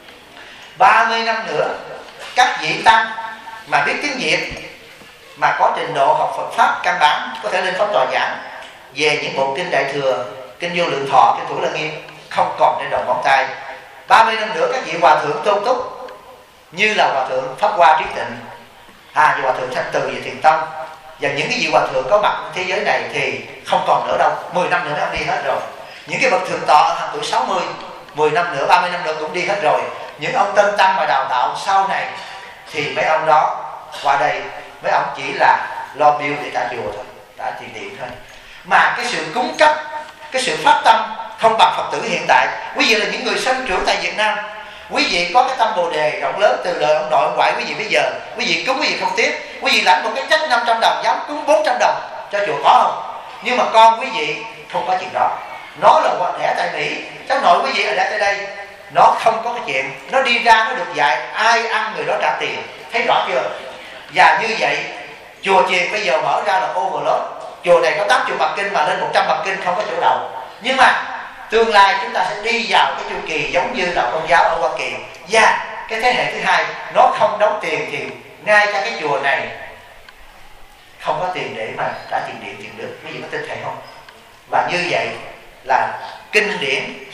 30 năm nữa các vị tăng mà biết tiếng Việt, mà có trình độ học Phật pháp căn bản, có thể lên pháp tòa giảng về những bộ kinh Đại Thừa, kinh Vô Lượng Thọ, kinh Thủ Lăng Nghiêm, không còn trên đầu ngón tay. 30 năm nữa các vị hòa thượng tôn túc như là hòa thượng Pháp Hoa Trí Tịnh, như hòa thượng Thanh Từ về Thiền Tông, và những cái vị hòa thượng có mặt thế giới này thì không còn nữa đâu. 10 năm nữa nó đi hết rồi. Những cái bậc thượng tọa hàng tuổi 60, 10 năm nữa, 30 năm nữa cũng đi hết rồi. Những ông tân tăng mà đào tạo sau này thì mấy ông đó qua đây, mấy ông chỉ là lo bill để ta chùa thôi, đã tiền điện thôi. Mà cái sự cúng cấp, cái sự phát tâm không bằng Phật tử hiện tại. Quý vị là những người sinh trưởng tại Việt Nam, quý vị có cái tâm bồ đề rộng lớn từ đời ông nội ông ngoại quý vị. Bây giờ quý vị cúng quý vị không tiếc, quý vị lãnh một cái check 500 đồng dám cúng 400 đồng cho chùa, có không? Nhưng mà con quý vị không có chuyện đó. Nó là hoặc đẻ tại Mỹ, cháu nội quý vị là đẻ tại đây, nó không có cái chuyện, nó đi ra nó được dạy, ai ăn người đó trả tiền. Thấy rõ chưa? Và như vậy chùa chiền bây giờ mở ra là overload. Chùa này có 80 bậc kinh mà lên 100 bậc kinh không có chỗ đậu. Nhưng mà tương lai chúng ta sẽ đi vào cái chu kỳ giống như là Công giáo ở Hoa Kỳ. Và cái thế hệ thứ hai nó không đóng tiền thì ngay cả cái chùa này không có tiền để mà trả tiền điện tiền nước. Quý vị có tin thầy không? Và như vậy là kinh điển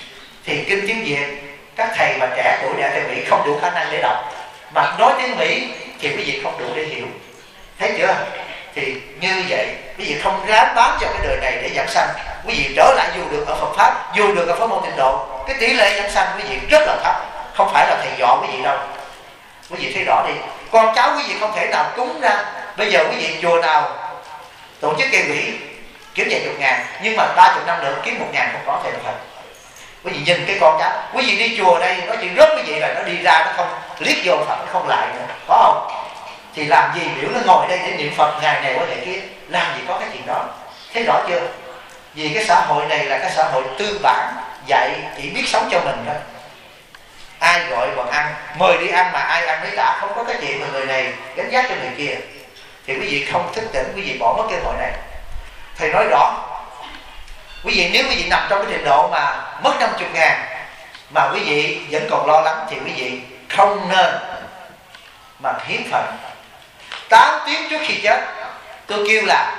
thì kinh tiếng Việt các thầy mà trẻ tuổi để thầy Mỹ không đủ khả năng để đọc, mà nói tiếng Mỹ thì quý vị không đủ để hiểu. Thấy chưa? Thì như vậy quý vị không ráng bám vào cái đời này để giảng sanh, quý vị trở lại dù được ở Phật pháp, dù được ở pháp môn Tịnh Độ, cái tỷ lệ giảng sanh quý vị rất là thấp, không phải là thầy dọ quý vị đâu. Quý vị thấy rõ đi, con cháu quý vị không thể nào cúng ra. Bây giờ quý vị chùa nào tổ chức gây quỹ kiếm vài chục ngàn, nhưng mà 30 năm nữa kiếm 1.000 không có thầy Phật. Quý vị nhìn cái con cháu, quý vị đi chùa đây nó chỉ rớt quý vị là nó đi ra, nó không liếc vô Phật, nó không lại nữa, có không? Thì làm gì biểu nó ngồi đây để niệm Phật ngày này qua ngày kia, làm gì có cái chuyện đó. Thấy rõ chưa? Vì cái xã hội này là cái xã hội tư bản, dạy chỉ biết sống cho mình thôi. Ai gọi còn ăn, mời đi ăn mà ai ăn lấy trả, không có cái chuyện mà người này gánh vác cho người kia. Thì quý vị không thức tỉnh, quý vị bỏ mất cơ hội này. Thầy nói rõ, quý vị nếu quý vị nằm trong cái trình độ mà mất 50.000 mà quý vị vẫn còn lo lắng thì quý vị không nên mà hiến phận. 8 tiếng trước khi chết tôi kêu là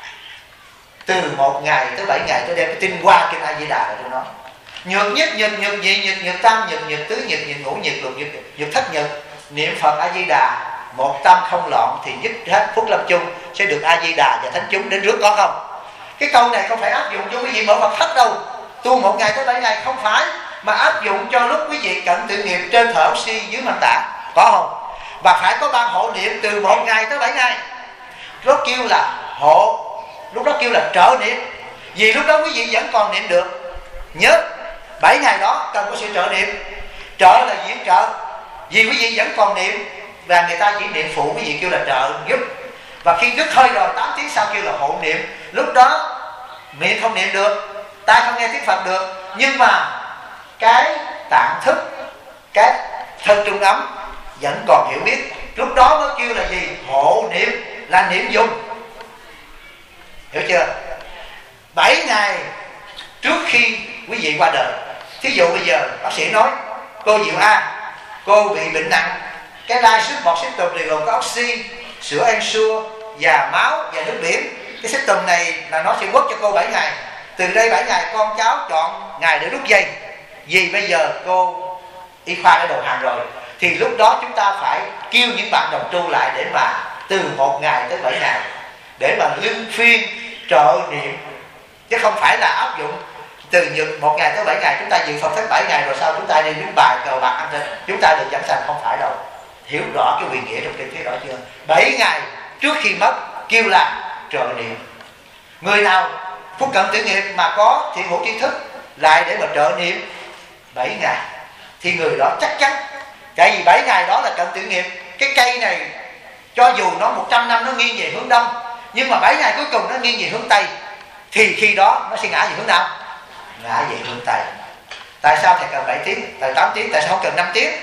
từ 1 ngày tới 7 ngày tôi đem cái tin qua kinh A Di Đà rồi tôi nói nhược nhất, nhược nhị, nhược tam, nhược tứ, nhược ngũ, nhược lục, nhược thất nhược, niệm Phật A Di Đà một tâm không loạn thì dứt hết phúc lâm chung, sẽ được A Di Đà và thánh chúng đến rước, có không? Cái câu này không phải áp dụng cho quý vị mở Phật thất đâu, tu 1 ngày tới 7 ngày không phải, mà áp dụng cho lúc quý vị cận tự nghiệp trên thở oxy dưới măng tả, có không? Và phải có ban hộ niệm từ 1 ngày tới 7 ngày. Lúc kêu là hộ, lúc đó kêu là trợ niệm, vì lúc đó quý vị vẫn còn niệm được. Nhớ 7 ngày đó cần có sự trợ niệm. Trợ là diễn trợ, vì quý vị vẫn còn niệm và người ta chỉ niệm phụ, quý vị kêu là trợ giúp. Và khi đứt hơi rồi 8 tiếng sau kêu là hộ niệm. Lúc đó miệng không niệm được, tai không nghe tiếng Phật được, nhưng mà cái tạng thức, cái thân trung ấm vẫn còn hiểu biết. Lúc đó mới kêu là gì? Hộ niệm, là niệm dùng. Hiểu chưa? 7 ngày trước khi quý vị qua đời, thí dụ bây giờ bác sĩ nói cô Diệu A, cô bị bệnh nặng, cái lai xuất bọt xích tùm thì gồm có oxy, sữa ensure và máu và nước biển. Cái xích tùm này là nó sẽ quất cho cô 7 ngày. Từ đây 7 ngày con cháu chọn ngày để rút dây, vì bây giờ cô y khoa đã đầu hàng rồi. Thì lúc đó chúng ta phải kêu những bạn đồng tu lại để mà từ 1 ngày tới 7 ngày để mà luân phiên trợ niệm, chứ không phải là áp dụng từ 1 ngày tới 7 ngày chúng ta dự Phật thất 7 ngày rồi sau chúng ta đi đứng bài cờ bạc ăn thịt, chúng ta được giảng sanh, không phải đâu. Hiểu rõ cái quyền nghĩa trong kinh, thấy rõ chưa? 7 ngày trước khi mất kêu là trợ niệm. Người nào phúc cận tử nghiệp mà có thiện hữu tri thức lại để mà trợ niệm 7 ngày thì người đó chắc chắn, tại vì 7 ngày đó là cận tử nghiệp. Cái cây này cho dù nó 100 năm nó nghiêng về hướng đông, nhưng mà 7 ngày cuối cùng nó nghiêng về hướng tây, thì khi đó nó sẽ ngã về hướng nào? Ngã về hướng tây. Tại sao thầy cần 7 tiếng, tại 8 tiếng, tại sao không cần 5 tiếng?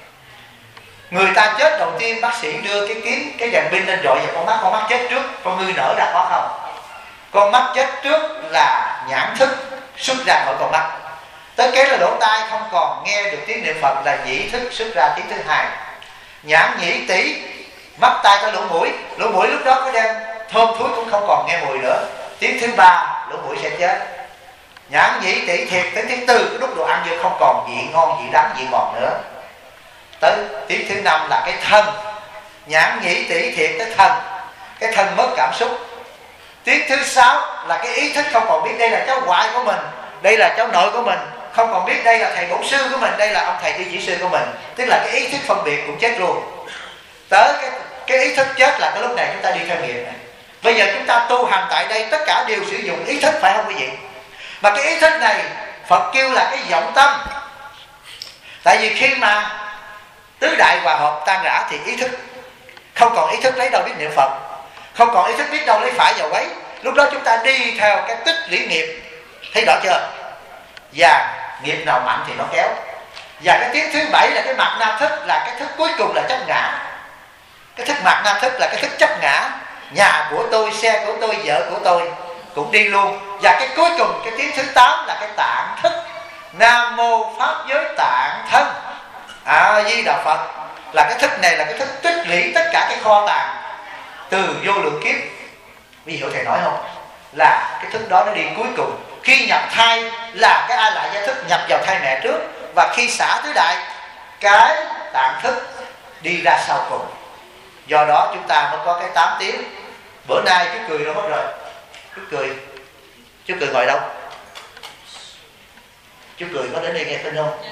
Người ta chết đầu tiên bác sĩ đưa cái kiếm, cái đèn pin lên dội vào con mắt chết trước, con ngươi nở ra có không? Con mắt chết trước là nhãn thức xuất ra khỏi con mắt, tới cái là lỗ tai không còn nghe được tiếng niệm Phật là nhĩ thức xuất ra tiếng thứ hai. Nhãn nhĩ tỷ, mắt tai có lỗ mũi lúc đó có đem thơm thúi cũng không còn nghe mùi nữa, tiếng thứ ba lỗ mũi sẽ chết. Nhãn nhĩ tỷ thiệt đến tiếng tư, cái lúc đồ ăn vô không còn vị ngon, vị đắng, vị ngọt nữa. Tới tiếng thứ 5 là cái thân, nhãn nhĩ tỷ thiệt cái thân, cái thân mất cảm xúc. Tiếng thứ 6 là cái ý thức không còn biết đây là cháu ngoại của mình, đây là cháu nội của mình, không còn biết đây là thầy bổn sư của mình, đây là ông thầy đi chỉ sư của mình, tức là cái ý thức phân biệt cũng chết luôn. Tới cái ý thức chết là cái lúc này chúng ta đi theo nghiệp này. Bây giờ chúng ta tu hành tại đây tất cả đều sử dụng ý thức, phải không quý vị? Mà cái ý thức này Phật kêu là cái vọng tâm. Tại vì khi mà tứ đại hòa hợp tan rã thì ý thức không còn, ý thức lấy đâu biết niệm Phật, không còn ý thức biết đâu lấy phải vào quấy. Lúc đó chúng ta đi theo cái tích lũy nghiệp, thấy rõ chưa? Và nghiệp nào mạnh thì nó kéo. Và cái tiếng thứ 7 là cái mạt na thức, là cái thức cuối cùng là chấp ngã. Cái thức mạt na thức là cái thức chấp ngã, nhà của tôi, xe của tôi, vợ của tôi cũng đi luôn. Và cái cuối cùng cái tiếng thứ 8 là cái tạng thức, Nam mô pháp giới tạng thân A Di Đà Phật. Là cái thức này là cái thức tích lũy tất cả cái kho tàng từ vô lượng kiếp. Ví dụ thầy nói không, là cái thức đó nó đi cuối cùng Khi nhập thai là cái a lại gia thức nhập vào thai mẹ trước, và khi xả tứ đại, cái tạng thức đi ra sau cùng. Do đó chúng ta mới có cái 8 tiếng. Bữa nay chú Cười đâu mất rồi? Chú Cười ngồi đâu? Chú Cười có đến đây nghe tin không?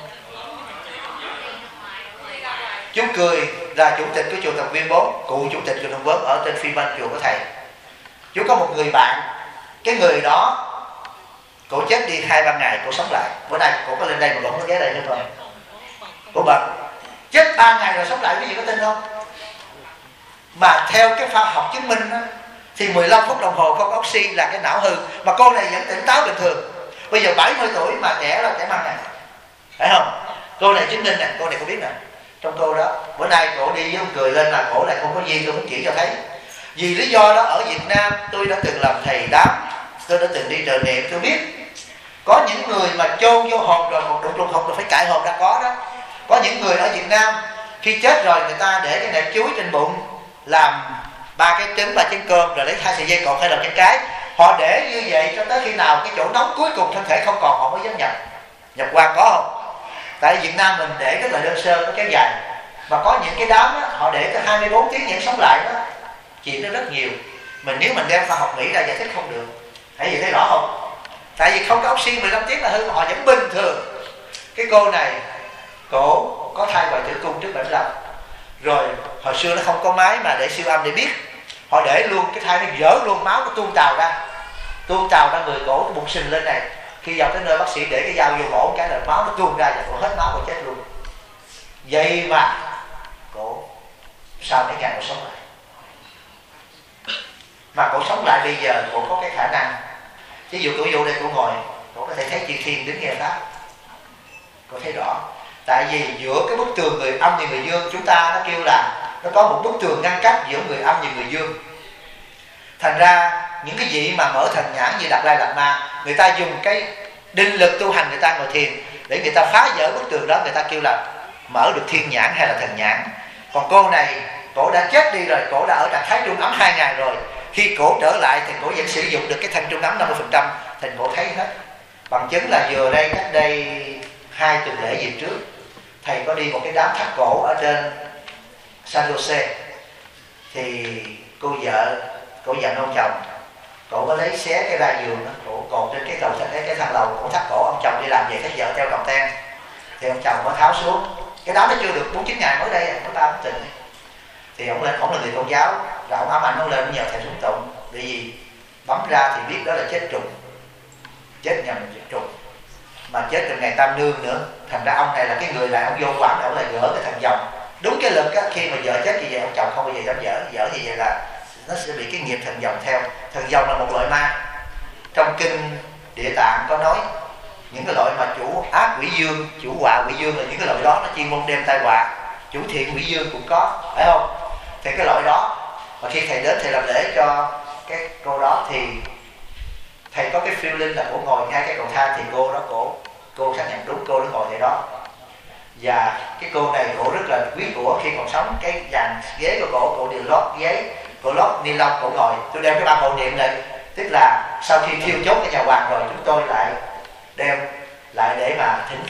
Chú Cười là chủ tịch của chùa Thần Viên 4, cụ chủ tịch chùa Thần Viên ở trên Phi Banh, chùa của thầy. Chú có một người bạn, cái người đó cổ chết đi 2-3 ngày, cổ sống lại. Bữa nay cổ có lên đây mà cổ không có ghé đây nữa rồi. Cổ bệnh chết 3 ngày rồi sống lại, quý vị có tin không? Mà theo cái khoa học chứng minh đó, thì 15 phút đồng hồ không oxy là cái não hư, mà cô này vẫn tỉnh táo bình thường. Bây giờ 70 tuổi mà trẻ là trẻ măng này, phải không? Cô này chứng minh nè, cô này có biết nè. Trong cô đó, bữa nay cổ đi với ông Cười lên là cổ này không có duyên, tôi muốn chỉ cho thấy. Vì lý do đó ở Việt Nam tôi đã từng làm thầy đám, tôi đã từng đi trợ niệm, tôi biết có những người mà chôn vô hồn rồi, một đụng trùng hồn rồi phải cãi hồn ra có đó. Có những người ở Việt Nam khi chết rồi người ta để cái nẹp chuối trên bụng, làm 3 cái trứng 3 chén cơm, rồi lấy 2 sợi dây cột 2 đầu chân cái. Họ để như vậy cho tới khi nào cái chỗ nóng cuối cùng thân thể không còn, họ mới dám nhập quan, có không? Tại Việt Nam mình để rất là đơn sơ, nó kéo dài. Mà có những cái đám đó, họ để tới 24 tiếng vẫn sống lại đó. Chuyện nó rất nhiều. Nếu mình đem khoa học Mỹ ra giải thích không được. Thấy gì thấy rõ không? Tại vì không có oxy 15 tiếng là hư, họ vẫn bình thường. Cái cô này, cổ có thai ngoài tử cung trước 75. Rồi hồi xưa nó không có máy mà để siêu âm để biết. Họ để luôn cái thai nó dở luôn, máu nó tuôn trào ra người cổ, cái bụng sình lên này. Khi vào tới nơi bác sĩ để cái dao vô mổ cái là máu nó tuôn ra và cổ hết máu, cổ chết luôn. Vậy mà cổ sau mấy ngày cổ sống lại. Mà cổ sống lại bây giờ cổ có cái khả năng, ví dụ cổ vô đây cổ ngồi, cổ có thể thấy chư thiên đứng nghe pháp, cổ thấy rõ. Tại vì giữa cái bức tường người âm và người dương, chúng ta nó kêu là nó có một bức tường ngăn cách giữa người âm và người dương. Thành ra những cái vị mà mở thần nhãn như Đạt Lai Lạt Ma, người ta dùng cái định lực tu hành, người ta ngồi thiền để người ta phá vỡ bức tường đó, người ta kêu là mở được thiên nhãn hay là thần nhãn. Còn cô này, cổ đã chết đi rồi, cổ đã ở trạng thái trung ấm 2 ngày rồi. Khi cổ trở lại thì cổ vẫn sử dụng được cái thanh trung ấm 50%, thành cổ thấy hết. Bằng chứng là vừa đây, cách đây 2 tuần lễ về trước, thầy có đi một cái đám thắt cổ ở trên San Jose. Thì cô vợ, cổ dặn ông chồng, cổ có lấy xé cái ra giường đó, cổ cột trên cái cầu cái thang lầu, cổ thắt cổ ông chồng đi làm về, thấy vợ treo cầu thang, thì ông chồng có tháo xuống. Cái đó nó chưa được 4-9 ngày mới đây, có 3 tuần. Thì ông lên, ông là người tôn giáo, rồi ông ám ảnh ông lên, ông nhờ thầy xuống tụng. Bởi vì bấm ra thì biết đó là chết trùng, chết nhầm trùng, mà chết từ ngày tam nương nữa. Thành ra ông này là cái người là ông vô quán, ông lại gỡ cái thằng dòng. Đúng cái lực á, khi mà vợ chết như vậy, ông chồng không bao giờ dám dở như vậy là nó sẽ bị cái nghiệp thần dòng theo. Thần dòng là một loại ma. Trong kinh Địa Tạng có nói những cái loại mà chủ ác quỷ dương, chủ họa quỷ dương là những cái loại đó, nó chuyên môn đem tai họa. Chủ thiện quỷ dương cũng có, phải không? Thì cái loại đó, mà khi thầy đến thầy làm lễ cho cái cô đó thì thầy có cái feeling là cổ ngồi ngay cái cầu thang, thì cô đó cô xác nhận đúng, cô nó ngồi tại đó. Và cái cô này cổ rất là quý của, khi còn sống cái dàn ghế của cổ đều lót giấy, cổ lót ni lông, cổ ngồi. Tôi đem cái băng hộ niệm này, tức là sau khi thiêu chốt cái nhà hoàng rồi, chúng tôi lại đem lại để mà thỉnh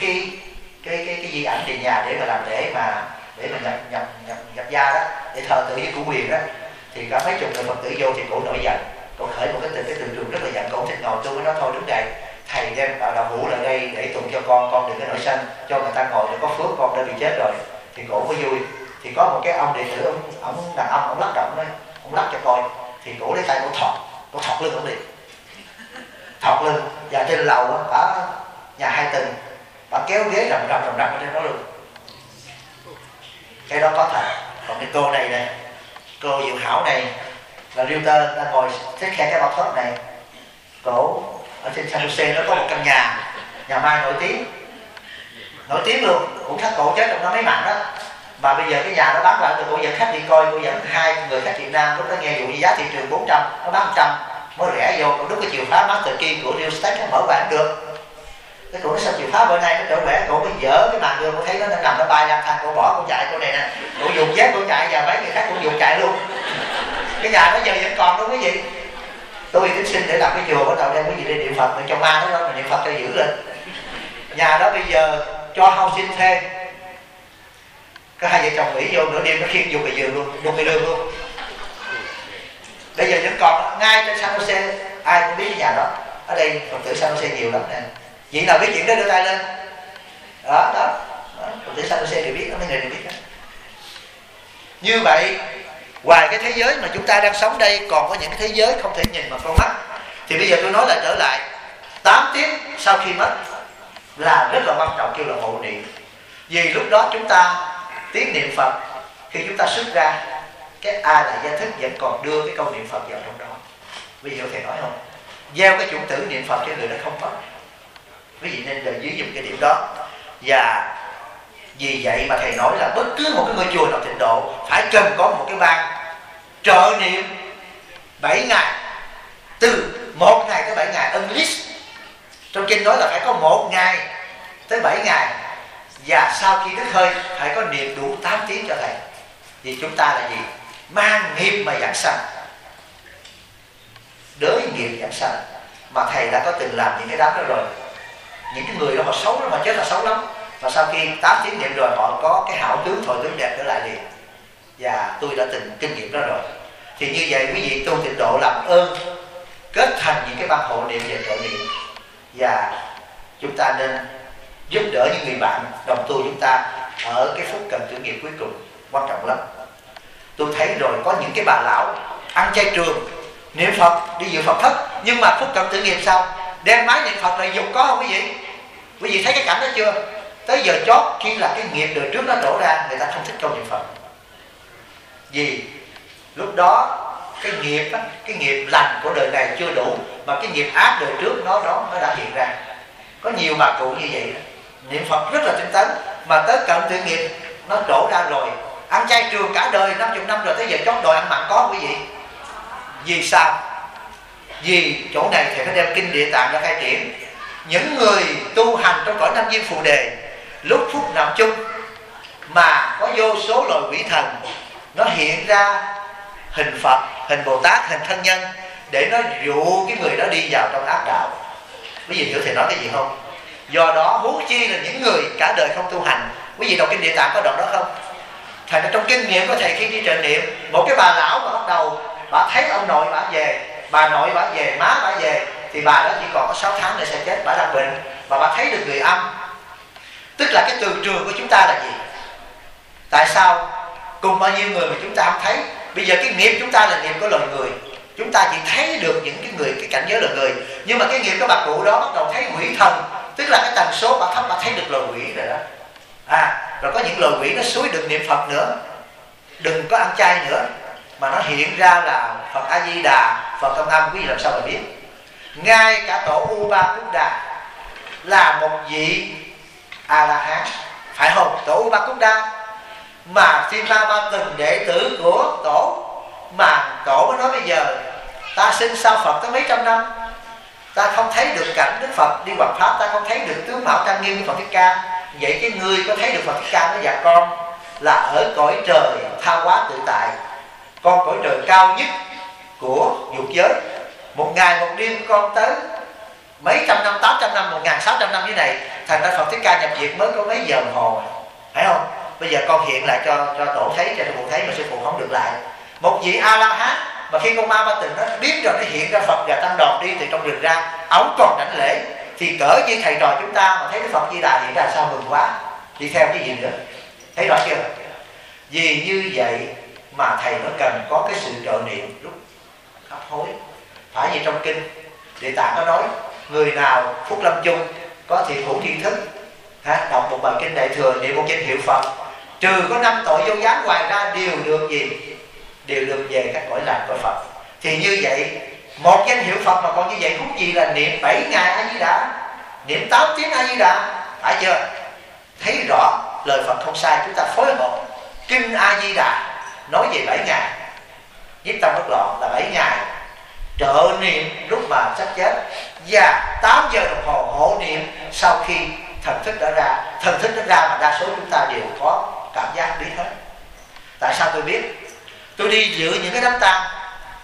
cái di ảnh về nhà để mà làm lễ, mà để mà nhập gia đó, để thờ tự với cụ quyền đó. Thì cả mấy chục người Phật tử vô thì cổ nổi giận, cổ khởi một cái từ trường rất là giận, cổ thích ngồi. Tôi mới nói thôi đứng đây, thầy đem đạo hữu lại đây để tụng cho con đừng có nổi sanh, cho người ta ngồi để có phước, con đã bị chết rồi. Thì cổ mới vui. Thì có một cái ông đệ tử, ông đàn ông, ông lắc động đấy, ông lắc cho coi. Thì cổ lấy tay cổ thọt lưng ông đi, thọt lưng. Và trên lầu đó, bà nhà 2 tầng, bà kéo ghế rầm ở trên đó luôn. Cái đó có thật. Còn cái cô này nè, cô Diệu Hảo này là realtor, đang ngồi take care cái bao thớt này. Cổ ở trên San Jose nó có một căn nhà mai nổi tiếng luôn, cũng thắt cổ chết trong nó mấy mạng đó. Mà bây giờ cái nhà nó bán lại rồi, cô dẫn khách đi coi, cô dẫn 2 người khách Việt Nam, lúc đó nghe dụ như giá thị trường 400, nó bán 100 mới rẻ vô. Còn lúc cái chìa khóa master key của real estate nó mở quán được. Cái cổ nó sao chìa khóa bữa nay nó trở vẻ, cổ mới dở cái màn gương, cổ thấy nó đang nằm, nó bay lang thang, cổ bỏ, cổ chạy. Cô này nè, cổ dùng dép cổ chạy, và mấy người khác cũng dùng chạy luôn. Cái nhà nó giờ vẫn còn đó quý vị. Tôi tính xin để làm cái chùa, bắt đầu đem cái gì lên niệm Phật, mà cho ma nó đó, mà niệm Phật cho giữ lên. Nhà đó bây giờ cho housing thuê, có hai vợ chồng Mỹ vô nửa đêm nó khiêng vô cái giường luôn, vô cái đường luôn. Bây giờ vẫn còn ngay trên San Jose, ai cũng biết cái nhà đó. Ở đây Phật tử San Jose nhiều lắm nè. Vị nào biết chuyện đó đưa tay lên. Đó, Phật tử San Jose đều biết, mấy người đều biết đó. Như vậy, ngoài cái thế giới mà chúng ta đang sống đây, còn có những cái thế giới không thể nhìn bằng con mắt. Thì bây giờ tôi nói lại trở lại, 8 tiếng sau khi mất là rất là quan trọng, kêu là hộ niệm. Vì lúc đó chúng ta tiếng niệm Phật, khi chúng ta xuất ra, cái A Lại Gia Thức vẫn còn đưa cái câu niệm Phật vào trong đó. Bây giờ thầy nói không? Gieo cái chủng tử niệm Phật cho người đó không mất. Quý vị nên giữ dùm cái điểm đó. Và vì vậy mà thầy nói là bất cứ một cái ngôi chùa nào tịnh độ phải cần có một cái ban trợ niệm 7 ngày, từ 1 ngày tới 7 ngày unleash. Trong kinh nói là phải có 1 ngày tới 7 ngày, và sau khi đứt hơi phải có niệm đủ 8 tiếng cho thầy. Vì chúng ta là gì? Mang nghiệp mà giảng sanh, đới nghiệp giảng sanh. Mà thầy đã có từng làm những cái đám đó rồi. Những cái người đó họ xấu lắm, họ chết là xấu lắm, và sau khi 8 tiếng niệm rồi họ có cái hảo tướng, thọ tướng đẹp trở lại liền. Và tôi đã từng kinh nghiệm đó rồi. Thì như vậy quý vị tu tịnh độ làm ơn kết thành những cái ban hộ niệm và trợ niệm, và chúng ta nên giúp đỡ những người bạn đồng tu chúng ta ở cái phút cần tử nghiệp cuối cùng, quan trọng lắm. Tôi thấy rồi, có những cái bà lão ăn chay trường, niệm Phật, đi dự Phật thất, nhưng mà phút cần tử nghiệp sau đem máy niệm Phật lại dùng, có không quý vị? Quý vị thấy cái cảnh đó chưa? Tới giờ chót khi là cái nghiệp đời trước nó đổ ra, người ta không thích câu niệm Phật. Vì lúc đó cái nghiệp á, cái nghiệp lành của đời này chưa đủ, mà cái nghiệp ác đời trước nó đã hiện ra. Có nhiều bà cụ như vậy đó, niệm Phật rất là tinh tấn, mà tới cận tử nghiệp nó đổ ra rồi, ăn chay trường cả đời 50 năm rồi, tới giờ chót đòi ăn mặn, có quý vị? Vì sao? Vì chỗ này thầy phải đem kinh Địa Tạng ra khai triển. Những người tu hành trong cõi Nam Diêm Phù Đề, lúc phút nằm chung mà có vô số loài quỷ thần nó hiện ra hình Phật, hình Bồ Tát, hình thân nhân, để nó dụ cái người đó đi vào trong ác đạo. Quý vị hiểu thầy nói cái gì không? Do đó huống chi là những người cả đời không tu hành. Quý vị đọc kinh Địa Tạng có đoạn đó không? Thành ra trong kinh nghiệm của thầy khi đi trợ niệm, một cái bà lão mà bắt đầu bà thấy ông nội bà về, bà nội bà về, má bà về, thì bà đó chỉ còn có 6 tháng nữa sẽ chết, bà đang bệnh, mà bà thấy được người âm. Tức là cái từ trường của chúng ta là gì? Tại sao cùng bao nhiêu người mà chúng ta không thấy? Bây giờ cái nghiệp chúng ta là nghiệp của loài người, chúng ta chỉ thấy được những cái người, cái cảnh giới loài người. Nhưng mà cái nghiệp của bà cụ đó bắt đầu thấy quỷ thần, tức là cái tần số bà thấp, bà thấy được loài quỷ rồi đó. Rồi có những loài quỷ nó xúi đừng niệm Phật nữa, đừng có ăn chay nữa, mà nó hiện ra là Phật A Di Đà, Phật Công Âm. Quý vị làm sao mà biết? Ngay cả tổ Upa-Kuddha là một vị A La Hán, phải không? Tổ Upa-Kuddha mà Sima từng đệ tử của tổ, mà tổ mới nói bây giờ ta sinh sau Phật tới mấy trăm năm, ta không thấy được cảnh Đức Phật đi hoằng pháp, ta không thấy được tướng mạo trang nghiêm của Phật Thích Ca. Vậy cái ngươi có thấy được Phật Thích Ca? Nói dạ con, là ở cõi trời tha hóa tự tại, con cõi trời cao nhất của dục giới. Một ngày một đêm con tới mấy trăm năm, 800 năm, 1600 năm như này. Thành ra Phật Thích Ca nhập viện mới có mấy giờ đồng hồ, phải không? Bây giờ con hiện lại cho tổ thấy, cho sư phụ thấy, mà sư phụ không được lại. Một vị A La Hán mà khi con ma ba tình nó biết rồi, nó hiện ra Phật và tăng đoàn đi từ trong rừng ra, ổng còn đảnh lễ. Thì cỡ như thầy trò chúng ta mà thấy cái Phật Di Đà hiện ra sao mừng quá, đi theo cái gì nữa? Thấy rõ chưa? Vì như vậy mà thầy nó cần có cái sự trợ niệm lúc hấp hối. Phải như trong kinh Địa Tạng nó nói, người nào phúc lâm chung có thiện hữu thiên thức, đọc một bài kinh Đại Thừa, niệm một danh hiệu Phật, trừ có 5 tội vô gián, ngoài ra đều được gì? Đều được về các cõi lành của Phật. Thì như vậy một danh hiệu Phật mà còn như vậy, cũng gì là niệm 7 ngày A Di Đà, niệm 8 tiếng A Di Đà, phải chưa? Thấy rõ lời Phật không sai. Chúng ta phối hợp kinh A Di Đà nói về 7 ngày nhiếp tâm bất loạn, là 7 ngày trợ niệm lúc mà sắp chết, và 8 giờ đồng hồ hộ niệm sau khi thần thức đã ra. Thần thức đã ra mà đa số chúng ta đều có cảm giác biết hết. Tại sao tôi biết? Tôi đi dự những cái đám tang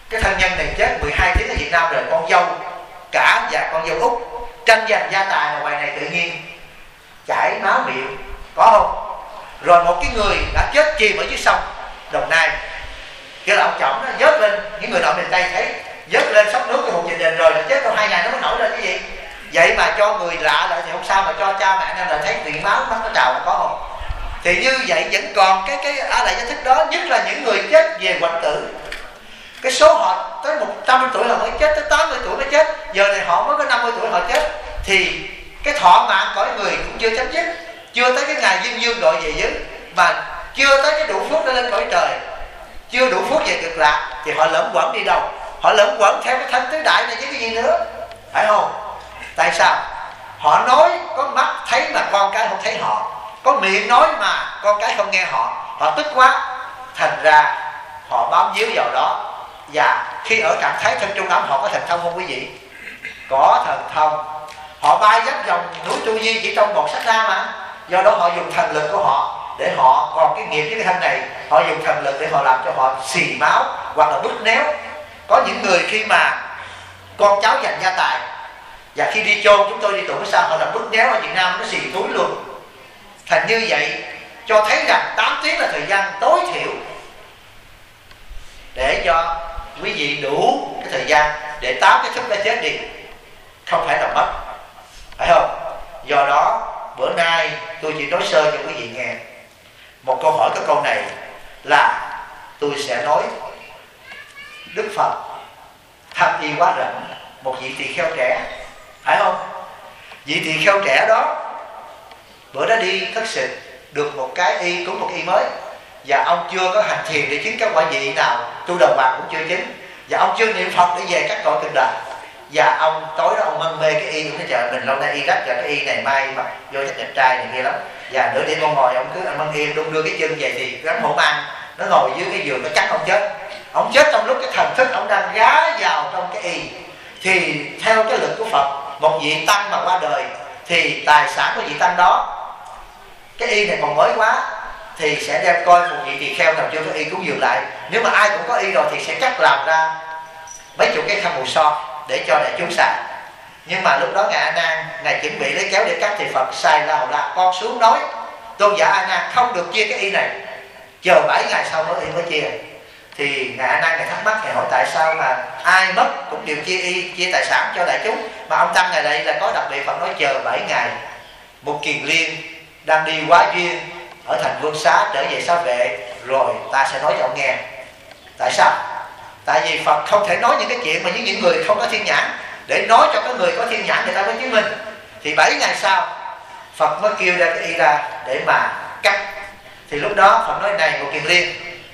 cái thân nhân này chết 12 tiếng ở Việt Nam rồi, con dâu cả và con dâu út tranh giành gia tài, mà ngoài này tự nhiên chảy máu miệng, có không? Rồi một cái người đã chết chìm ở dưới sông Đồng Nai, cái là ông chồng nó vớt lên, những người nội miền Tây thấy vớt lên sóc nước cái một gia đình rồi là chết trong 2 ngày nó mới nổi lên cái gì. Vậy mà cho người lạ lại thì không sao, mà cho cha mẹ nên là thấy tiền máu nó trào là có không? Thì như vậy vẫn còn cái lại giải thích đó, nhất là những người chết về hoạn tử. Cái số họ tới 100 tuổi họ mới chết, tới 80 tuổi mới chết, giờ này họ mới có 50 tuổi họ chết, thì cái thọ mạng cõi người cũng chưa chấm dứt, chưa tới cái ngày diêm dương gọi về dưới, mà chưa tới cái đủ phước để lên cõi trời, chưa đủ phước về cực lạc, thì họ lẫn quẩn đi đâu? Họ lẫn quẩn theo cái thân tứ đại này chứ cái gì nữa, phải không? Tại sao? Họ nói có mắt thấy mà con cái không thấy họ, có miệng nói mà con cái không nghe họ, họ tức quá, thành ra họ bám víu vào đó. Và khi ở trạng thái thân trung ấm, họ có thần thông không quý vị? Có thần thông. Họ bay giáp dòng núi Tu Di chỉ trong một sát na mà. Do đó họ dùng thần lực của họ để họ còn cái nghiệp với cái thân này, họ dùng thần lực để họ làm cho họ xì máu hoặc là bứt néo. Có những người khi mà con cháu giành gia tài, và khi đi chôn, chúng tôi đi tụng sao họ làm bứt néo ở Việt Nam, nó xì túi luôn. Thành như vậy cho thấy rằng 8 tiếng là thời gian tối thiểu để cho quý vị đủ cái thời gian để 8 cái thức đã chết đi, không phải là mất, phải không? Do đó bữa nay tôi chỉ nói sơ cho quý vị nghe. Một câu hỏi, cái câu này là tôi sẽ nói Đức Phật tham y quá rộng một vị tỳ kheo trẻ, phải không? Vị tỳ kheo trẻ đó bữa đó đi thất sự được một cái y, cũng một y mới, và ông chưa có hành thiền để chứng các quả vị nào, tu đầu bạc cũng chưa chứng, và ông chưa niệm Phật để về các cõi cực lạc. Và ông tối đó ông mân mê cái y, ông nói trời mình lâu nay y rách rồi, cái y này mai mà vô chắc đẹp trai này kia lắm. Và nửa đêm ông ngồi ông cứ mân yên đung đưa cái chân về thì rắn hổ mang nó ngồi dưới cái giường nó cắn ông chết. Ông chết trong lúc cái thần thức ông đang gá vào trong cái y. Thì theo cái lực của Phật, một vị tăng mà qua đời thì tài sản của vị tăng đó, cái y này còn mới quá, thì sẽ đem coi một vị tỳ kheo nằm chưa có y cúng dường lại. Nếu mà ai cũng có y rồi thì sẽ cắt làm ra mấy chục cái khăn mù son để cho đại chúng xài. Nhưng mà lúc đó ngài A Nan, ngài chuẩn bị lấy kéo để cắt thì Phật sai là con xuống nói tôn giả A Nan không được chia cái y này, chờ 7 ngày sau mới y mới chia. Thì ngài A Nan ngài thắc mắc, ngài hỏi tại sao mà ai mất cũng đều chia y, chia tài sản cho đại chúng, mà ông tăng ngài đây là có đặc biệt. Phật nói chờ 7 ngày, một kiền liên đang đi quá duyên ở thành Vương Xá trở về Xá Vệ, rồi ta sẽ nói cho ông nghe. Tại sao? Tại vì Phật không thể nói những cái chuyện mà những người không có thiên nhãn, để nói cho các người có thiên nhãn người ta mới chứng minh. Thì 7 ngày sau Phật mới kêu ra cái y ra để mà cắt. Thì lúc đó Phật nói này một kiền liên,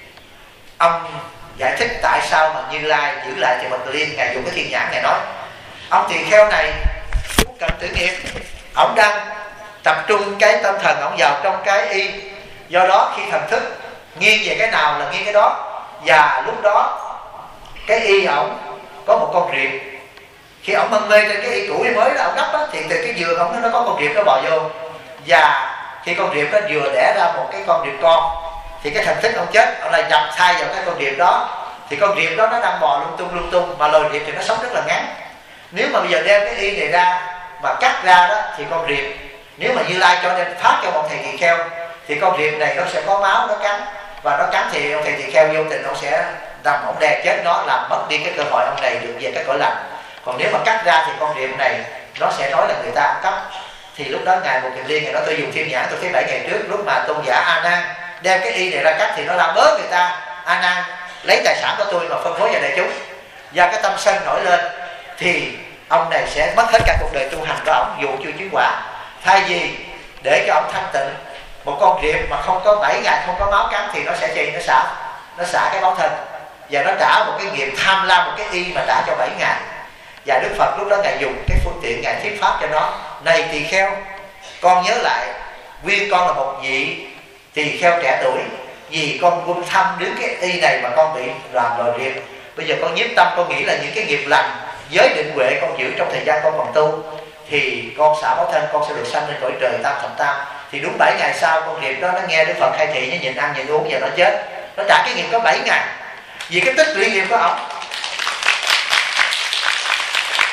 ông giải thích tại sao mà Như Lai giữ lại cho một liên. Ngài dùng cái thiên nhãn, ngài nói ông tỳ kheo này cũng cần tử nghiệp, ông đang tập trung cái tâm thần ông vào trong cái y, do đó khi thần thức nghiêng về cái nào là nghiêng cái đó. Và lúc đó cái y ổng có một con riệp, khi ổng mân mê trên cái y cũ y mới đó ổng đắp á, thì từ cái giường ổng nó có con riệp nó bò vô, và khi con riệp nó vừa đẻ ra một cái con riệp con thì cái thần thức ông chết, ông lại nhập thay vào cái con riệp đó, thì con riệp đó nó đang bò lung tung, mà loài riệp thì nó sống rất là ngắn. Nếu mà bây giờ đem cái y này ra mà cắt ra đó thì con riệp, nếu mà Như Lai cho đem phát cho một thầy tỳ kheo thì con riệp này nó sẽ có máu, nó cắn, và nó cắn thì ông thầy tỳ kheo vô tình ông sẽ nằm ông đè chết nó, làm mất đi cái cơ hội ông này được về các cõi lành. Còn nếu mà cắt ra thì con riệp này nó sẽ nói là người ta ăn cắp. Thì lúc đó ngài một kiền liên này nói tôi dùng thiên nhãn, tôi thấy 7 ngày trước lúc mà tôn giả A Nan đem cái y này ra cắt thì nó làm bớ người ta. A Nan lấy tài sản của tôi mà phân phối vào đại chúng, và cái tâm sân nổi lên thì ông này sẽ mất hết cả cuộc đời tu hành của ông dù chưa chứng quả. Thay vì để cho ông thanh tịnh, một con riệp mà không có 7 ngày không có máu cắn thì nó sẽ gì, nó xả cái báo thân, và nó trả một cái nghiệp tham lam, một cái y mà trả cho 7 ngày. Và Đức Phật lúc đó ngài dùng cái phương tiện ngài thuyết pháp cho nó, này tỳ kheo, con nhớ lại nguyên con là một vị tỳ kheo trẻ tuổi, vì con quân thăm đến cái y này mà con bị làm loài riệp. Bây giờ con nhiếp tâm, con nghĩ là những cái nghiệp lành giới định huệ con giữ trong thời gian con còn tu, thì con xả báo thân, con sẽ được sanh lên cõi trời tam thập tam. Thì đúng 7 ngày sau con riệp đó nó nghe Đức Phật khai thị, nó nhìn ăn nhìn uống và nó chết, nó trả cái nghiệp có 7 ngày vì cái tích lũy nghiệp của ông.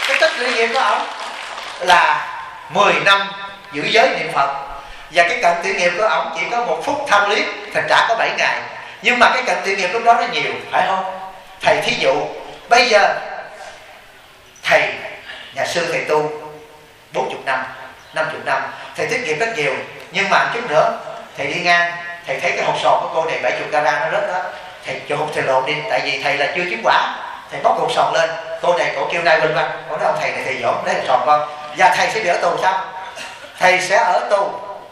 Cái tích lũy nghiệp của ổng là 10 năm giữ giới niệm Phật, và cái cận tử nghiệp của ổng chỉ có 1 phút tham liếc, thành trả có 7 ngày. Nhưng mà cái cận tử nghiệp lúc đó nó nhiều, phải không? Thầy thí dụ bây giờ thầy nhà sư thầy tu 40 năm, 50 năm, thầy tiết kiệm rất nhiều. Nhưng mà chút nữa thầy đi ngang, thầy thấy cái hột sòn của cô này 70 carat nó rớt đó, thầy chụp thầy lộn đi, tại vì thầy là chưa chứng quả. Thầy bóc hột sòn lên, cô này cổ kêu nai quên văn, cổ nói ông thầy này thầy dỗ lấy hột sòn con, và thầy sẽ bị ở tù sao? Thầy sẽ ở tù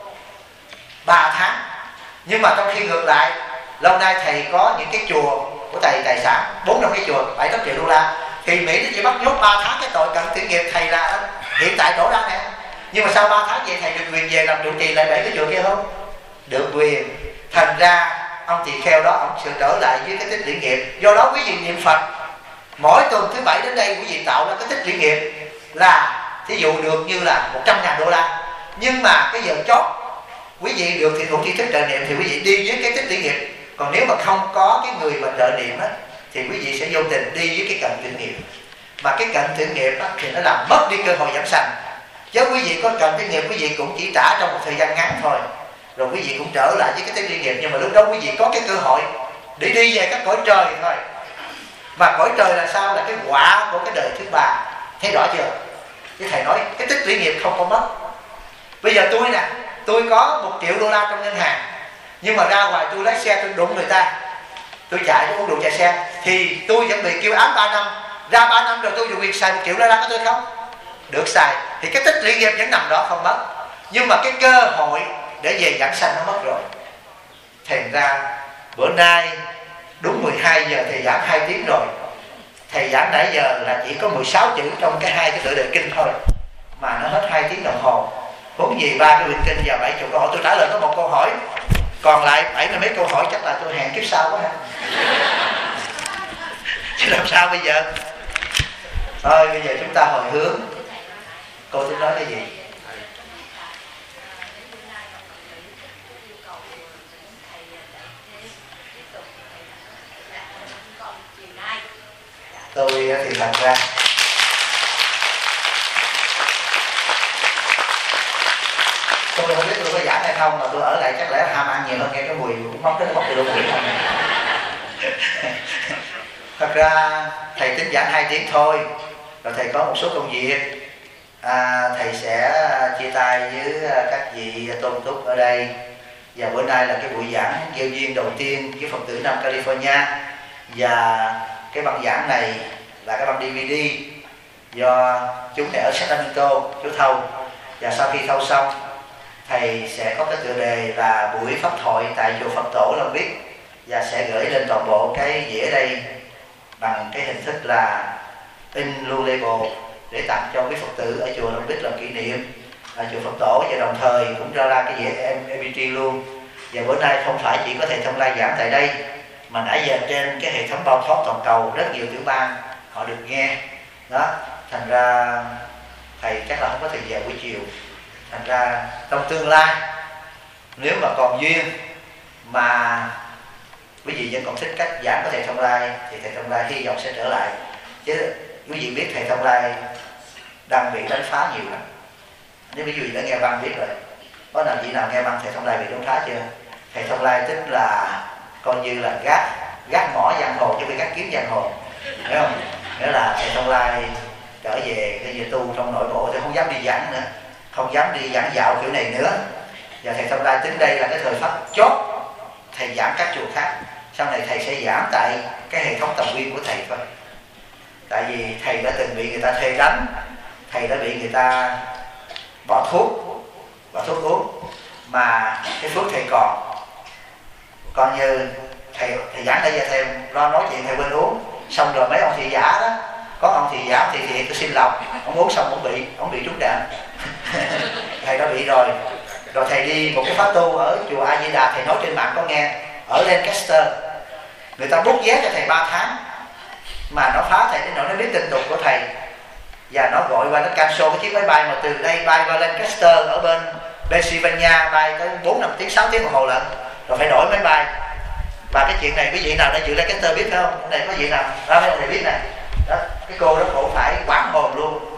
3 tháng. Nhưng mà trong khi ngược lại, lâu nay thầy có những cái chùa của thầy tài sản 4-5 cái chùa 7-8 triệu đô la, thì Mỹ nó chỉ bắt nhốt 3 tháng cái tội cận tử nghiệp thầy là hiện tại đổ ra nè. Nhưng mà sau 3 tháng vậy thầy được quyền về làm trụ trì lại 7 cái chùa kia không? Được quyền. Thành ra ông tỳ kheo đó ông sẽ trở lại với cái tích lũy nghiệp. Do đó quý vị niệm Phật mỗi tuần thứ 7 đến đây quý vị tạo ra cái tích lũy nghiệp là thí dụ được như là 100.000 đô la. Nhưng mà cái giờ chót quý vị được thì thuộc tri thức trợ niệm thì quý vị đi với cái tích lũy nghiệp. Còn nếu mà không có cái người mà trợ niệm á, thì quý vị sẽ vô tình đi với cái cận tử nghiệp. Mà cái cận tử nghiệp á, thì nó làm mất đi cơ hội giảm sanh. Chứ quý vị có cận tử nghiệp quý vị cũng chỉ trả trong một thời gian ngắn thôi, rồi quý vị cũng trở lại với cái tích lũy nghiệp. Nhưng mà lúc đó quý vị có cái cơ hội để đi về các cõi trời thôi. Mà cõi trời là sao? Là cái quả của cái đời thứ 3. Thấy rõ chưa? Chứ thầy nói cái tích lũy nghiệp không có mất. Bây giờ tôi nè, tôi có 1 triệu đô la trong ngân hàng, nhưng mà ra ngoài tôi lái xe tôi đụng người ta, tôi chạy tôi uống rượu chạy xe, thì tôi vẫn bị kêu án 3 năm. Ra 3 năm rồi tôi được quyền xài 1 triệu đô la của tôi không? Được xài. Thì cái tích lũy nghiệp vẫn nằm đó không mất. Nhưng mà cái cơ hội để về giảng sanh nó mất rồi. Thành ra bữa nay đúng 12 giờ thầy giảng 2 tiếng rồi. Thầy giảng nãy giờ là chỉ có 16 chữ trong cái 2 cái tựa đề kinh thôi, mà nó hết 2 tiếng đồng hồ. Huống gì 3 cái quyển kinh và 70 câu hỏi. Tôi trả lời có 1 câu hỏi, còn lại 70 mấy câu hỏi chắc là tôi hẹn kiếp sau quá ha. Chứ làm sao bây giờ? Thôi bây giờ chúng ta hồi hướng. Cô tính nói cái gì? Tôi thì thật ra tôi không biết tôi có giảng hay không, mà tôi ở lại chắc lẽ ham ăn nhiều hơn, nghe cái mùi cũng móc tới móc từ mũi không. Thật ra thầy tính giảng 2 tiếng thôi, rồi thầy có một số công việc, thầy sẽ chia tay với các vị tôn túc ở đây. Và bữa nay là cái buổi giảng gieo duyên đầu tiên với Phật tử Nam California, và cái băng giảng này là cái băng DVD do chú này ở Sacramento chú thâu. Và sau khi thâu xong, thầy sẽ có cái tựa đề là buổi pháp thoại tại chùa Phật Tổ Long Biếc, và sẽ gửi lên toàn bộ cái dĩa đây bằng cái hình thức là in lưu label để tặng cho quý Phật tử ở chùa Long Biếc làm kỷ niệm ở chùa Phật Tổ. Và đồng thời cũng ra cái dĩa MP3 luôn. Và bữa nay không phải chỉ có thầy Thông Lai giảng tại đây, mà nãy giờ trên cái hệ thống bao thoát toàn cầu rất nhiều tiểu bang họ được nghe đó. Thành ra thầy chắc là không có thời giờ buổi chiều. Thành ra trong tương lai nếu mà còn duyên mà quý vị vẫn còn thích cách giảng của thầy Thông Lai thì thầy Thông Lai hy vọng sẽ trở lại. Chứ quý vị biết thầy Thông Lai đang bị đánh phá nhiều lắm. Nếu quý vị đã nghe băng biết rồi, có nào chị nào nghe băng thầy Thông Lai bị đánh phá chưa? Thầy Thông Lai tức là coi như là gác mỏ giang hồ chứ không phải gác kiếm giang hồ, hiểu không? Nghĩa là thầy Thông Lai trở về cái về tu trong nội bộ thì không dám đi giảng nữa, không dám đi giảng dạo kiểu này nữa. Và thầy Thông Lai tính đây là cái thời pháp chốt thầy giảng các chùa khác. Sau này thầy sẽ giảng tại cái hệ thống tầm nguyên của thầy thôi. Tại vì thầy đã từng bị người ta thuê đánh, thầy đã bị người ta bỏ thuốc uống, mà cái thuốc thầy còn như thầy giảng đây giờ thầy lo nói chuyện thầy quên uống. Xong rồi mấy ông thị giả đó, có ông thị giả thì tôi xin lọc, ông uống xong ông bị trúng đạn. Thầy đã bị rồi thầy đi một cái khóa tu ở chùa A Di Đà, thầy nói trên mạng có nghe, ở Lancaster người ta bút vé cho thầy 3 tháng mà nó phá thầy đến nỗi nó biết tin tục của thầy, và nó gọi qua nó cancel cái chiếc máy bay mà từ đây bay qua Lancaster ở bên Pennsylvania, bay tới 4-5 tiếng 6 tiếng đồng hồ lận, rồi phải đổi máy bay. Và cái chuyện này quý vị nào đã dự Lancaster biết không? Cái này có vị nào ra đây thầy biết này đó, cái cô đó cổ phải quảng hồn luôn.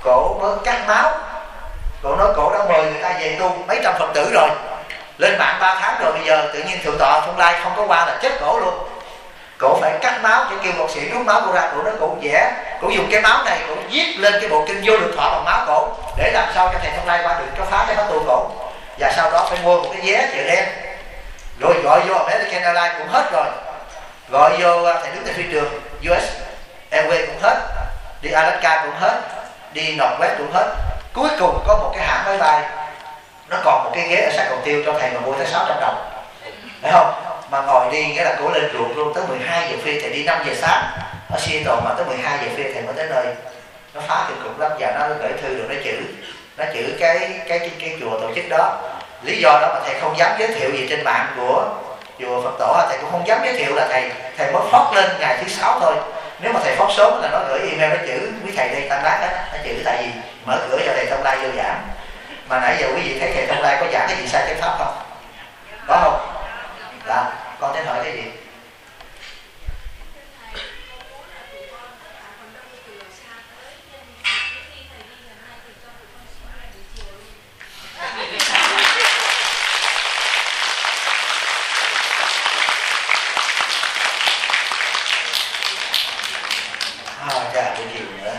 cổ mới cắt máu. Cổ nói cổ đã mời người ta về tu mấy trăm Phật tử rồi, lên mạng 3 tháng rồi, bây giờ tự nhiên thượng tọa Thông Lai không có qua là chết cổ luôn. Cổ phải cắt máu cho kêu một sĩ rút máu cổ ra. Cổ nói cổ vẽ, cổ dùng cái máu này cổ viết lên cái bộ kinh Vô Lượng Thọ bằng máu cổ, để làm sao cho thầy Thông Lai qua được cho phá cái pháp tu cổ. Và sau đó phải mua một cái vé chợ đen, rồi gọi vô American Airlines cũng hết rồi, gọi vô thầy đứng tại phi trường US Airways cũng hết, đi Alaska cũng hết, đi Northwest cũng hết. Cuối cùng có một cái hãng máy bay nó còn một cái ghế ở Sài Cầu Tiêu cho thầy mà mua tới 600 đồng, phải không? Mà ngồi đi nghĩa là cổ lên ruộng luôn, tới 12 giờ khuya thầy đi 5 giờ sáng ở Seattle, mà tới 12 giờ khuya thầy mới tới nơi. Nó phá kinh khủng lắm, và nó gửi thư rồi nó chữ cái chùa tổ chức đó. Lý do đó mà thầy không dám giới thiệu gì trên mạng của chùa Phật Tổ, thầy cũng không dám giới thiệu là thầy mới phót lên ngày thứ 6 thôi. Nếu mà thầy phót sớm là nó gửi email nó chữ quý thầy đây Tam Lát á, nó chữ tại vì mở cửa cho thầy Thông Lai vô giảng. Mà nãy giờ quý vị thấy thầy Thông Lai có giảng cái gì sai chánh pháp không? Có không? Dạ, con tính hỏi cái gì? Dạ, buổi chiều nữa.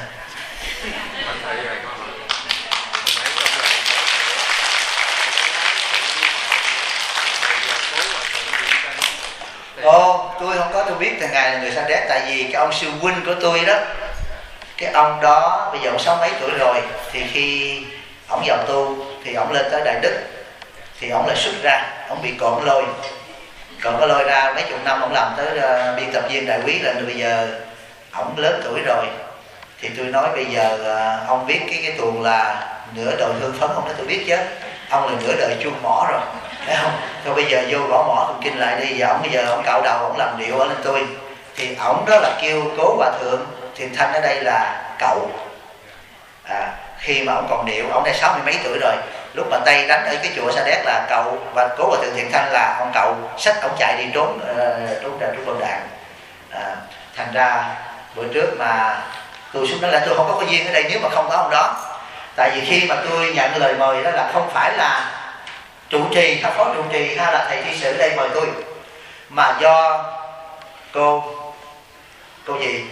Tôi không có, tôi biết thằng Ngài là người Sa Đéc, tại vì cái ông sư huynh của tôi đó, cái ông đó bây giờ ông 60 mấy tuổi rồi, thì khi ổng vào tu thì ổng lên tới Đại Đức thì ổng lại xuất ra, ổng bị cộm có lôi ra mấy chục năm, ổng làm tới biên tập viên đại quý lên, rồi bây giờ ổng lớn tuổi rồi. Thì tôi nói bây giờ ông biết cái tuồng là nửa đời hương phấn, ông nói tôi biết chứ, ông là nửa đời chuông mỏ rồi, thấy không? Thôi bây giờ vô gõ mỏ tụng kinh lại đi. Và ổng bây giờ ổng cạo đầu, ổng làm điệu ở lên tôi, thì ổng đó là kêu Cố Hòa Thượng Thiền Thanh ở đây là cậu. Khi mà ổng còn điệu, ổng đây 60 mấy tuổi rồi, lúc mà Tây đánh ở cái chùa Sa Đéc là cậu, và Cố Hòa Thượng Thiền Thanh là ông cậu, xách ổng chạy đi trốn bom đạn. Thành ra bữa trước mà tôi xuống đó là tôi không có duyên ở đây nếu mà không có ông đó. Tại vì khi mà tôi nhận lời mời đó là không phải là trụ trì hay phó trụ trì hay là thầy thi sự đây mời tôi, mà do cô gì,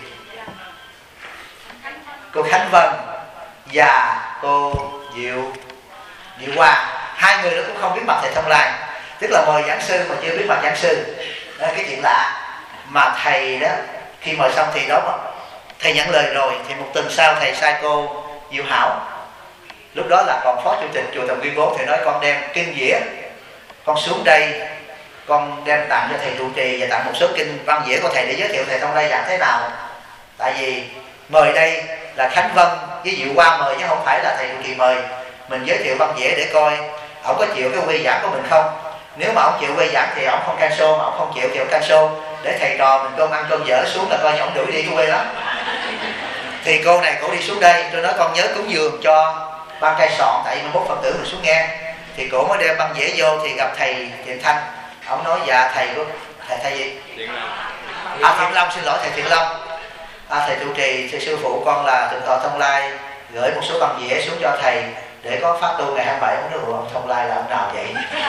cô Khánh Vân và cô Diệu Hoa, hai người đó cũng không biết mặt thầy Thông Lai, tức là mời giảng sư mà chưa biết mặt giảng sư. Đó là cái chuyện lạ. Mà thầy đó khi mời xong thì đó mà thầy nhận lời rồi, thì một tuần sau thầy sai cô Diệu Hảo, lúc đó là còn phó chủ tịch chùa Tầm Quyên 4, thì nói con đem kinh dĩa con xuống đây, con đem tặng cho thầy trụ trì và tặng một số kinh văn dĩa của thầy để giới thiệu thầy Thông Lai giảng thế nào. Tại vì mời đây là Khánh Vân với Diệu Hoa mời, chứ không phải là thầy trụ trì mời. Mình giới thiệu văn dĩa để coi ổng có chịu cái quy giảng của mình không. Nếu mà ổng chịu quy giảng thì ổng không cancel, mà ổng không chịu thì ổng cancel, để thầy trò mình cơm ăn cơm dở xuống là coi như ổng đuổi đi cái quê lắm. Thì cô này cổ đi xuống đây, tôi nói con nhớ cúng dường cho ban trai soạn, tại vì 21 Phật tử mình xuống nghe. Thì cổ mới đem băng dĩa vô thì gặp thầy Thiện Thanh. Ông nói dạ thầy của thầy gì? Thiện Long, xin lỗi thầy Thiện Long. Thầy trụ trì, thầy sư phụ con là Thượng tọa Thông Lai gửi một số băng dĩa xuống cho thầy để có pháp tu ngày 27. Ông nói ông Thông Lai là ông nào vậy?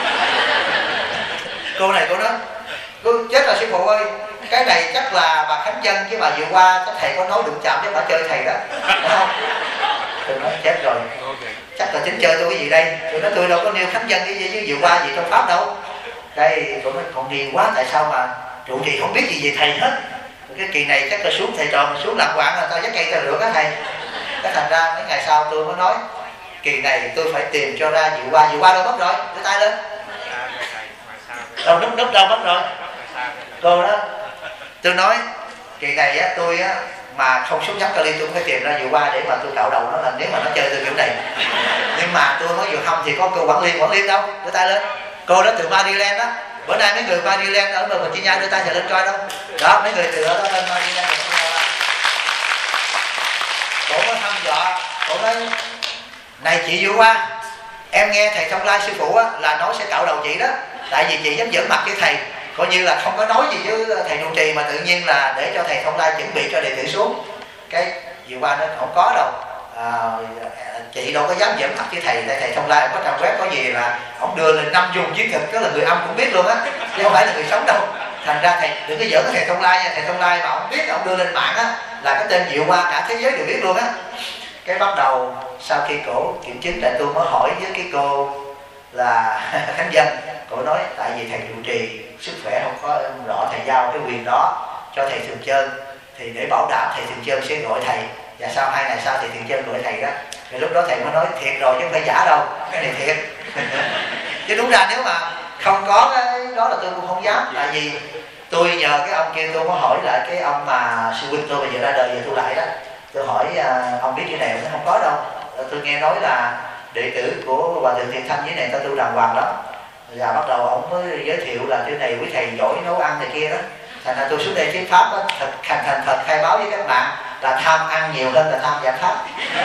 Cô này cô nói cô chết là sư phụ ơi, cái này chắc là bà Khánh Dân chứ bà Diệu Hoa chắc thầy có nói đụng chạm với bà chơi thầy đó, đúng không? Tôi nói chết rồi, chắc là chính chơi tôi cái gì đây? Tôi nói tôi đâu có nêu Khánh Dân với Diệu Hoa gì trong pháp đâu. Đây tôi nói còn điên quá, tại sao mà trụ trì không biết gì về thầy hết? Cái kỳ này chắc là xuống thầy trò mình xuống làm quạng là tao dắt cây tao lửa cái thầy. Cái thành ra mấy ngày sau tôi mới nói kỳ này tôi phải tìm cho ra Diệu Hoa. Diệu Hoa đâu mất rồi? Đưa tay lên. Đâu núp đâu mất rồi? Cô đó. Tôi nói kỳ này á tôi á mà không xuống nhắm Cali tôi cũng phải tìm ra Diệu Hoa để mà tôi cạo đầu nó, là nếu mà nó chơi từ kiểu này. Nhưng mà tôi nói vừa không thì có cô quản liên đâu? Đưa tay lên. Cô đó từ Maryland đó. Bữa nay mấy người Maryland ở bờ Virginia đưa tay thì lên coi đâu. Đó mấy người từ ở đó lên Maryland. Cổ mới thăm dọa, cổ nói này chị Diệu Hoa, em nghe thầy Thông Lai sư phụ á là nói sẽ cạo đầu chị đó, tại vì chị dám giỡn mặt với thầy, coi như là không có nói gì với thầy trụ trì mà tự nhiên là để cho thầy Thông Lai chuẩn bị cho đệ tử xuống. Cái Diệu Hoa nói không có đâu, chị đâu có dám giỡn mặt với thầy, tại thầy Thông Lai có trang web có gì là ông đưa lên 5 dùng chiến thực, đó là người âm cũng biết luôn á, chứ không phải là người sống đâu. Thành ra thầy đừng có giỡn với thầy Thông Lai nha, thầy Thông Lai mà ông biết, ông đưa lên mạng á là cái tên Diệu Hoa cả thế giới đều biết luôn á. Cái bắt đầu sau khi cổ kiểm chứng là tôi mới hỏi với cái cô là Khánh Dân, cổ nói tại vì thầy trụ trì sức khỏe không có rõ, thầy giao cái quyền đó cho thầy Thường Chơn, thì để bảo đảm thầy Thường Chơn sẽ gọi thầy, và sau 2 ngày sau thì Thường Chơn gọi thầy đó. Thì lúc đó thầy mới nói thiệt rồi chứ không phải giả đâu, cái này thiệt. Chứ đúng ra nếu mà không có cái đó là tôi cũng không dám, tại vì tôi nhờ cái ông kia, tôi có hỏi lại cái ông mà sư huynh tôi bây giờ ra đời giờ tôi lại đó, tôi hỏi ông biết cái này, nó không có đâu, tôi nghe nói là đệ tử của Hòa Thượng Thiện Thanh với này ta tu đàng hoàng lắm. Và bắt đầu ông mới giới thiệu là cái này quý thầy giỏi nấu ăn này kia đó. Thành ra tôi xuống đây thuyết pháp đó, thành thật khai báo với các bạn là tham ăn nhiều hơn là tham giảng pháp.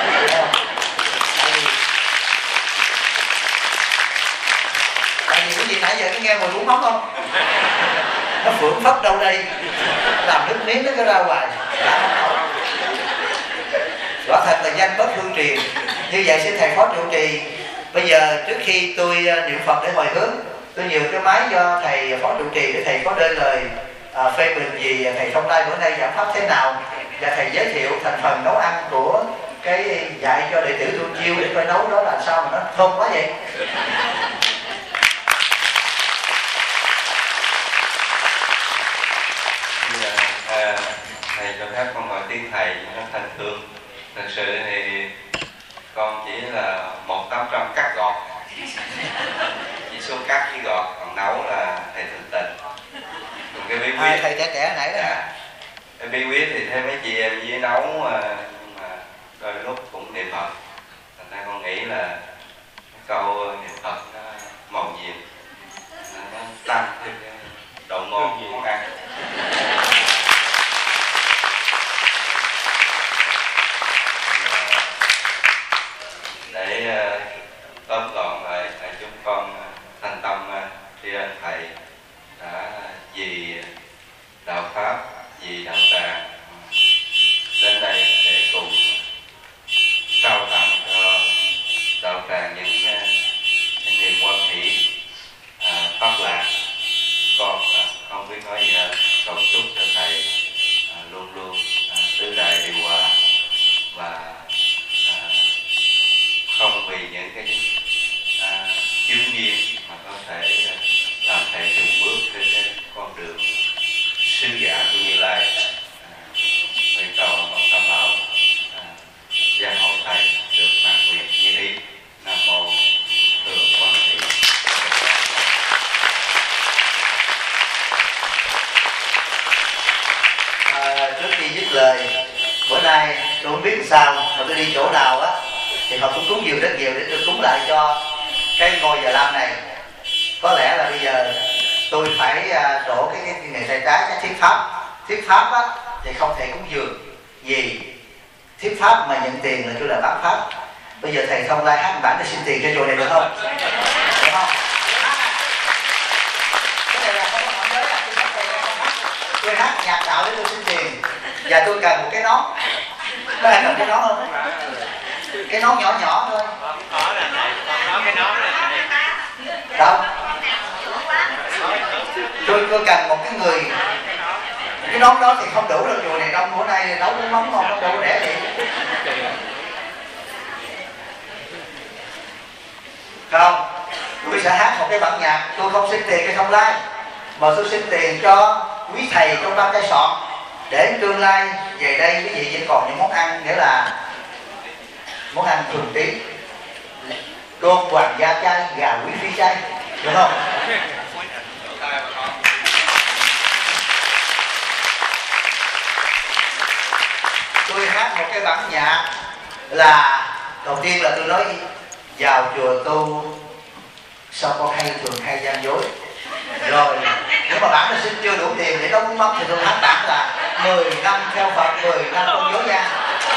Tại vì cái gì nãy giờ có nghe mùi bún mắm không? Nó phượng phất đâu đây, làm nước miếng nó cứ ra hoài. Quả thật là danh bất hư truyền. Như vậy xin thầy phó trụ trì, bây giờ trước khi tôi niệm Phật để hồi hướng, tôi nhường cái máy cho thầy phó trụ trì để thầy có đơn lời phê bình gì thầy Thông Lai bữa nay giảng pháp thế nào, và thầy giới thiệu thành phần nấu ăn của cái dạy cho đệ tử tu chiêu để coi nấu đó là sao mà nó thơm quá vậy. Thầy cho phép con gọi tiếng thầy nó thanh thương. Thật sự thì con chỉ là 1-800 cắt gọt, chỉ số cắt với gọt, còn nấu là thầy Thường Tình. Còn cái bí quyết thầy trẻ nãy đó. Cái bí quyết thì thêm mấy chị em với nấu mà đôi lúc cũng niệm Phật. Thành ra con nghĩ là cái câu niệm Phật nó màu nhiệm, nó tăng thêm cái độ ngon của món ăn. Để tóm gọn lại, chúng con thành tâm tri ân thầy đã vì đạo pháp, vì đạo tràng đến đây để cùng trao tặng cho đạo tràng những cái niềm quan hỷ pháp lạc. Con không biết nói gì hơn, cầu chúc cho thầy luôn luôn tứ đại điều hòa và không vì những cái chướng duyên mà có thể làm thầy từng bước trên cái con đường sứ giả của Như Lai. Nguyện cầu ông Tam Bảo gia hộ thầy được mãn nguyện như ý. Nam mô Thường Quan Thị. Trước khi dứt lời, bữa nay tôi không biết làm sao mà tôi đi chỗ nào á thì họ cũng cúng dường rất nhiều để tôi cúng lại cho cái ngôi Già Lam này. Có lẽ là bây giờ tôi phải trổ cái nghề tay trái, cái thuyết pháp á thì không thể cúng dường, vì thuyết pháp mà nhận tiền là tôi là bán pháp. Bây giờ thầy Thông Lai hát bản để xin tiền cho chùa này được không? Được không? Cái này là không có phạm giới, tôi hát nhạc đạo để tôi xin tiền, và tôi cần một cái nón. Có ai cần cái nón không? Cái nón nhỏ nhỏ thôi. Có là này, có cái nón này. Đâu? Tôi cần một cái người. Cái nón đó thì không đủ đâu, chùa này đông bữa nay nấu bún mắm ngon nó đâu có rẻ vậy. Không, tôi sẽ hát một cái bản nhạc, tôi không xin tiền cái Thông Lai, mà tôi xin tiền cho quý thầy trong Tam Cây Sọn, để tương lai về đây cái gì vẫn còn những món ăn, nghĩa là món ăn thường tí, đôn hoàng gia chay, gà quý phi chay, được không? Tôi hát một cái bản nhạc là đầu tiên là tôi nói vào chùa tu sao con thường hay gian dối. Rồi nếu mà bản là xin chưa đủ tiền để nấu bún mắm thì tôi hát bản là 10 năm theo Phật, 10 năm con dối gian.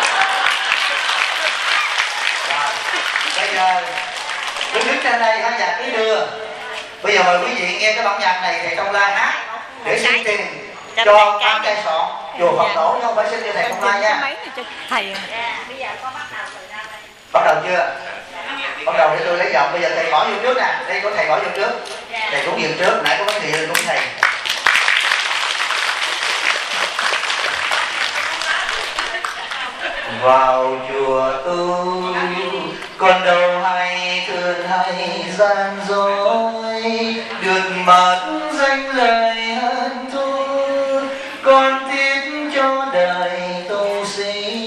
Rồi bây giờ cứ đứng trên đây hát nhạc cứ đưa. Bây giờ mời quý vị nghe cái bản nhạc này thầy Thông Lai hát để xin tiền cho Tam Cây Sọn chùa Phật Tổ, chứ không phải xin cho thầy Thông Lai nha. Thầy bây giờ con bắt đầu Bắt đầu chưa? Bắt đầu để tôi lấy giọng. Bây giờ thầy bỏ vô trước nè. Đây có thầy bỏ vô trước. Thầy cũng dừng trước. Nãy có vấn đề cũng thầy. Vào chùa tu con đâu hay thường hay gian dối, được mất danh lời hơn thua, con tiếc cho đời tu sĩ.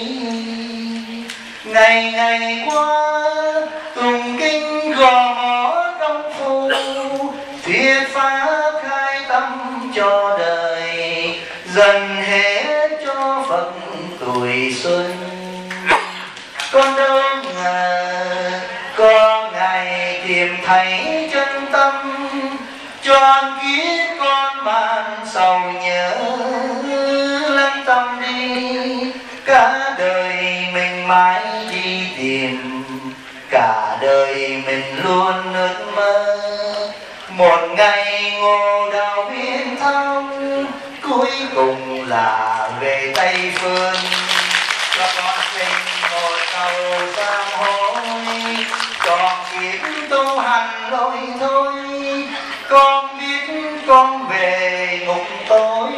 Ngày ngày qua tụng kinh gò mõ công phu, thuyết pháp khai tâm cho đời, dần hết cho Phật tuổi xuân. Con đâu ngờ có ngày tìm thấy chân tâm, tròn kiếp con mang sầu nhớ lắng tâm đi. Cả đời mình mãi đi tìm, cả đời mình luôn ước mơ một ngày ngộ đạo biến thông, cuối cùng là về Tây Phương. Cho con xin một câu sám hối, còn kiếp tu hành lỗi thôi, con biết con về ngục tối.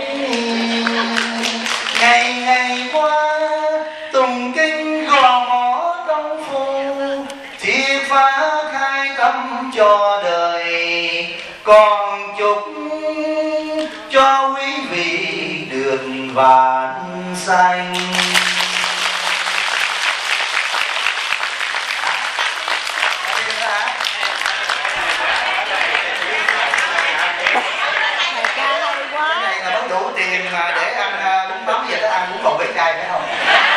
Ngày ngày qua tụng kinh gò mõ công phu, thuyết pháp khai tâm cho đời, còn chúc cho quý vị được vãng sanh. Đủ tiền mà để ăn bún mắm, giờ tới ăn cũng còn bể chay phải không?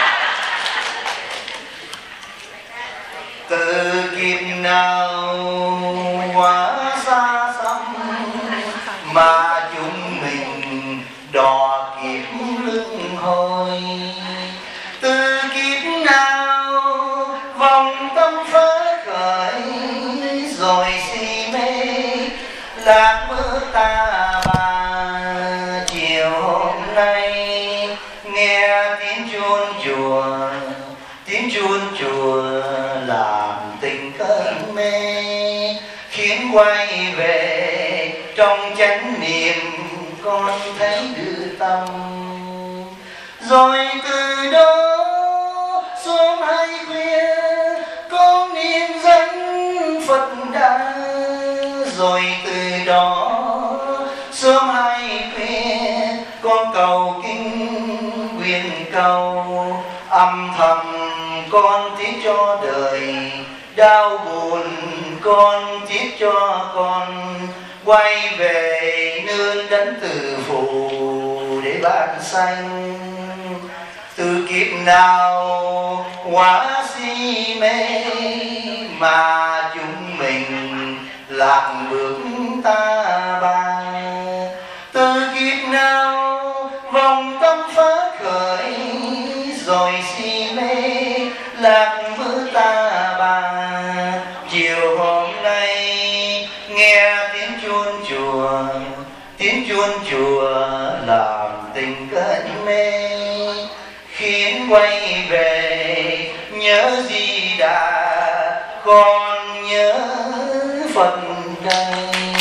Từ kiếp nào hóa xa xăm mà chúng mình đò kiếp luân hồi. Từ kiếp nào vòng tâm phá khởi, rồi si mê lạc mơ ta bà. Chiều hôm nay nghe tiếng chuông chùa, tiếng chuông chùa làm tình cơn mê, khiến quay về trong chánh niệm con thấy đưa tâm. Rồi từ đó sớm hay khuya con niệm danh Phật đã, rồi từ đó sớm hay khuya con cầu kinh nguyện cầu, âm thầm con tiếc cho đời đau buồn, con tiếc cho con quay về nương đấng từ phụ để ban sanh. Từ kiếp nào quá si mê mà chúng mình lạc bước ta bà. Từ kiếp nào vòng tâm phá khởi, rồi si mê lạc bước ta bà. Chiều hôm nay nghe tiếng chuông chùa, tiếng chuông chùa làm tình cơn mê, khiến quay về nhớ Di Đà, con nhớ Phật đây.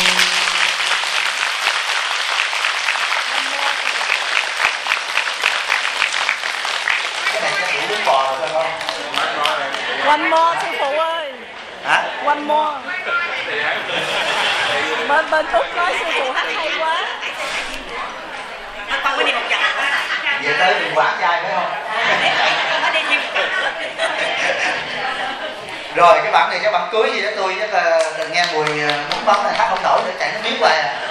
Cái này chắc đủ bún bò rồi phải không? One more sư phụ ơi. Hả? One more. Bên Úc nói sư phụ hát hay quá. Con có đi một chợ. Về tới đừng quán chai phải không? Rồi cái bản này cái bản cưới gì đó tôi chắc là nghe mùi bún mắm này hát không nổi để chạy nó biết hoài à.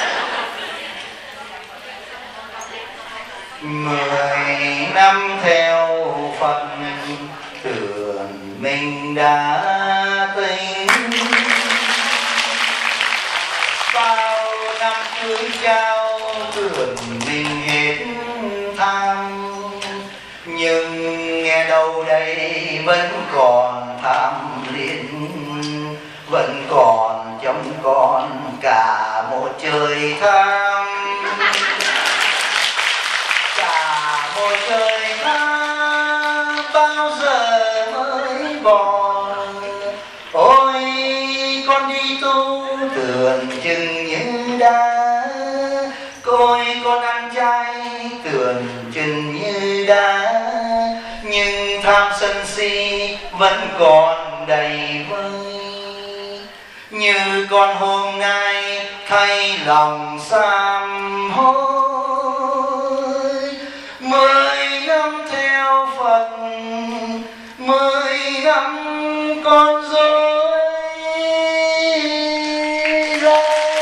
10 năm theo Phật tưởng mình đã tính, bao năm cưới trao tưởng mình hết tham, nhưng nghe đâu đây vẫn còn tham liên, vẫn còn trong con cả một trời tham, cả một trời tham bao giờ mới con. Ôi con đi tu tưởng chừng như đá, ôi con ăn chay tưởng chừng như đá, nhưng tham sân si vẫn còn đầy vơi. Như con hôm nay thay lòng sám hối, 10 năm theo Phật, 10 năm con dối ra.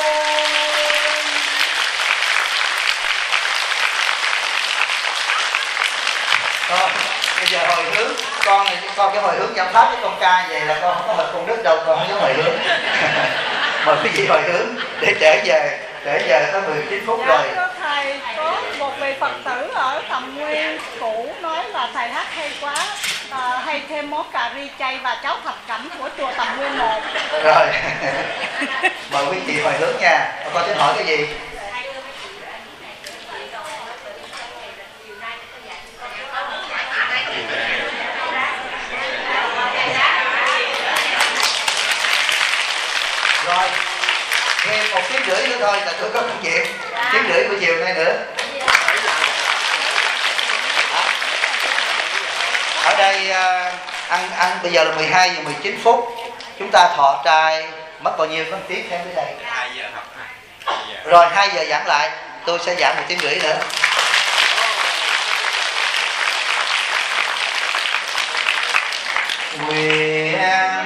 Bây giờ hồi hướng con cái hồi hướng nhậm pháp với con ca vậy là con không có mật công đức đâu, con không có hồi hướng. Mời quý vị hồi hướng để trở về có 19 phút Dạ, rồi. thưa thầy, có một vị Phật tử ở Tầm Nguyên cũ nói là thầy hát hay quá, hay thêm món cà ri chay và cháo thập cẩm của chùa Tầm Nguyên 1. Rồi mời quý vị hồi hướng nha. Con tính hỏi cái gì? Rồi thêm 1 tiếng rưỡi nữa thôi, tại tôi có công chuyện. 1 tiếng rưỡi buổi chiều nay nữa. Ở đây ăn bây giờ là 12 giờ 19 phút. Chúng ta thọ trai mất bao nhiêu? Có 1 tiếng thêm tới đây. 2 giờ học. Rồi 2 giờ giảng lại, tôi sẽ giảng 1 tiếng rưỡi nữa. Nguyện